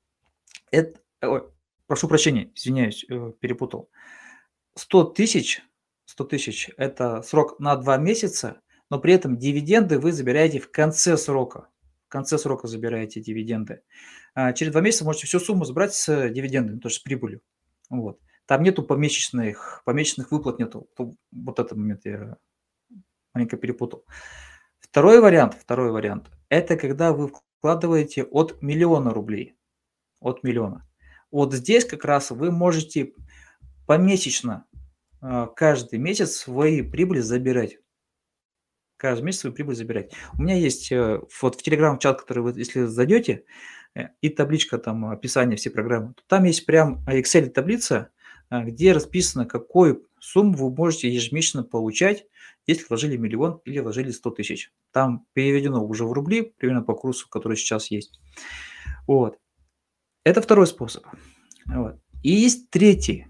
Это, ой, прошу прощения, извиняюсь, э, перепутал. сто тысяч, сто тысяч– это срок на два месяца, но при этом дивиденды вы забираете в конце срока. В конце срока забираете дивиденды. А через два месяца можете всю сумму забрать с дивидендами, то есть с прибылью. Вот. Там нету помесячных, помесячных выплат нету. То- Вот этот момент я маленько перепутал. Второй вариант, второй вариант– это когда вы вкладываете от миллиона рублей. От миллиона. Вот здесь как раз вы можете помесячно а, каждый месяц свои прибыли забирать. Каждый месяц свою прибыль забирать. У меня есть э, вот в Telegram-чат, который вы, если зайдете, э, и табличка там описания всей программы, то там есть прям Excel-таблица, а, где расписано, какую сумму вы можете ежемесячно получать, если вложили миллион или вложили сто тысяч. Там переведено уже в рубли, примерно по курсу, который сейчас есть. Вот. Это второй способ. Вот. И есть третий,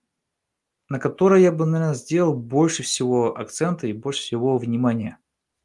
на который я бы, наверное, сделал больше всего акцента и больше всего внимания.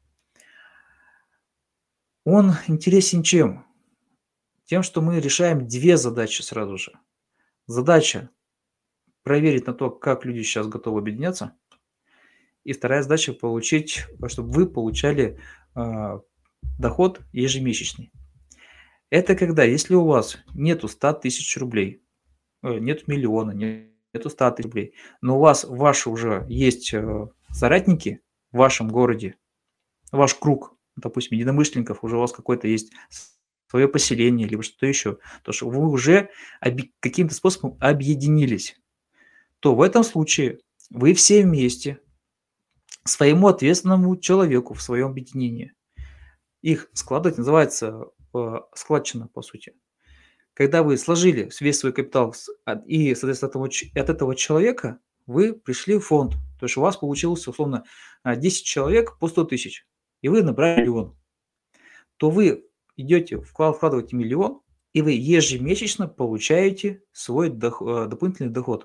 Он интересен чем? Тем, что мы решаем две задачи сразу же. Задача проверить на то, как люди сейчас готовы объединяться. И вторая задача получить, чтобы вы получали а, доход ежемесячный. Это когда, если у вас нету ста тысяч рублей, э, нет миллиона, не- нету ста тысяч рублей, но у вас ваши уже есть э, соратники в вашем городе, ваш круг, допустим, единомышленников, уже у вас какое-то есть свое поселение, либо что-то еще, то что вы уже обе- каким-то способом объединились, то в этом случае вы все вместе своему ответственному человеку в своем объединении. Их складывать называется э, складчина, по сути. Когда вы сложили весь свой капитал с- от- и, соответственно, от этого, ч- от этого человека вы пришли в фонд. То есть у вас получилось, условно, а, десять человек по сто тысяч, и вы набрали миллион. То вы идете, вклад- вкладываете миллион, и вы ежемесячно получаете свой дох- э, дополнительный доход.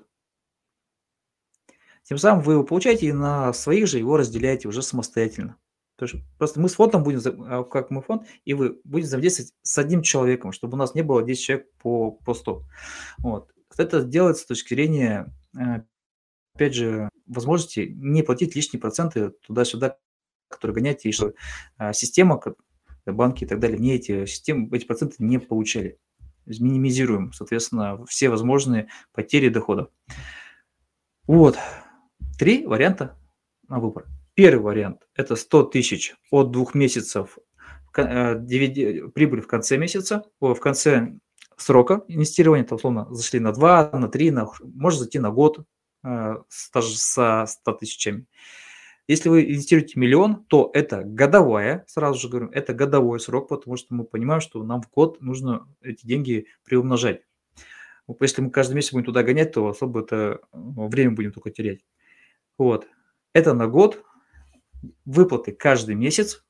Тем самым вы его получаете и на своих же его разделяете уже самостоятельно. То есть просто мы с фондом будем, за- а, как мы фонд, и вы будете взаимодействовать с одним человеком, чтобы у нас не было десять человек по, по сто. Вот. Это делается с точки зрения, э, опять же, возможности не платить лишние проценты туда-сюда, которые гоняете, и что а, система, как банки и так далее, не эти системы, эти проценты не получали. То есть минимизируем, соответственно, все возможные потери дохода. Вот. Три варианта на выбор. Первый вариант– это сто тысяч от двух месяцев в ко- э, дивиде- прибыль в конце месяца, о, в конце срока инвестирования, то, условно, зашли на два, на три, на, х- может зайти на год э, с- даже со ста тысячами. Если вы инвестируете миллион, то это годовая, сразу же говорю, это годовой срок, потому что мы понимаем, что нам в год нужно эти деньги приумножать. Вот если мы каждый месяц будем туда гонять, то особо это э, время будем только терять. Вот. Это на год, выплаты каждый месяц,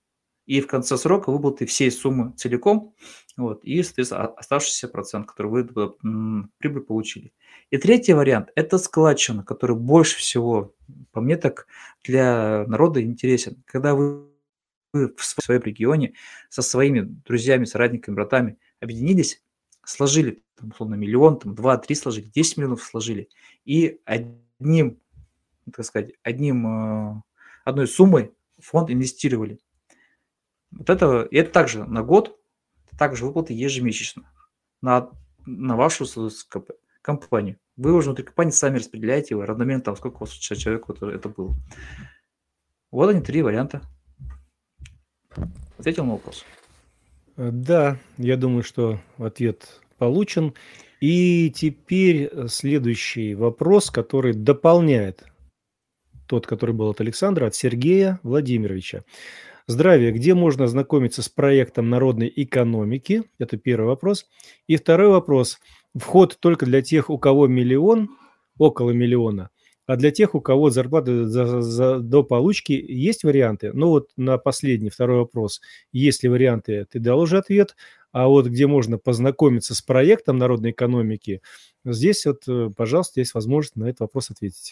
и в конце срока выплаты всей суммы целиком, вот, и, соответственно, о- оставшийся процент, который вы д- м, прибыль получили. И третий вариант– это складчина, который больше всего, по мне так, для народа интересен. Когда вы вы в св- своем регионе со своими друзьями, соратниками, братами объединились, сложили, там, условно, миллион, там, два, три сложили, десять миллионов сложили, и одним, так сказать, одним, э, одной суммой в фонд инвестировали. Вот это, и это также на год, также выплаты ежемесячно на, на вашу с- с- КП компанию. Вы уже внутри компании сами распределяете его равномерно, там, сколько у вас ча- человек вот это было. Вот они, три варианта. Ответил на вопрос? Э, Да, я думаю, что ответ получен. И теперь э, следующий вопрос, который дополняет тот, который был от Александра, от Сергея Владимировича. Здравия, где можно ознакомиться с проектом народной экономики? Это первый вопрос. И второй вопрос. Вход только для тех, у кого миллион, около миллиона, а для тех, у кого зарплата за- за- до получки, есть варианты? Ну вот на последний, второй вопрос. Есть ли варианты, ты дал уже ответ. А вот где можно познакомиться с проектом народной экономики, здесь вот, э, пожалуйста, есть возможность на этот вопрос ответить.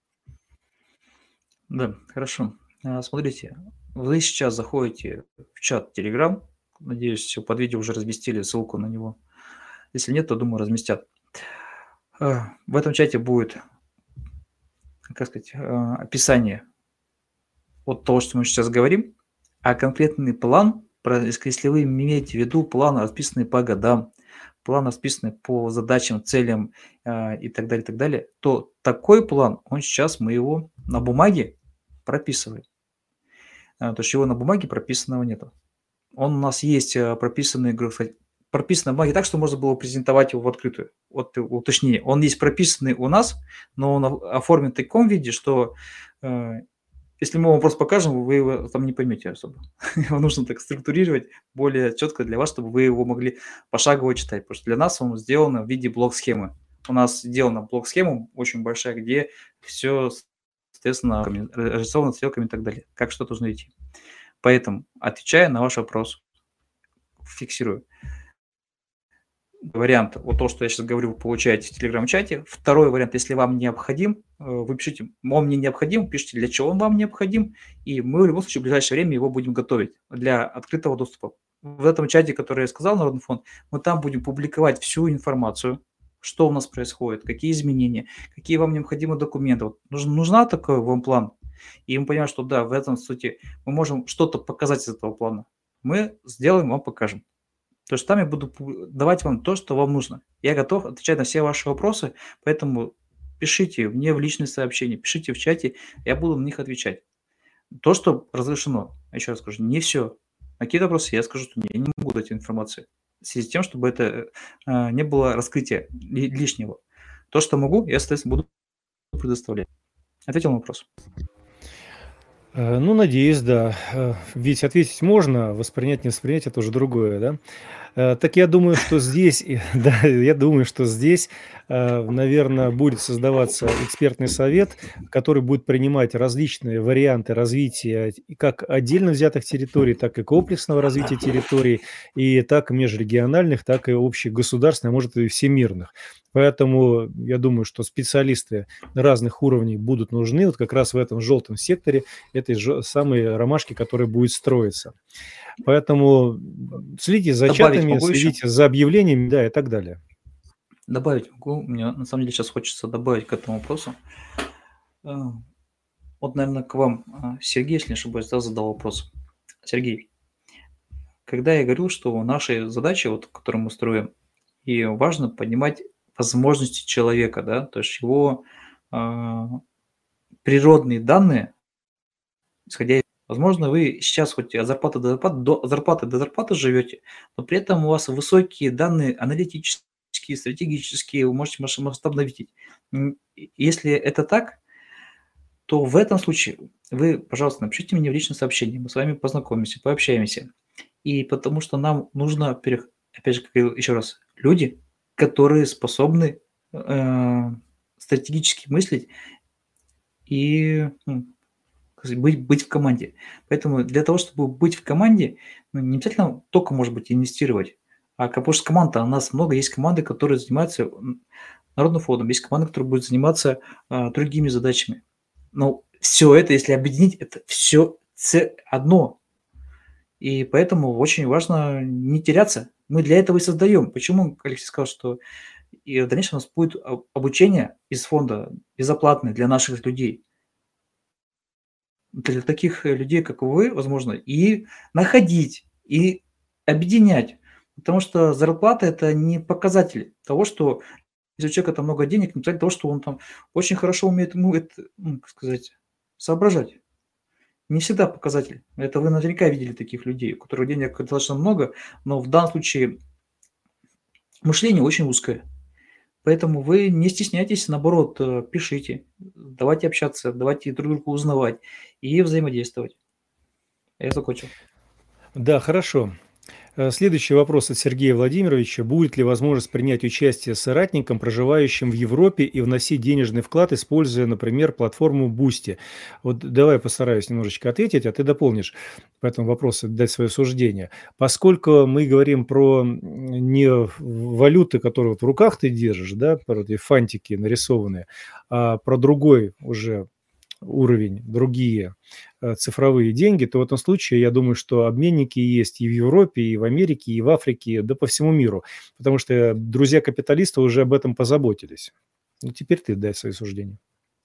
Да, хорошо. А, Смотрите, вы сейчас заходите в чат Telegram. Надеюсь, под видео уже разместили ссылку на него. Если нет, то, думаю, разместят. А, В этом чате будет, как сказать, а, описание от того, что мы сейчас говорим, а конкретный план, про- если если вы имеете в виду план, расписанный по годам, план, расписанный по задачам, целям а, и так далее, и так далее, то такой план, он сейчас мы его на бумаге прописываем. А, То есть его на бумаге прописанного нету. Он у нас есть а, прописанный, говорю, сказать, прописанный на бумаге так, что можно было презентовать его в открытую. Вот э, уточнение. Он есть прописанный у нас, но он о- оформлен в таком виде, что э, если мы вам просто покажем, вы его там не поймете особо. Его нужно так структурировать более четко для вас, чтобы вы его могли пошагово читать. Потому что для нас он сделан в виде блок-схемы. У нас сделана блок-схема очень большая, где все, соответственно, ками- разрисовано стрелками и так далее. Как что должно идти. Поэтому, отвечая на ваш вопрос, фиксирую. Вариант, вот то, что я сейчас говорю, вы получаете в телеграм-чате. Второй вариант, если вам необходим, э, вы пишите, он мне необходим, пишите, для чего он вам необходим, и мы в любом случае в ближайшее время его будем готовить для открытого доступа. В этом чате, который я сказал, Народный фонд, мы там будем публиковать всю информацию, что у нас происходит, какие изменения, какие вам необходимы документы. Вот нужен, нужна такой вам план, и мы понимаем, что да, в этом сути мы можем что-то показать из этого плана. Мы сделаем, вам покажем. То есть там я буду пу- давать вам то, что вам нужно. Я готов отвечать на все ваши вопросы, поэтому пишите мне в личные сообщения, пишите в чате, я буду на них отвечать. То, что разрешено, еще раз скажу, не все. Какие-то вопросы я скажу, что я не могу дать информации. В связи с тем, чтобы это э, не было раскрытия ли- лишнего. То, что могу, я, соответственно, буду предоставлять. Ответил на вопрос. Э, Ну, надеюсь, да. Э, Ведь ответить можно, а воспринять, не воспринять– это уже другое, да? Э, Так я думаю, что здесь, и- да, я думаю, что здесь, наверное, будет создаваться экспертный совет, который будет принимать различные варианты развития и как отдельно взятых территорий, так и комплексного развития территорий, и так межрегиональных, так и общегосударственных, а может и всемирных. Поэтому я думаю, что специалисты разных уровней будут нужны вот как раз в этом желтом секторе этой же самой ромашки, которая будет строиться. Поэтому м, следите за Добавить чатами, могу еще? следите за объявлениями, да, и так далее. Добавить могу. Мне на самом деле сейчас хочется добавить к этому вопросу. Э, Вот, наверное, к вам, а, Сергей, если не ошибаюсь, да, задал вопрос. Сергей, когда я говорил, что наши задачи, вот, которые мы строим, и важно понимать возможности человека, да, то есть его а, природные данные, исходя из... Возможно, вы сейчас хоть от зарплаты до зарплаты, до зарплаты до зарплаты живете, но при этом у вас высокие данные аналитические, стратегические, вы можете маш- масштабно видеть. М, и Если это так, то в этом случае вы, пожалуйста, напишите мне в личное сообщение, мы с вами познакомимся, пообщаемся. И потому что нам нужно, во-первых, опять же, как я говорил еще раз, люди, которые способны э, стратегически мыслить и, ну, сказать, быть, быть в команде. Поэтому для того, чтобы быть в команде, ну, не обязательно только, может быть, инвестировать. А потому что команда, у нас много, есть команды, которые занимаются м, народным фондом, есть команды, которые будут заниматься а, другими задачами. Но все это, если объединить, это все одно. И поэтому очень важно не теряться. Мы для этого и создаем. Почему Алексей сказал, что и в дальнейшем у нас будет об- обучение из фонда безоплатное для наших людей, для таких э, людей, как вы, возможно, и находить, и объединять. Потому что зарплата – это не показатель того, что если у человека там много денег, не показатель того, что он там очень хорошо умеет, ну, это, ну, как сказать, соображать. Не всегда показатель. Это вы наверняка видели таких людей, у которых денег достаточно много, но в данном случае мышление очень узкое. Поэтому вы не стесняйтесь, наоборот, э, пишите, давайте общаться, давайте друг друга узнавать и взаимодействовать. Я закончил. Да, хорошо. Э, Следующий вопрос от Сергея Владимировича. Будет ли возможность принять участие соратникам, проживающим в Европе, и вносить денежный вклад, используя, например, платформу Boosty? Вот давай постараюсь немножечко ответить, а ты дополнишь по этому вопросу, дать свое суждение. Поскольку мы говорим про м, не валюты, которые вот в руках ты держишь, да, про эти фантики нарисованные, а про другой уже уровень, другие э, цифровые деньги, то в этом случае я думаю, что обменники есть и в Европе, и в Америке, и в Африке, да по всему миру, потому что друзья-капиталисты уже об этом позаботились. Ну, теперь ты дай свои суждения.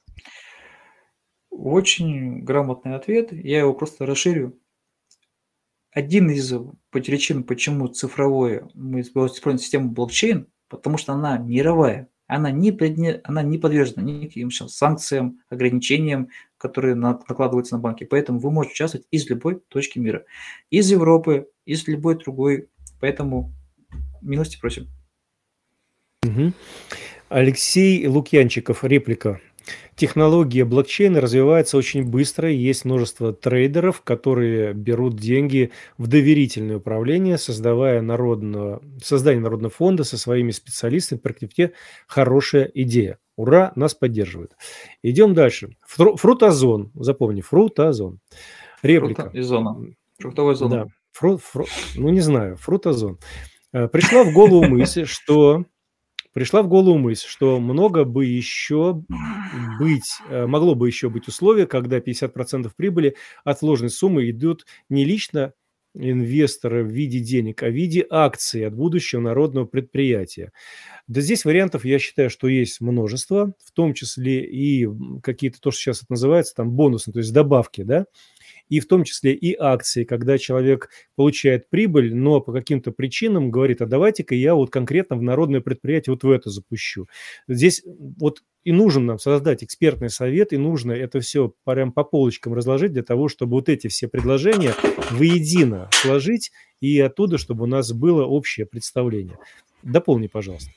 Очень грамотный ответ. Я его просто расширю. Один из причин, почему цифровое мы используем систему блокчейн, потому что она мировая. Она не, предне, она не подвержена никаким сейчас санкциям, ограничениям, которые на- накладываются на банки. Поэтому вы можете участвовать из любой точки мира. Из Европы, из любой другой. Поэтому милости просим. Мгм. Алексей Лукьянчиков, реплика. Технология блокчейна развивается очень быстро, и есть множество трейдеров, которые берут деньги в доверительное управление, создавая народного, создание народного фонда со своими специалистами. Практически хорошая идея. Ура, нас поддерживают. Идем дальше. Фру- Фрутозон. Запомни, фрутозон. Фрута Реплика. и зона. М, Фруктовая зона. Да, фру, фру- ну не знаю, фрутозон. Э, Пришла в голову мысль, что пришла в голову мысль, что много бы еще быть, э, могло бы еще быть условие, когда пятьдесят процентов прибыли от вложенной суммы идут не лично инвестора в виде денег, а в виде акций от будущего народного предприятия. Да здесь вариантов, я считаю, что есть множество, в том числе и м, какие-то, то, что сейчас это называется, там бонусы, то есть добавки, да, и в том числе и акции, когда человек получает прибыль, но по каким-то причинам говорит, а давайте-ка я вот конкретно в народное предприятие вот в это запущу. Здесь вот и нужно нам создать экспертный совет, и нужно это все прям по полочкам разложить для того, чтобы вот эти все предложения воедино сложить, и оттуда, чтобы у нас было общее представление. Дополни, пожалуйста.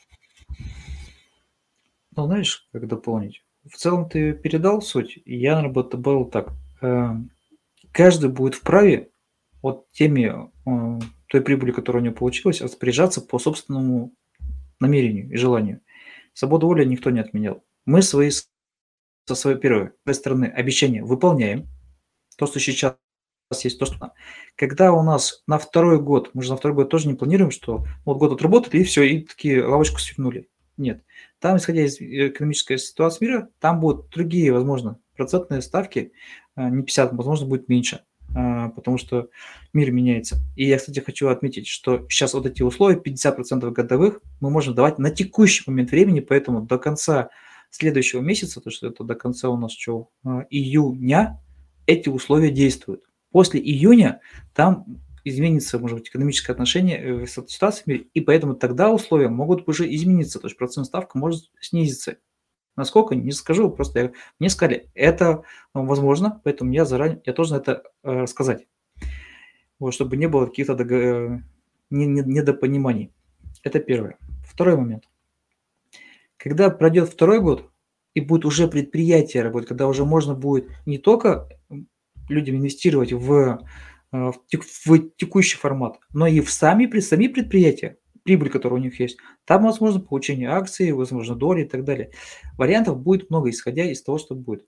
Ну, знаешь, как дополнить? В целом ты передал суть, и я, наверное, бы добавил так. Э, Каждый будет вправе вот теми, э, той прибыли, которая у него получилась, распоряжаться по собственному намерению и желанию. Свободу воли никто не отменял. Мы свои, с- со своей первой своей стороны обещания выполняем. То, что сейчас есть, то, что... Когда у нас на второй год, мы же на второй год тоже не планируем, что вот год отработали, и все, и такие лавочку свернули. Нет. Там, исходя из э, экономической ситуации мира, там будут другие, возможно, процентные ставки, а, не пятьдесят, возможно, будет меньше, а, потому что мир меняется. И я, кстати, хочу отметить, что сейчас вот эти условия пятьдесят процентов годовых мы можем давать на текущий момент времени, поэтому до конца следующего месяца, то что это до конца у нас что, а, июня, эти условия действуют. После июня там изменится, может быть, экономическое отношение э, с ситуациями, и поэтому тогда условия могут уже измениться, то есть процентная ставка может снизиться. Насколько, не скажу, просто я, мне сказали, это ну, возможно, поэтому я заранее, я должен это э, рассказать, вот, чтобы не было каких-то дого- э, не- не- недопониманий. Это первое. Второй момент. Когда пройдет второй год, и будет уже предприятие работать, когда уже можно будет не только м, людям инвестировать в, э, в тек- в текущий формат, но и в сами, пред- сами предприятия, прибыль, которая у них есть. Там возможно получение акций, возможно доли и так далее. Вариантов будет много, исходя из того, что будет.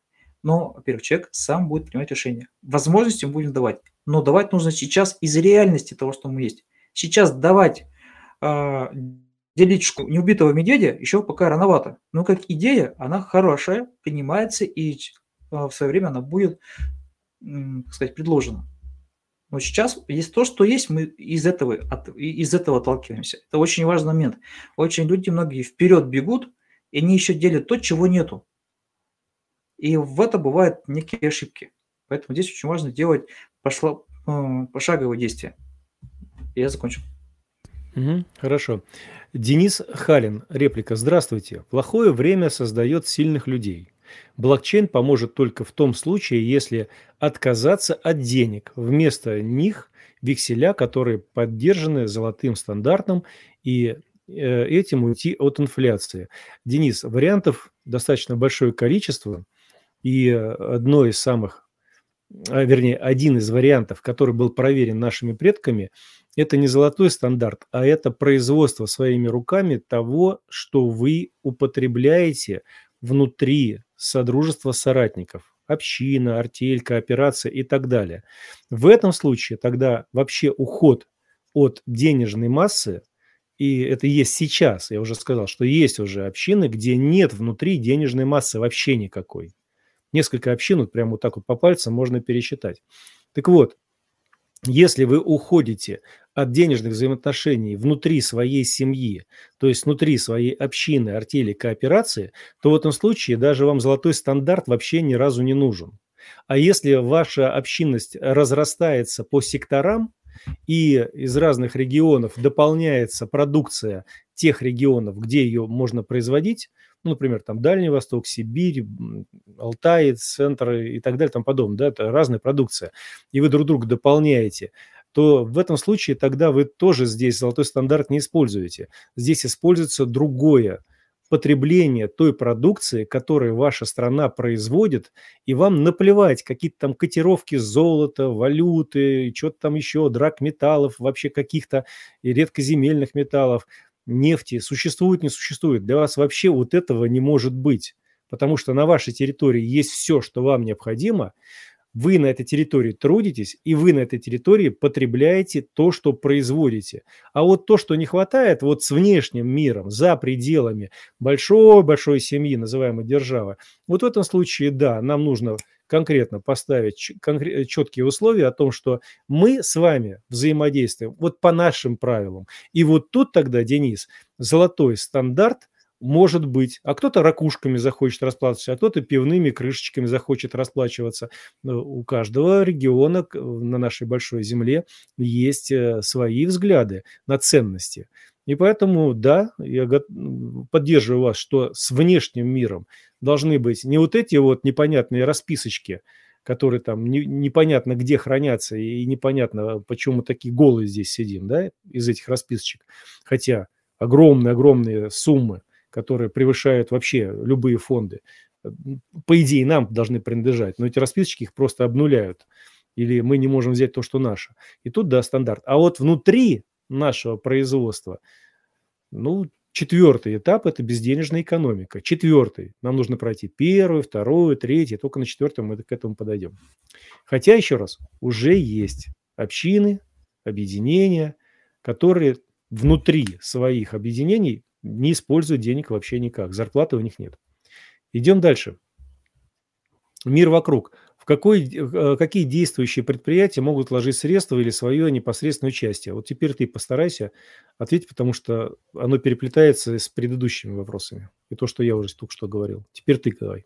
Но, во-первых, человек сам будет принимать решение. Возможности мы будем давать, но давать нужно сейчас из реальности того, что мы есть. Сейчас давать а, деличку неубитого медведя еще пока рановато. Но как идея, она хорошая, принимается, и а, в свое время она будет, м, так сказать, предложена. Но сейчас есть то, что есть, мы из этого, от, из этого отталкиваемся. Это очень важный момент. Очень люди многие вперед бегут, и они еще делят то, чего нету. И в этом бывают некие ошибки. Поэтому здесь очень важно делать пошло, э, пошаговые действия. И я закончу. Угу, хорошо. Денис Халин, реплика. Здравствуйте. Плохое время создает сильных людей. Блокчейн поможет только в том случае, если отказаться от денег. Вместо них векселя, которые поддержаны золотым стандартом, и э, этим уйти от инфляции. Денис, вариантов достаточно большое количество. И одно из самых, а, вернее, один из вариантов, который был проверен нашими предками, это не золотой стандарт, а это производство своими руками того, что вы употребляете внутри содружества соратников. Община, артель, кооперация и так далее. В этом случае тогда вообще уход от денежной массы, и это есть сейчас, я уже сказал, что есть уже общины, где нет внутри денежной массы вообще никакой. Несколько общин, вот прямо вот так вот по пальцам можно пересчитать. Так вот, если вы уходите от денежных взаимоотношений внутри своей семьи, то есть внутри своей общины, артели, кооперации, то в этом случае даже вам золотой стандарт вообще ни разу не нужен. А если ваша общинность разрастается по секторам, и из разных регионов дополняется продукция тех регионов, где ее можно производить, ну, например, там Дальний Восток, Сибирь, Алтай, Центр и так далее, там подобное, да, это разная продукция, и вы друг друга дополняете, то в этом случае тогда вы тоже здесь золотой стандарт не используете. Здесь используется другое потребление той продукции, которую ваша страна производит, и вам наплевать, какие-то там котировки золота, валюты, что-то там еще, драгметаллов, вообще каких-то и редкоземельных металлов, нефти, существует, не существует. Для вас вообще вот этого не может быть, потому что на вашей территории есть все, что вам необходимо. Вы на этой территории трудитесь, и вы на этой территории потребляете то, что производите. А вот то, что не хватает вот с внешним миром, за пределами большой-большой семьи, называемой державы, вот в этом случае, да, нам нужно конкретно поставить конкрет, четкие условия о том, что мы с вами взаимодействуем вот по нашим правилам. И вот тут тогда, Денис, золотой стандарт может быть, а кто-то ракушками захочет расплачиваться, а кто-то пивными крышечками захочет расплачиваться. У каждого региона на нашей большой земле есть свои взгляды на ценности. И поэтому, да, я поддерживаю вас, что с внешним миром должны быть не вот эти вот непонятные расписочки, которые там не, непонятно где хранятся, и непонятно, почему мы такие голые здесь сидим, да, из этих расписочек. Хотя огромные-огромные суммы, которые превышают вообще любые фонды, по идее, нам должны принадлежать, но эти расписочки их просто обнуляют, или мы не можем взять то, что наше. И тут, да, стандарт. А вот внутри нашего производства, ну, четвертый этап – это безденежная экономика. Четвертый. Нам нужно пройти первый, второй, третий, только на четвертом мы к этому подойдем. Хотя, еще раз, уже есть общины, объединения, которые внутри своих объединений не используют денег вообще никак. Зарплаты у них нет. Идем дальше. Мир вокруг. В какой, какие действующие предприятия могут вложить средства или свое непосредственное участие? Вот теперь ты постарайся ответить, потому что оно переплетается с предыдущими вопросами. И то, что я уже только что говорил. Теперь ты давай.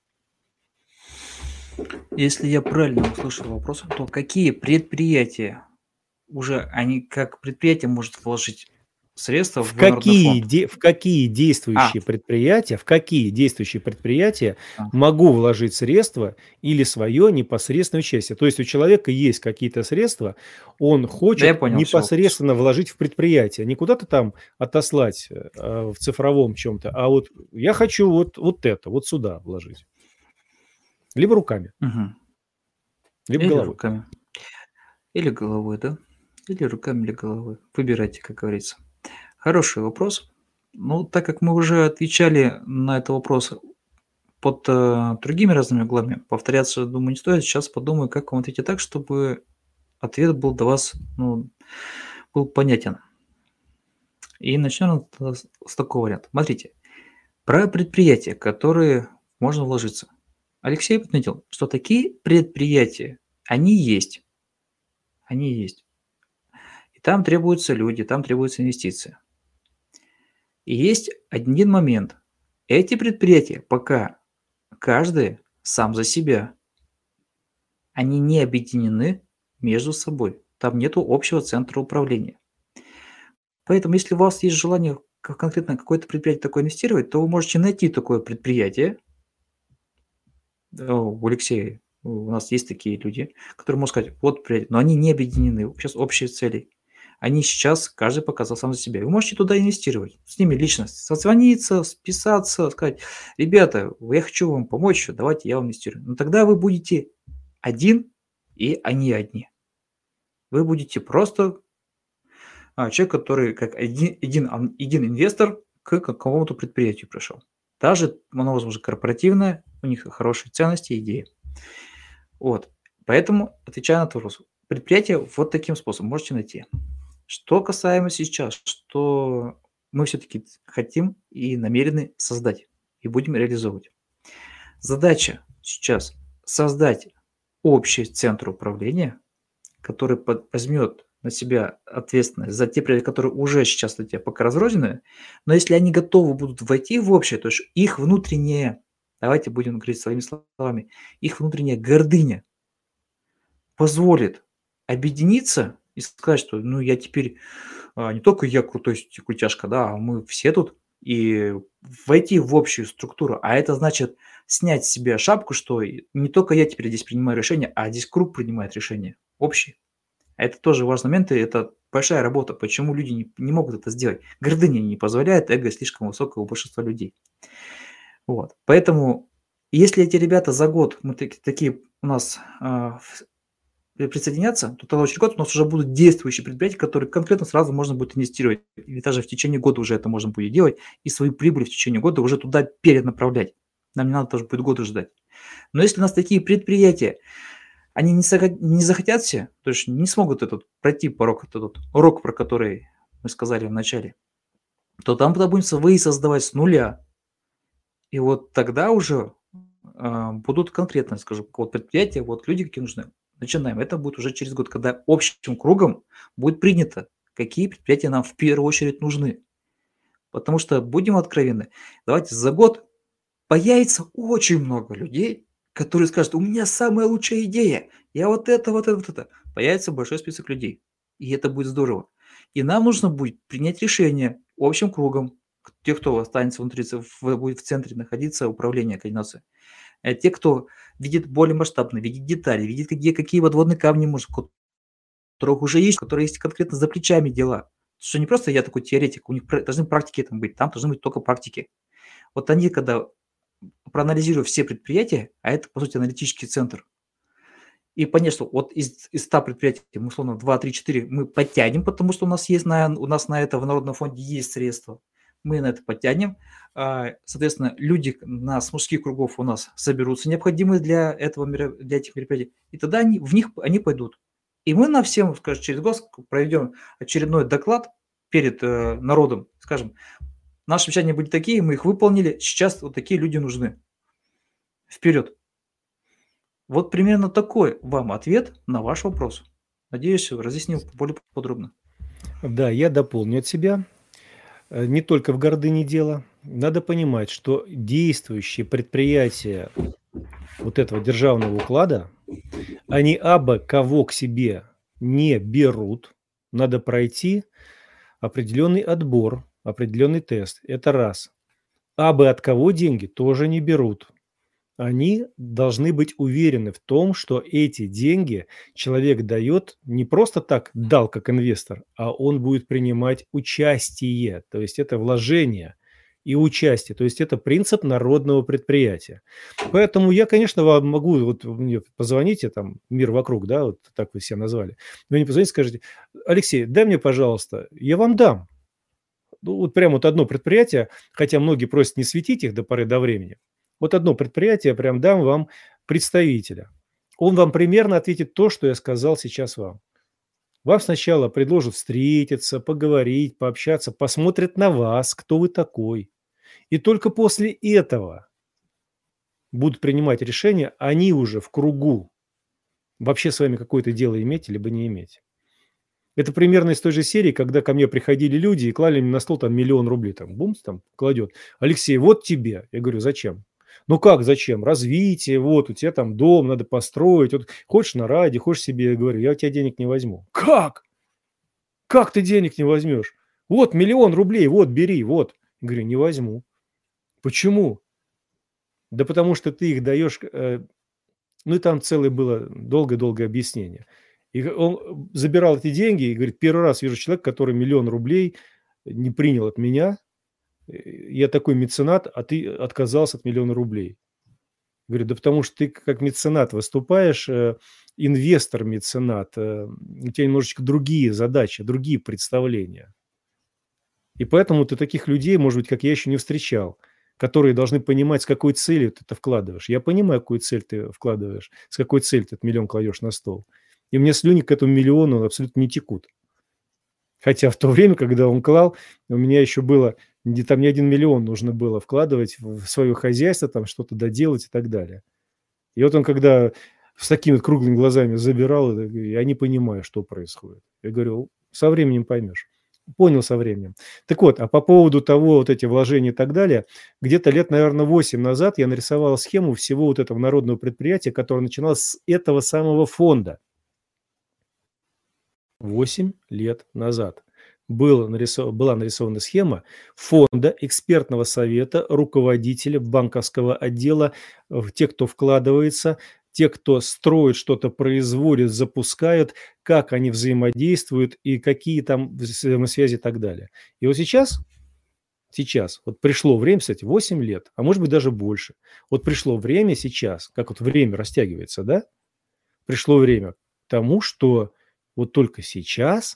Если я правильно услышал вопрос, то какие предприятия уже они как предприятие может вложить средства в, в какие, фонд? де, в какие действующие а. предприятия, в какие действующие предприятия а. могу вложить средства или свое непосредственное участие? То есть у человека есть какие-то средства, он хочет да понял, непосредственно все. вложить в предприятие, не куда-то там отослать а, в цифровом чем-то, а вот я хочу вот, вот это, вот сюда вложить. Либо руками, угу. либо или головой. Руками. Или головой, да? Или руками, или головой. Выбирайте, как говорится. Хороший вопрос. Ну, так как мы уже отвечали на этот вопрос под э, другими разными углами повторяться, думаю, не стоит. Сейчас подумаю, как вам ответить так, чтобы ответ был для вас, ну, был понятен. И начнем с, с такого варианта. Смотрите, про предприятия, которые можно вложиться. Алексей подметил, что такие предприятия, они есть. Они есть. И там требуются люди, там требуются инвестиции. И есть один момент. Эти предприятия пока каждый сам за себя. Они не объединены между собой. Там нету общего центра управления. Поэтому, если у вас есть желание к- конкретно какое-то предприятие такое инвестировать, то вы можете найти такое предприятие. Да, у Алексея, у нас есть такие люди, которые могут сказать, вот предприятие, но они не объединены, сейчас общие цели. Они сейчас, каждый показал сам за себя. Вы можете туда инвестировать, с ними лично созвониться, списаться, сказать, ребята, я хочу вам помочь, давайте я вам инвестирую. Но тогда вы будете один, и они одни. Вы будете просто а, человек, который как один, один, ан- один инвестор к какому-то предприятию пришел. Даже, оно, возможно, корпоративное, у них хорошие ценности, идеи. Вот. Поэтому, отвечая на этот вопрос, предприятие вот таким способом можете найти. Что касаемо сейчас, что мы все-таки хотим и намерены создать, и будем реализовывать. Задача сейчас создать общий центр управления, который под- возьмет на себя ответственность за те проекты, которые уже сейчас у тебя пока разрознены, но если они готовы будут войти в общее, то есть их внутренняя, давайте будем говорить своими словами, их внутренняя гордыня позволит объединиться и сказать, что ну я теперь а, не только я крутой с- крутяшка, да, а мы все тут, и войти в общую структуру, а это значит снять с себя шапку, что и не только я теперь здесь принимаю решения, а здесь круг принимает решения общие. Это тоже важный момент, и это большая работа. Почему люди не, не могут это сделать? Гордыня не позволяет, эго слишком высокое у большинства людей. Вот. Поэтому, если эти ребята за год, мы таки- такие у нас а, в- при- присоединятся, то тогда через год у нас уже будут действующие предприятия, которые конкретно сразу можно будет инвестировать. Или даже в течение года уже это можно будет делать, и свою прибыль в течение года уже туда перенаправлять. Нам не надо тоже будет года ждать. Но если у нас такие предприятия, они не, сага- не захотят все, то есть не смогут этот пройти порог, этот урок, про который мы сказали в начале, то там тогда будем свои создавать с нуля. И вот тогда уже а, будут конкретно, скажу, вот предприятия, вот люди, какие нужны. Начинаем. Это будет уже через год, когда общим кругом будет принято, какие предприятия нам в первую очередь нужны. Потому что, будем откровенны, давайте за год появится очень много людей, которые скажут, у меня самая лучшая идея, я вот это, вот это, вот это. Появится большой список людей, и это будет здорово. И нам нужно будет принять решение общим кругом, к- те, кто останется внутри, ц- в- будет в центре находиться управление, координация. Э, Те, кто видит более масштабно, видит детали, видит, где какие подводные камни, может, ко- которых уже есть, которые есть конкретно за плечами дела. Что не просто я такой теоретик, у них пра- должны практики там быть, там должны быть только практики. Вот они, когда проанализируя все предприятия, а это, по сути, аналитический центр, и понять, что вот из, из ста предприятий, мы, условно, два, три, четыре мы подтянем, потому что у нас есть на, у нас на это в Народном фонде есть средства, мы на это подтянем. А, Соответственно, люди на, с мужских кругов у нас соберутся, необходимые для, этого, меро- для этих мероприятий, и тогда они, в них они пойдут. И мы на всем, скажем, через год проведем очередной доклад перед э, народом, скажем, наши обещания были такие, мы их выполнили, сейчас вот такие люди нужны. Вперед! Вот примерно такой вам ответ на ваш вопрос. Надеюсь, разъяснил более подробно. Да, я дополню от себя. Э, Не только в гордыне дело. Надо понимать, что действующие предприятия вот этого державного уклада, они абы кого к себе не берут. Надо пройти определенный отбор, определенный тест. Это раз. Абы от кого деньги тоже не берут. Они должны быть уверены в том, что эти деньги человек дает не просто так дал как инвестор, а он будет принимать участие, то есть это вложение и участие, то есть это принцип народного предприятия. Поэтому я, конечно, вам могу, вот вы мне позвоните, там, мир вокруг, да, вот так вы себя назвали, вы мне позвоните, скажите, Алексей, дай мне, пожалуйста, я вам дам. Ну, вот прямо вот одно предприятие, хотя многие просят не светить их до поры до времени. Вот одно предприятие, прям дам вам представителя. Он вам примерно ответит то, что я сказал сейчас вам. Вам сначала предложат встретиться, поговорить, пообщаться, посмотрят на вас, кто вы такой. И только после этого будут принимать решения, они уже в кругу вообще с вами какое-то дело иметь либо не иметь. Это примерно из той же серии, когда ко мне приходили люди и клали мне на стол там миллион рублей. Там, бумс, там кладет. Алексей, вот тебе. Я говорю, зачем? Ну как зачем? Развитие, вот у тебя там дом надо построить. Вот, хочешь на ради, хочешь себе, я говорю, я у тебя денег не возьму. Как? Как ты денег не возьмешь? Вот миллион рублей, вот бери, вот. Я говорю, не возьму. Почему? Да потому что ты их даешь, э, ну и там целое было долгое-долгое объяснение. И он забирал эти деньги и говорит, первый раз вижу человека, который миллион рублей не принял от меня. Я такой меценат, а ты отказался от миллиона рублей. Говорю, да потому что ты как меценат выступаешь, э, инвестор-меценат, э, у тебя немножечко другие задачи, другие представления. И поэтому ты таких людей, может быть, как я, еще не встречал, которые должны понимать, с какой целью ты это вкладываешь. Я понимаю, какую цель ты вкладываешь, с какой целью ты этот миллион кладешь на стол. И мне слюни к этому миллиону абсолютно не текут. Хотя в то время, когда он клал, у меня еще было, там не один миллион нужно было вкладывать в свое хозяйство, там что-то доделать и так далее. И вот он, когда с такими вот круглыми глазами забирал, я не понимаю, что происходит. Я говорю, со временем поймешь. Понял со временем. Так вот, а по поводу того, вот эти вложения и так далее, где-то лет, наверное, восемь назад я нарисовал схему всего вот этого народного предприятия, которое начиналось с этого самого фонда. восемь лет назад было нарисов... была нарисована схема фонда, экспертного совета, руководителя банковского отдела, тех, кто вкладывается, те, кто строит что-то, производит, запускают, как они взаимодействуют и какие там взаимосвязи и так далее. И вот сейчас, сейчас, вот пришло время, кстати, восемь лет, а может быть даже больше. Вот пришло время сейчас, как вот время растягивается, да? Пришло время к тому, что вот только сейчас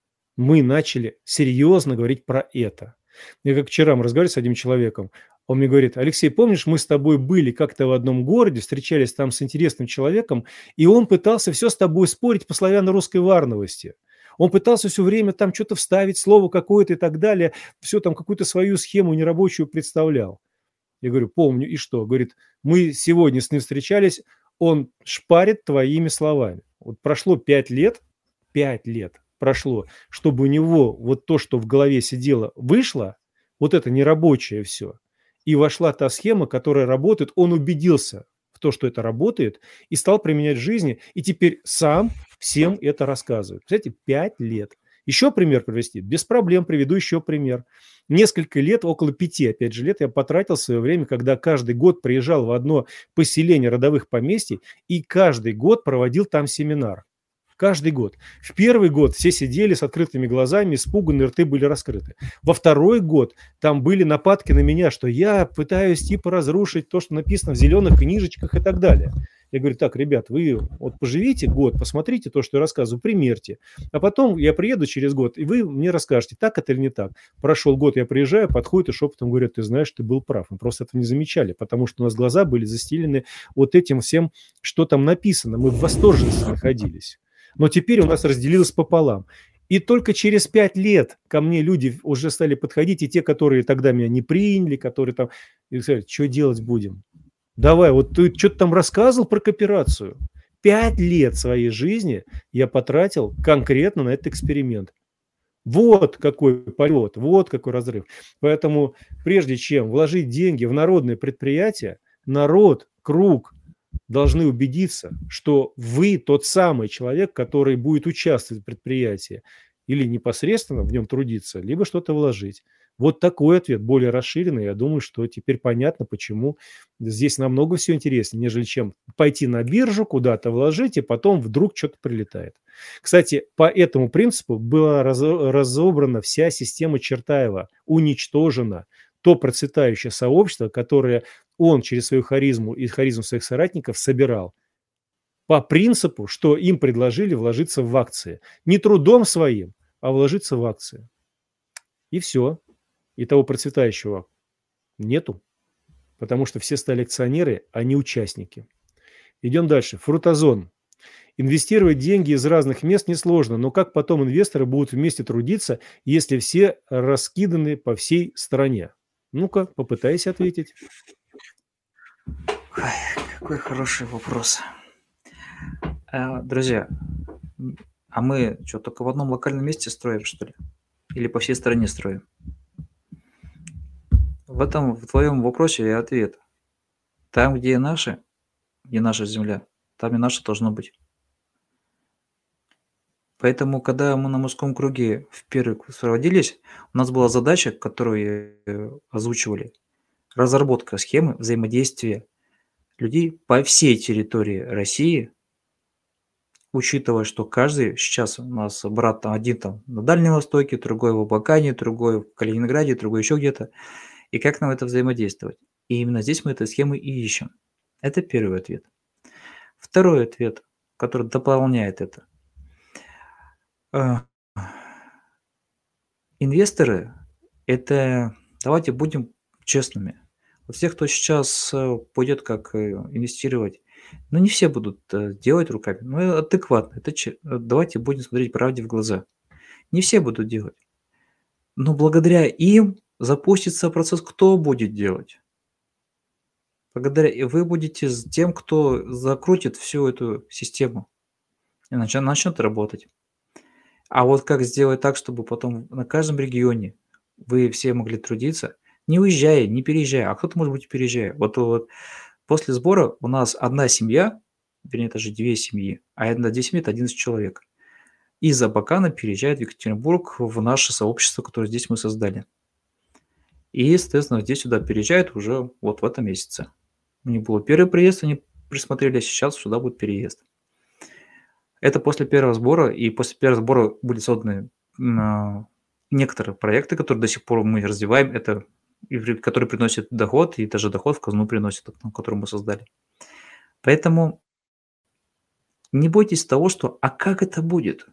мы начали серьезно говорить про это. Я как вчера мы разговаривали с одним человеком, он мне говорит, Алексей, помнишь, мы с тобой были как-то в одном городе, встречались там с интересным человеком, и он пытался все с тобой спорить по славяно-русской варновости. Он пытался все время там что-то вставить, слово какое-то и так далее, все там какую-то свою схему нерабочую представлял. Я говорю, помню, и что? Говорит, мы сегодня с ним встречались, он шпарит твоими словами. Вот прошло пять лет, пять лет прошло, чтобы у него вот то, что в голове сидело, вышло, вот это нерабочее все. И вошла та схема, которая работает, он убедился в том, что это работает, и стал применять в жизни, и теперь сам всем это рассказывает. Представляете, пять лет. Еще пример привести? Без проблем приведу еще пример. Несколько лет, около пяти, опять же, лет я потратил в свое время, когда каждый год приезжал в одно поселение родовых поместий и каждый год проводил там семинар. Каждый год. В первый год все сидели с открытыми глазами, испуганные, рты были раскрыты. Во второй год там были нападки на меня, что я пытаюсь типа разрушить то, что написано в зеленых книжечках и так далее. Я говорю, так, ребят, вы вот поживите год, посмотрите то, что я рассказываю, примерьте. А потом я приеду через год, и вы мне расскажете, так это или не так. Прошел год, я приезжаю, подходит и шепотом говорят, ты знаешь, ты был прав. Мы просто это не замечали, потому что у нас глаза были застелены вот этим всем, что там написано. Мы в восторженности находились. Но теперь у нас разделилось пополам. И только через пять лет ко мне люди уже стали подходить, и те, которые тогда меня не приняли, которые там, и сказали, что делать будем? Давай, вот ты что-то там рассказывал про кооперацию. Пять лет своей жизни я потратил конкретно на этот эксперимент. Вот какой полет, вот какой разрыв. Поэтому прежде чем вложить деньги в народное предприятие, народ, круг, должны убедиться, что вы тот самый человек, который будет участвовать в предприятии или непосредственно в нем трудиться, либо что-то вложить. Вот такой ответ, более расширенный. Я думаю, что теперь понятно, почему здесь намного все интереснее, нежели чем пойти на биржу, куда-то вложить, и потом вдруг что-то прилетает. Кстати, по этому принципу была разобрана вся система Чертаева, уничтожена. То процветающее сообщество, которое он через свою харизму и харизму своих соратников собирал по принципу, что им предложили вложиться в акции. Не трудом своим, а вложиться в акции. И все. И того процветающего нету. потому что все стали акционеры, а не участники. Идем дальше. Фрутозон. Инвестировать деньги из разных мест несложно, но как потом инвесторы будут вместе трудиться, если все раскиданы по всей стране? Ну-ка, попытайся ответить. Ой, какой хороший вопрос. А, Друзья, м, а мы что, только в одном локальном месте строим, что ли? Или по всей стране строим? В этом, в твоем вопросе и ответ. Там, где наши, где наша земля, там и наше должно быть. Поэтому, когда мы на мужском круге в первый курс проводились, у нас была задача, которую э, озвучивали, разработка схемы взаимодействия людей по всей территории России, учитывая, что каждый сейчас у нас брат там один там на Дальнем Востоке, другой в Абакане, другой в Калининграде, другой еще где-то. И как нам это взаимодействовать? И именно здесь мы этой схемы и ищем. Это первый ответ. Второй ответ, который дополняет это. А, Инвесторы – это, давайте будем честными. Вот все, кто сейчас э, пойдет как э, инвестировать, ну не все будут э, делать руками, ну э, адекватно. Это че- э, давайте будем смотреть правде в глаза. Не все будут делать. Но благодаря им запустится процесс, кто будет делать. Благодаря и вы будете с тем, кто закрутит всю эту систему и начнет, начнет работать. А вот как сделать так, чтобы потом на каждом регионе вы все могли трудиться, не уезжая, не переезжая, а кто-то, может быть, и переезжая. Вот, вот после сбора у нас одна семья, вернее, даже две семьи, а одна две семьи – это одиннадцать человек. Из Абакана переезжает в Екатеринбург в наше сообщество, которое здесь мы создали. И, естественно, здесь сюда переезжают уже вот в этом месяце. У них был первый приезд, они присмотрели, а сейчас сюда будет переезд. Это после первого сбора, и после первого сбора были созданы м, некоторые проекты, которые до сих пор мы развиваем, это, и при- которые приносят доход, и даже доход в казну приносят, который мы создали. Поэтому не бойтесь того, что «а как это будет?»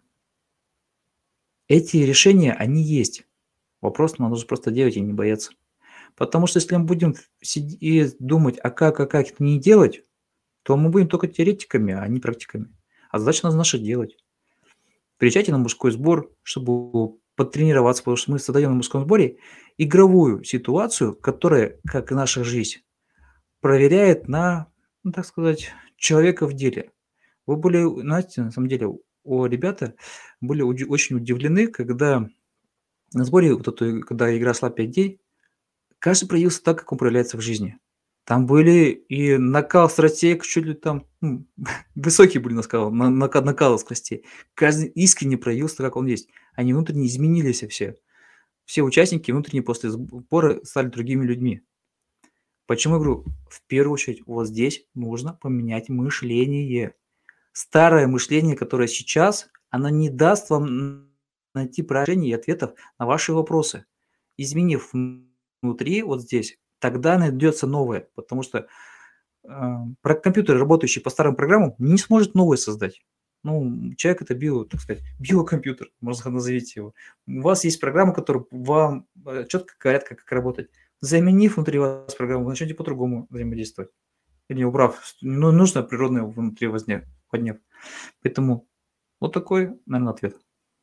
Эти решения, они есть. Вопрос, нам нужно просто делать и не бояться. Потому что если мы будем сидеть и думать, а как, а как это не делать, то мы будем только теоретиками, а не практиками. А задача нас наша делать. Приезжайте на мужской сбор, чтобы потренироваться, потому что мы создаем на мужском сборе игровую ситуацию, которая, как и наша жизнь, проверяет на, ну, так сказать, человека в деле. Вы были, знаете, на самом деле, у ребята были уди- очень удивлены, когда на сборе, вот эту, когда игра шла пять дней, каждый проявился так, как он проявляется в жизни. Там были и накал стратег, чуть ли там ну, высокие были накал, на- нака- накалы страстей. Каждый искренне проявился так, как он есть. Они внутренне изменились все. Все участники внутренне после сбора стали другими людьми. Почему я говорю, в первую очередь, вот здесь нужно поменять мышление. Старое мышление, которое сейчас, оно не даст вам найти поражений и ответов на ваши вопросы. Изменив внутри, вот здесь, тогда найдется новое, потому что э, про компьютер, работающий по старым программам, не сможет новое создать. Ну, человек это био, так сказать, биокомпьютер, можно назовите его. У вас есть программа, которая вам э, четко говорят, как, как работать. Заменив внутри вас программу, вы начнете по-другому взаимодействовать. Или убрав, ну, нужно природное внутри возне, подняв. Поэтому вот такой, наверное, ответ.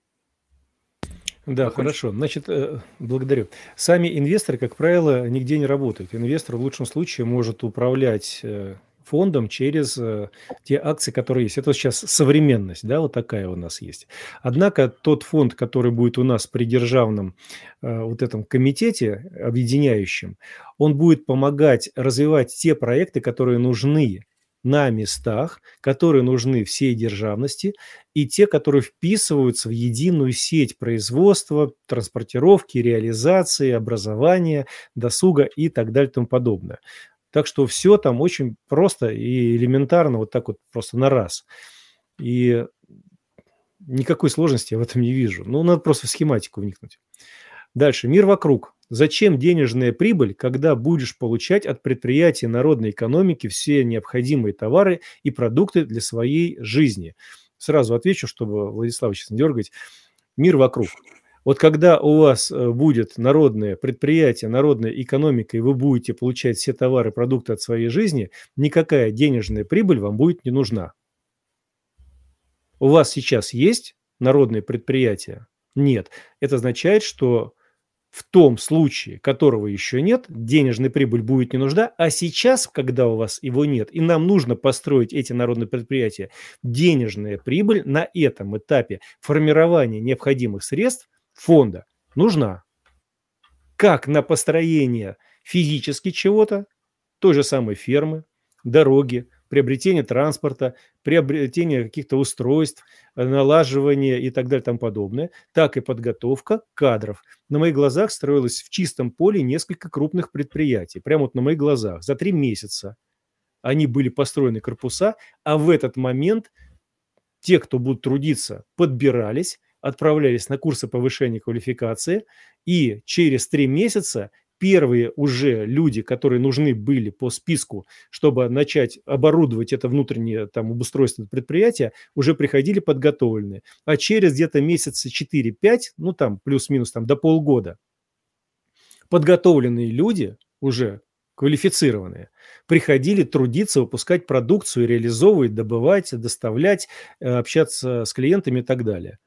Да, Закончим. хорошо. Значит, э, благодарю. Сами инвесторы, как правило, нигде не работают. Инвестор в лучшем случае может управлять э, фондом через э, те акции, которые есть. Это вот сейчас современность, да, вот такая у нас есть. Однако тот фонд, который будет у нас при державном э, вот этом комитете объединяющем, он будет помогать развивать те проекты, которые нужны на местах, которые нужны всей державности, и те, которые вписываются в единую сеть производства, транспортировки, реализации, образования, досуга и так далее и тому подобное. Так что все там очень просто и элементарно, вот так вот просто на раз. И никакой сложности я в этом не вижу. Ну, надо просто в схематику вникнуть. Дальше. Мир вокруг. Зачем денежная прибыль, когда будешь получать от предприятий народной экономики все необходимые товары и продукты для своей жизни? Сразу отвечу, чтобы Владислава сейчас не дергать. Мир вокруг. Вот когда у вас э, будет народное предприятие, народная экономика, и вы будете получать все товары, продукты от своей жизни, никакая денежная прибыль вам будет не нужна. У вас сейчас есть народное предприятие? Нет. Это означает, что в том случае, которого еще нет, денежная прибыль будет не нужна, а сейчас, когда у вас его нет, и нам нужно построить эти народные предприятия, денежная прибыль на этом этапе формирования необходимых средств фонда нужна. Как на построение физически чего-то, той же самой фермы, дороги, приобретение транспорта, приобретение каких-то устройств, налаживание и так далее и тому подобное, так и подготовка кадров. На моих глазах строилось в чистом поле несколько крупных предприятий, прямо вот на моих глазах, за три месяца. Они были построены корпуса, а в этот момент те, кто будут трудиться, подбирались, отправлялись на курсы повышения квалификации, и через три месяца первые уже люди, которые нужны были по списку, чтобы начать оборудовать это внутреннее там обустройство предприятия, уже приходили подготовленные. А через где-то месяца четыре-пять, ну там плюс-минус там до полгода, подготовленные люди, уже квалифицированные, приходили трудиться, выпускать продукцию, реализовывать, добывать, доставлять, общаться с клиентами и так далее.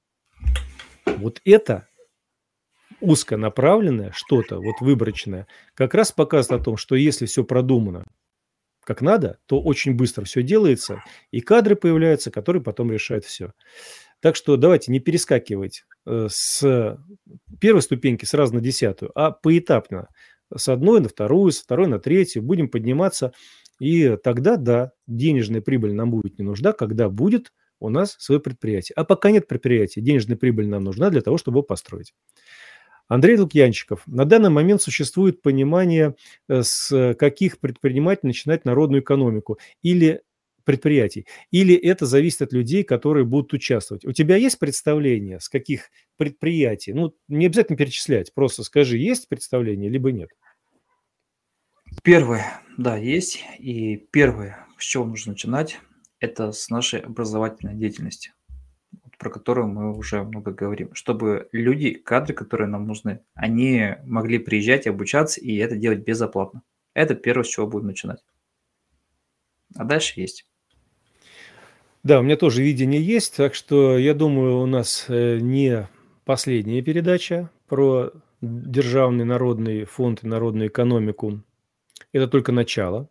Вот это узконаправленное что-то, вот выборочное, как раз показывает о том, что если все продумано как надо, то очень быстро все делается, и кадры появляются, которые потом решают все. Так что давайте не перескакивать с первой ступеньки сразу на десятую, а поэтапно. С одной на вторую, с второй на третью будем подниматься, и тогда, да, денежная прибыль нам будет не нужна, когда будет у нас свое предприятие. А пока нет предприятия, денежная прибыль нам нужна для того, чтобы его построить. Андрей Лукьянчиков. На данный момент существует понимание, с каких предпринимателей начинать народную экономику или предприятий, или это зависит от людей, которые будут участвовать. У тебя есть представление, с каких предприятий? Ну, не обязательно перечислять, просто скажи, есть представление, либо нет. Первое, да, есть. И первое, с чего нужно начинать, это с нашей образовательной деятельности, про которую мы уже много говорим, чтобы люди, кадры, которые нам нужны, они могли приезжать, обучаться и это делать безоплатно. Это первое, с чего будем начинать. А дальше есть. Да, у меня тоже видение есть, так что я думаю, у нас не последняя передача про Державный народный фонд и народную экономику. Это только начало.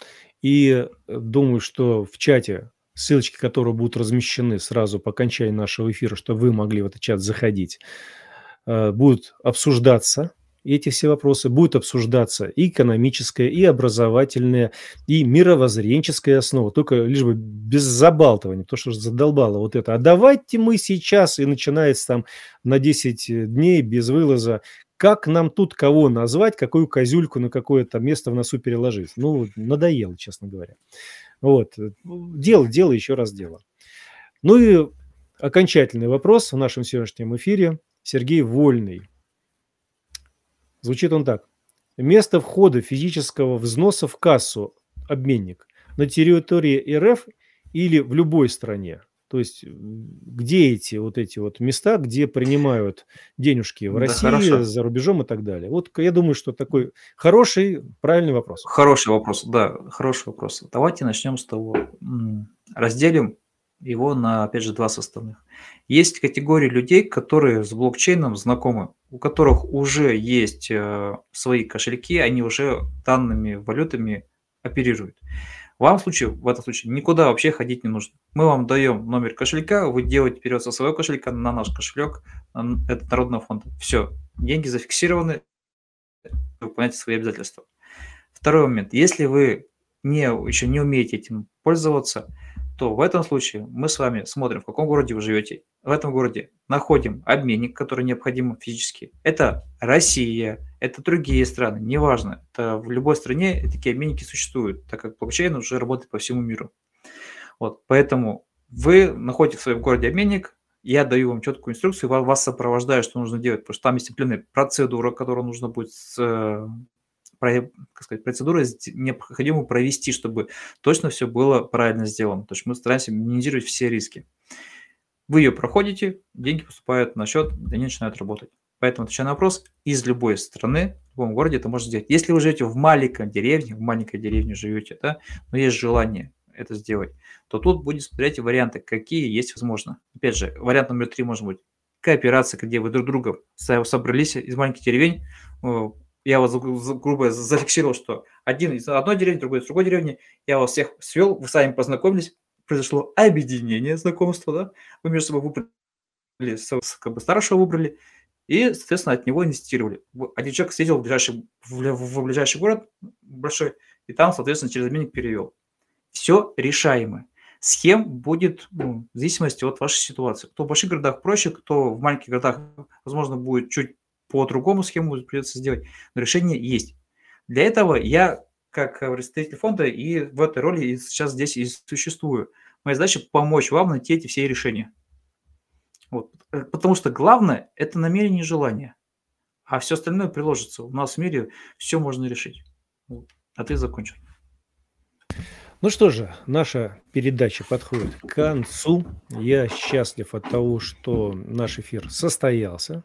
И думаю, что в чате, ссылочки которые будут размещены сразу по окончании нашего эфира, чтобы вы могли в этот чат заходить, будут обсуждаться эти все вопросы, будет обсуждаться и экономическая, и образовательная, и мировоззренческая основа, только лишь бы без забалтывания, потому что задолбало вот это. А давайте мы сейчас, и начинается там на десять дней без вылаза, как нам тут кого назвать, какую козюльку на какое-то место в носу переложить. Ну, надоело, честно говоря. Вот. Дело, дело, еще раз дело. Ну и окончательный вопрос в нашем сегодняшнем эфире. Сергей Вольный. Звучит он так. Место входа физического взноса в кассу обменник на территории РФ или в любой стране? То есть где эти вот эти вот места, где принимают денежки в Да, России, хорошо. за рубежом и так далее? Вот я думаю, что такой хороший, правильный вопрос. Хороший вопрос, да, хороший вопрос. Давайте начнем с того. Разделим его на, опять же, два составных. Есть категории людей, которые с блокчейном знакомы, у которых уже есть э, свои кошельки, они уже данными валютами оперируют. Вам в, случае, в этом случае никуда вообще ходить не нужно. Мы вам даем номер кошелька, вы делаете перевод со своего кошелька на наш кошелек, это Народного фонда. Все, деньги зафиксированы, вы выполняете свои обязательства. Второй момент. Если вы не, еще не умеете этим пользоваться, то в этом случае мы с вами смотрим, в каком городе вы живете. В этом городе находим обменник, который необходим физически. Это Россия, это другие страны, неважно. Это в любой стране такие обменники существуют, так как блокчейн уже работает по всему миру. Вот, поэтому вы находите в своем городе обменник, я даю вам четкую инструкцию, вас сопровождаю, что нужно делать, потому что там есть определенная процедура, которую нужно будет с... как сказать, процедуру необходимо провести, чтобы точно все было правильно сделано. То есть мы стараемся минимизировать все риски. Вы ее проходите, деньги поступают на счет, и они начинают работать. Поэтому, отвечая на вопрос, из любой страны, в любом городе это можно сделать. Если вы живете в маленькой деревне, в маленькой деревне живете, да, но есть желание это сделать, то тут будет смотреть варианты, какие есть возможно. Опять же, вариант номер три может быть кооперация, где вы друг друга собрались из маленьких деревень. Я вас грубо зафиксировал, что один из одной деревни, другой из другой деревни, я вас всех свел, вы сами познакомились, произошло объединение, знакомство, да, вы между собой выбрали, как бы старшего выбрали, и, соответственно, от него инвестировали. Один человек съездил в ближайший, в, в ближайший город большой, и там, соответственно, через обменник перевел. Все решаемо. Схем будет, ну, в зависимости от вашей ситуации. Кто в больших городах проще, кто в маленьких городах, возможно, будет чуть по-другому схему придется сделать, но решение есть. Для этого я, как представитель фонда, и в этой роли и сейчас здесь и существую. Моя задача – помочь вам найти эти все решения. Вот. Потому что главное – это намерение и желание. А все остальное приложится. У нас в мире все можно решить. Вот. А ты закончил. Ну что же, наша передача подходит к концу. Я счастлив от того, что наш эфир состоялся.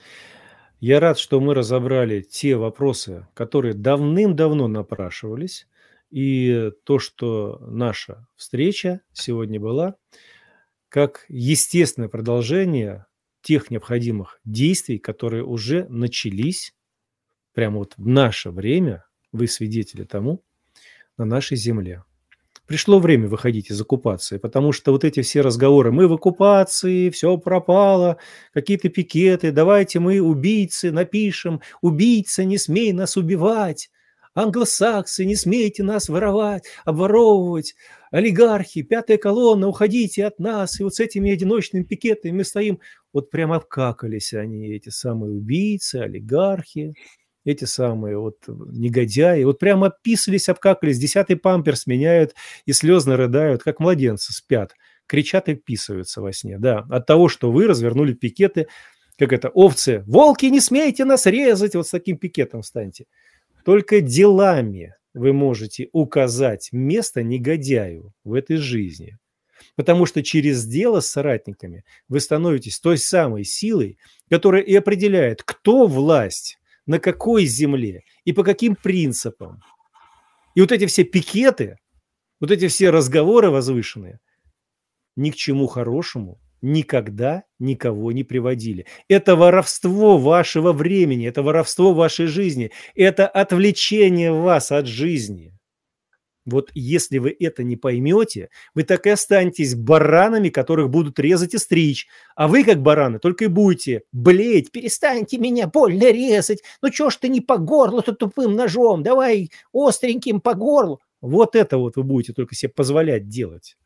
Я рад, что мы разобрали те вопросы, которые давным-давно напрашивались. И то, что наша встреча сегодня была, как естественное продолжение тех необходимых действий, которые уже начались прямо вот в наше время, вы свидетели тому, на нашей земле. Пришло время выходить из оккупации, потому что вот эти все разговоры, мы в оккупации, все пропало, какие-то пикеты, давайте мы убийцы напишем, убийца, не смей нас убивать, англосаксы, не смейте нас воровать, обворовывать, олигархи, пятая колонна, уходите от нас, и вот с этими одиночными пикетами мы стоим, вот прямо обкакались они, эти самые убийцы, олигархи. Эти самые вот негодяи, вот прямо описались, обкакались, десятый памперс меняют и слезно рыдают, как младенцы спят, кричат и писаются во сне, да, от того, что вы развернули пикеты, как это, овцы, волки, не смейте нас резать, вот с таким пикетом встаньте. Только делами вы можете указать место негодяю в этой жизни, потому что через дело с соратниками вы становитесь той самой силой, которая и определяет, кто власть, на какой земле и по каким принципам. И вот эти все пикеты, вот эти все разговоры возвышенные ни к чему хорошему никогда никого не приводили. Это воровство вашего времени, это воровство вашей жизни, это отвлечение вас от жизни. Вот если вы это не поймете, вы так и останетесь баранами, которых будут резать и стричь. А вы, как бараны, только и будете блеять. Перестаньте меня больно резать. Ну чё ж ты не по горлу-то тупым ножом? Давай остреньким по горлу. Вот это вот вы будете только себе позволять делать.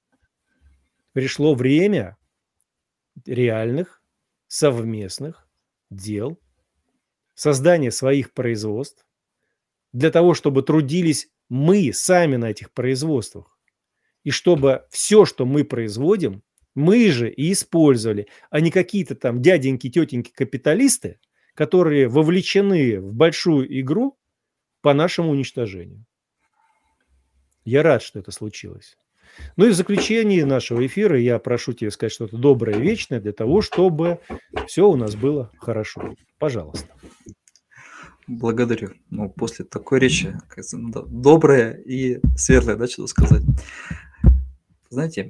Пришло время реальных совместных дел, создания своих производств, для того, чтобы трудились мы сами на этих производствах. И чтобы все, что мы производим, мы же и использовали, а не какие-то там дяденьки, тетеньки, капиталисты, которые вовлечены в большую игру по нашему уничтожению. Я рад, что это случилось. Ну и в заключении нашего эфира я прошу тебя сказать что-то доброе и вечное для того, чтобы все у нас было хорошо. Пожалуйста. Благодарю. Ну, после такой речи, кажется, ну, да, добрая и светлая, да, что сказать. Знаете,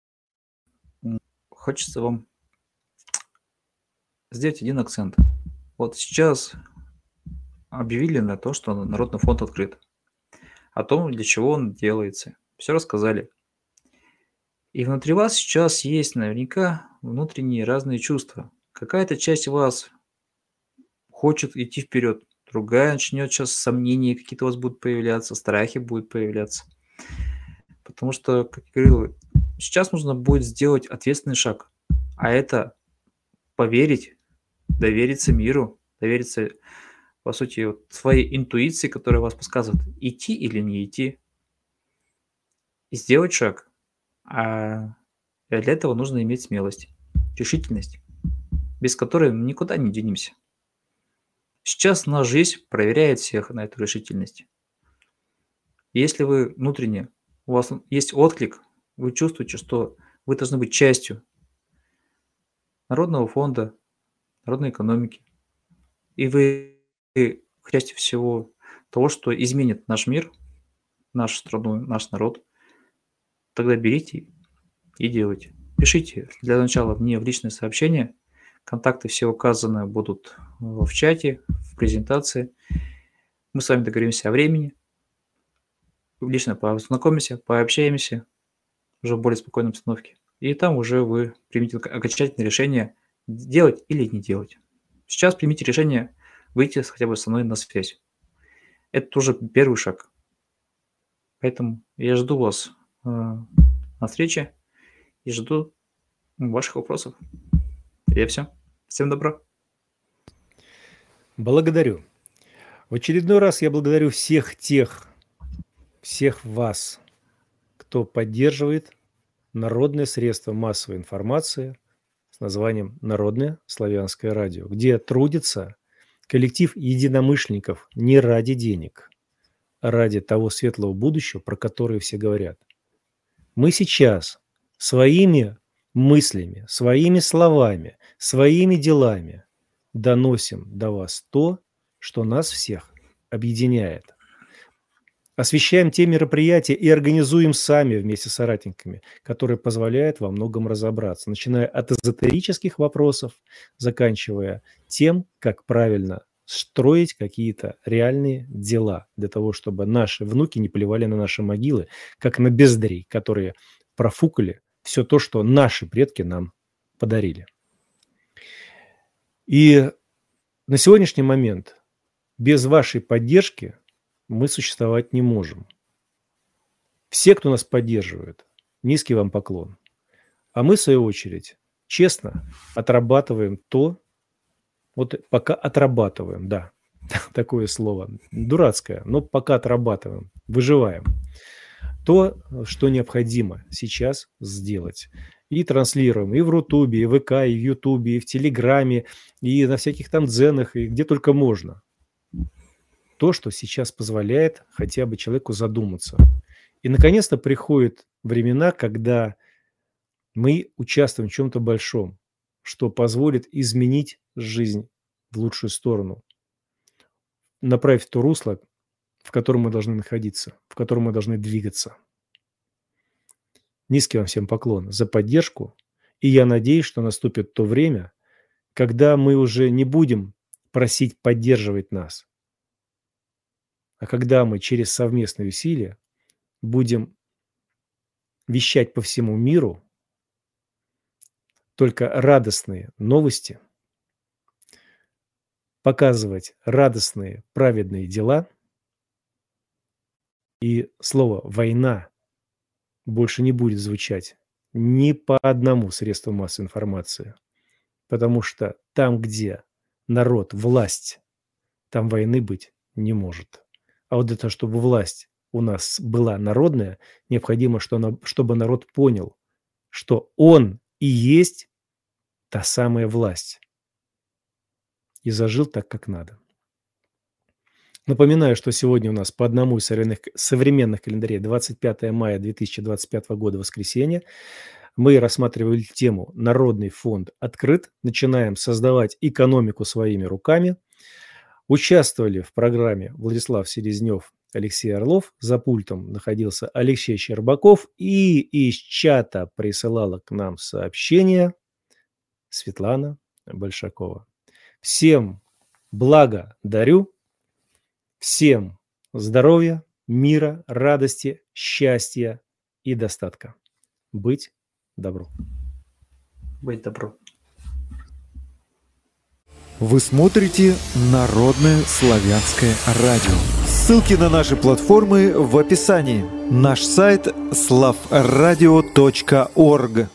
хочется вам сделать один акцент. Вот сейчас объявили на то, что Народный фонд открыт. О том, для чего он делается. Все рассказали. И внутри вас сейчас есть наверняка внутренние разные чувства. Какая-то часть вас хочет идти вперед. Другая начнет сейчас сомнения какие-то у вас будут появляться, страхи будут появляться. Потому что, как я говорил, сейчас нужно будет сделать ответственный шаг. А это поверить, довериться миру, довериться, по сути, вот своей интуиции, которая вас подсказывает, идти или не идти. И сделать шаг. А для этого нужно иметь смелость, решительность, без которой мы никуда не денемся. Сейчас наша жизнь проверяет всех на эту решительность. Если вы внутренне, у вас есть отклик, вы чувствуете, что вы должны быть частью Народного фонда, народной экономики. И вы частью всего того, что изменит наш мир, нашу страну, наш народ, тогда берите и делайте. Пишите для начала мне в личное сообщение. Контакты все указаны будут в чате, в презентации. Мы с вами договоримся о времени. Лично познакомимся, пообщаемся уже в более спокойной обстановке. И там уже вы примите окончательное решение, делать или не делать. Сейчас примите решение выйти хотя бы со мной на связь. Это уже первый шаг. Поэтому я жду вас э, на встрече и жду ваших вопросов. И все. Всем добра. Благодарю. В очередной раз я благодарю всех тех, всех вас, кто поддерживает народное средство массовой информации с названием «Народное славянское радио», где трудится коллектив единомышленников не ради денег, а ради того светлого будущего, про которое все говорят. Мы сейчас своими мыслями, своими словами, своими делами доносим до вас то, что нас всех объединяет. Освещаем те мероприятия и организуем сами вместе с соратниками, которые позволяют во многом разобраться, начиная от эзотерических вопросов, заканчивая тем, как правильно строить какие-то реальные дела для того, чтобы наши внуки не плевали на наши могилы, как на бездарей, которые профукали все то, что наши предки нам подарили. И на сегодняшний момент без вашей поддержки мы существовать не можем. Все, кто нас поддерживает, низкий вам поклон. А мы, в свою очередь, честно отрабатываем то, вот пока отрабатываем, да, такое слово, дурацкое, но пока отрабатываем, выживаем. То, что необходимо сейчас сделать. И транслируем и в Рутубе, и в ВК, и в Ютубе, и в Телеграме, и на всяких там дзенах, и где только можно. То, что сейчас позволяет хотя бы человеку задуматься. И, наконец-то, приходят времена, когда мы участвуем в чем-то большом, что позволит изменить жизнь в лучшую сторону, направить в то русло, в котором мы должны находиться, в котором мы должны двигаться. Низкий вам всем поклон за поддержку, и я надеюсь, что наступит то время, когда мы уже не будем просить поддерживать нас, а когда мы через совместные усилия будем вещать по всему миру только радостные новости, показывать радостные, праведные дела, и слово «война» больше не будет звучать ни по одному средству массовой информации, потому что там, где народ, власть, там войны быть не может. А вот для того, чтобы власть у нас была народная, необходимо, чтобы народ понял, что он и есть та самая власть. И зажил так, как надо. Напоминаю, что сегодня у нас по одному из современных календарей двадцать пятое мая две тысячи двадцать пятого года, воскресенье. Мы рассматривали тему «Народный фонд открыт». Начинаем создавать экономику своими руками. Участвовали в программе Владислав Селезнев, Алексей Орлов. За пультом находился Алексей Щербаков. И из чата присылала к нам сообщение Светлана Большакова. Всем блага дарю. Всем здоровья, мира, радости, счастья и достатка. Быть добру. Быть добру. Вы смотрите Народное славянское радио. Ссылки на наши платформы в описании. Наш сайт слав радио точка орг.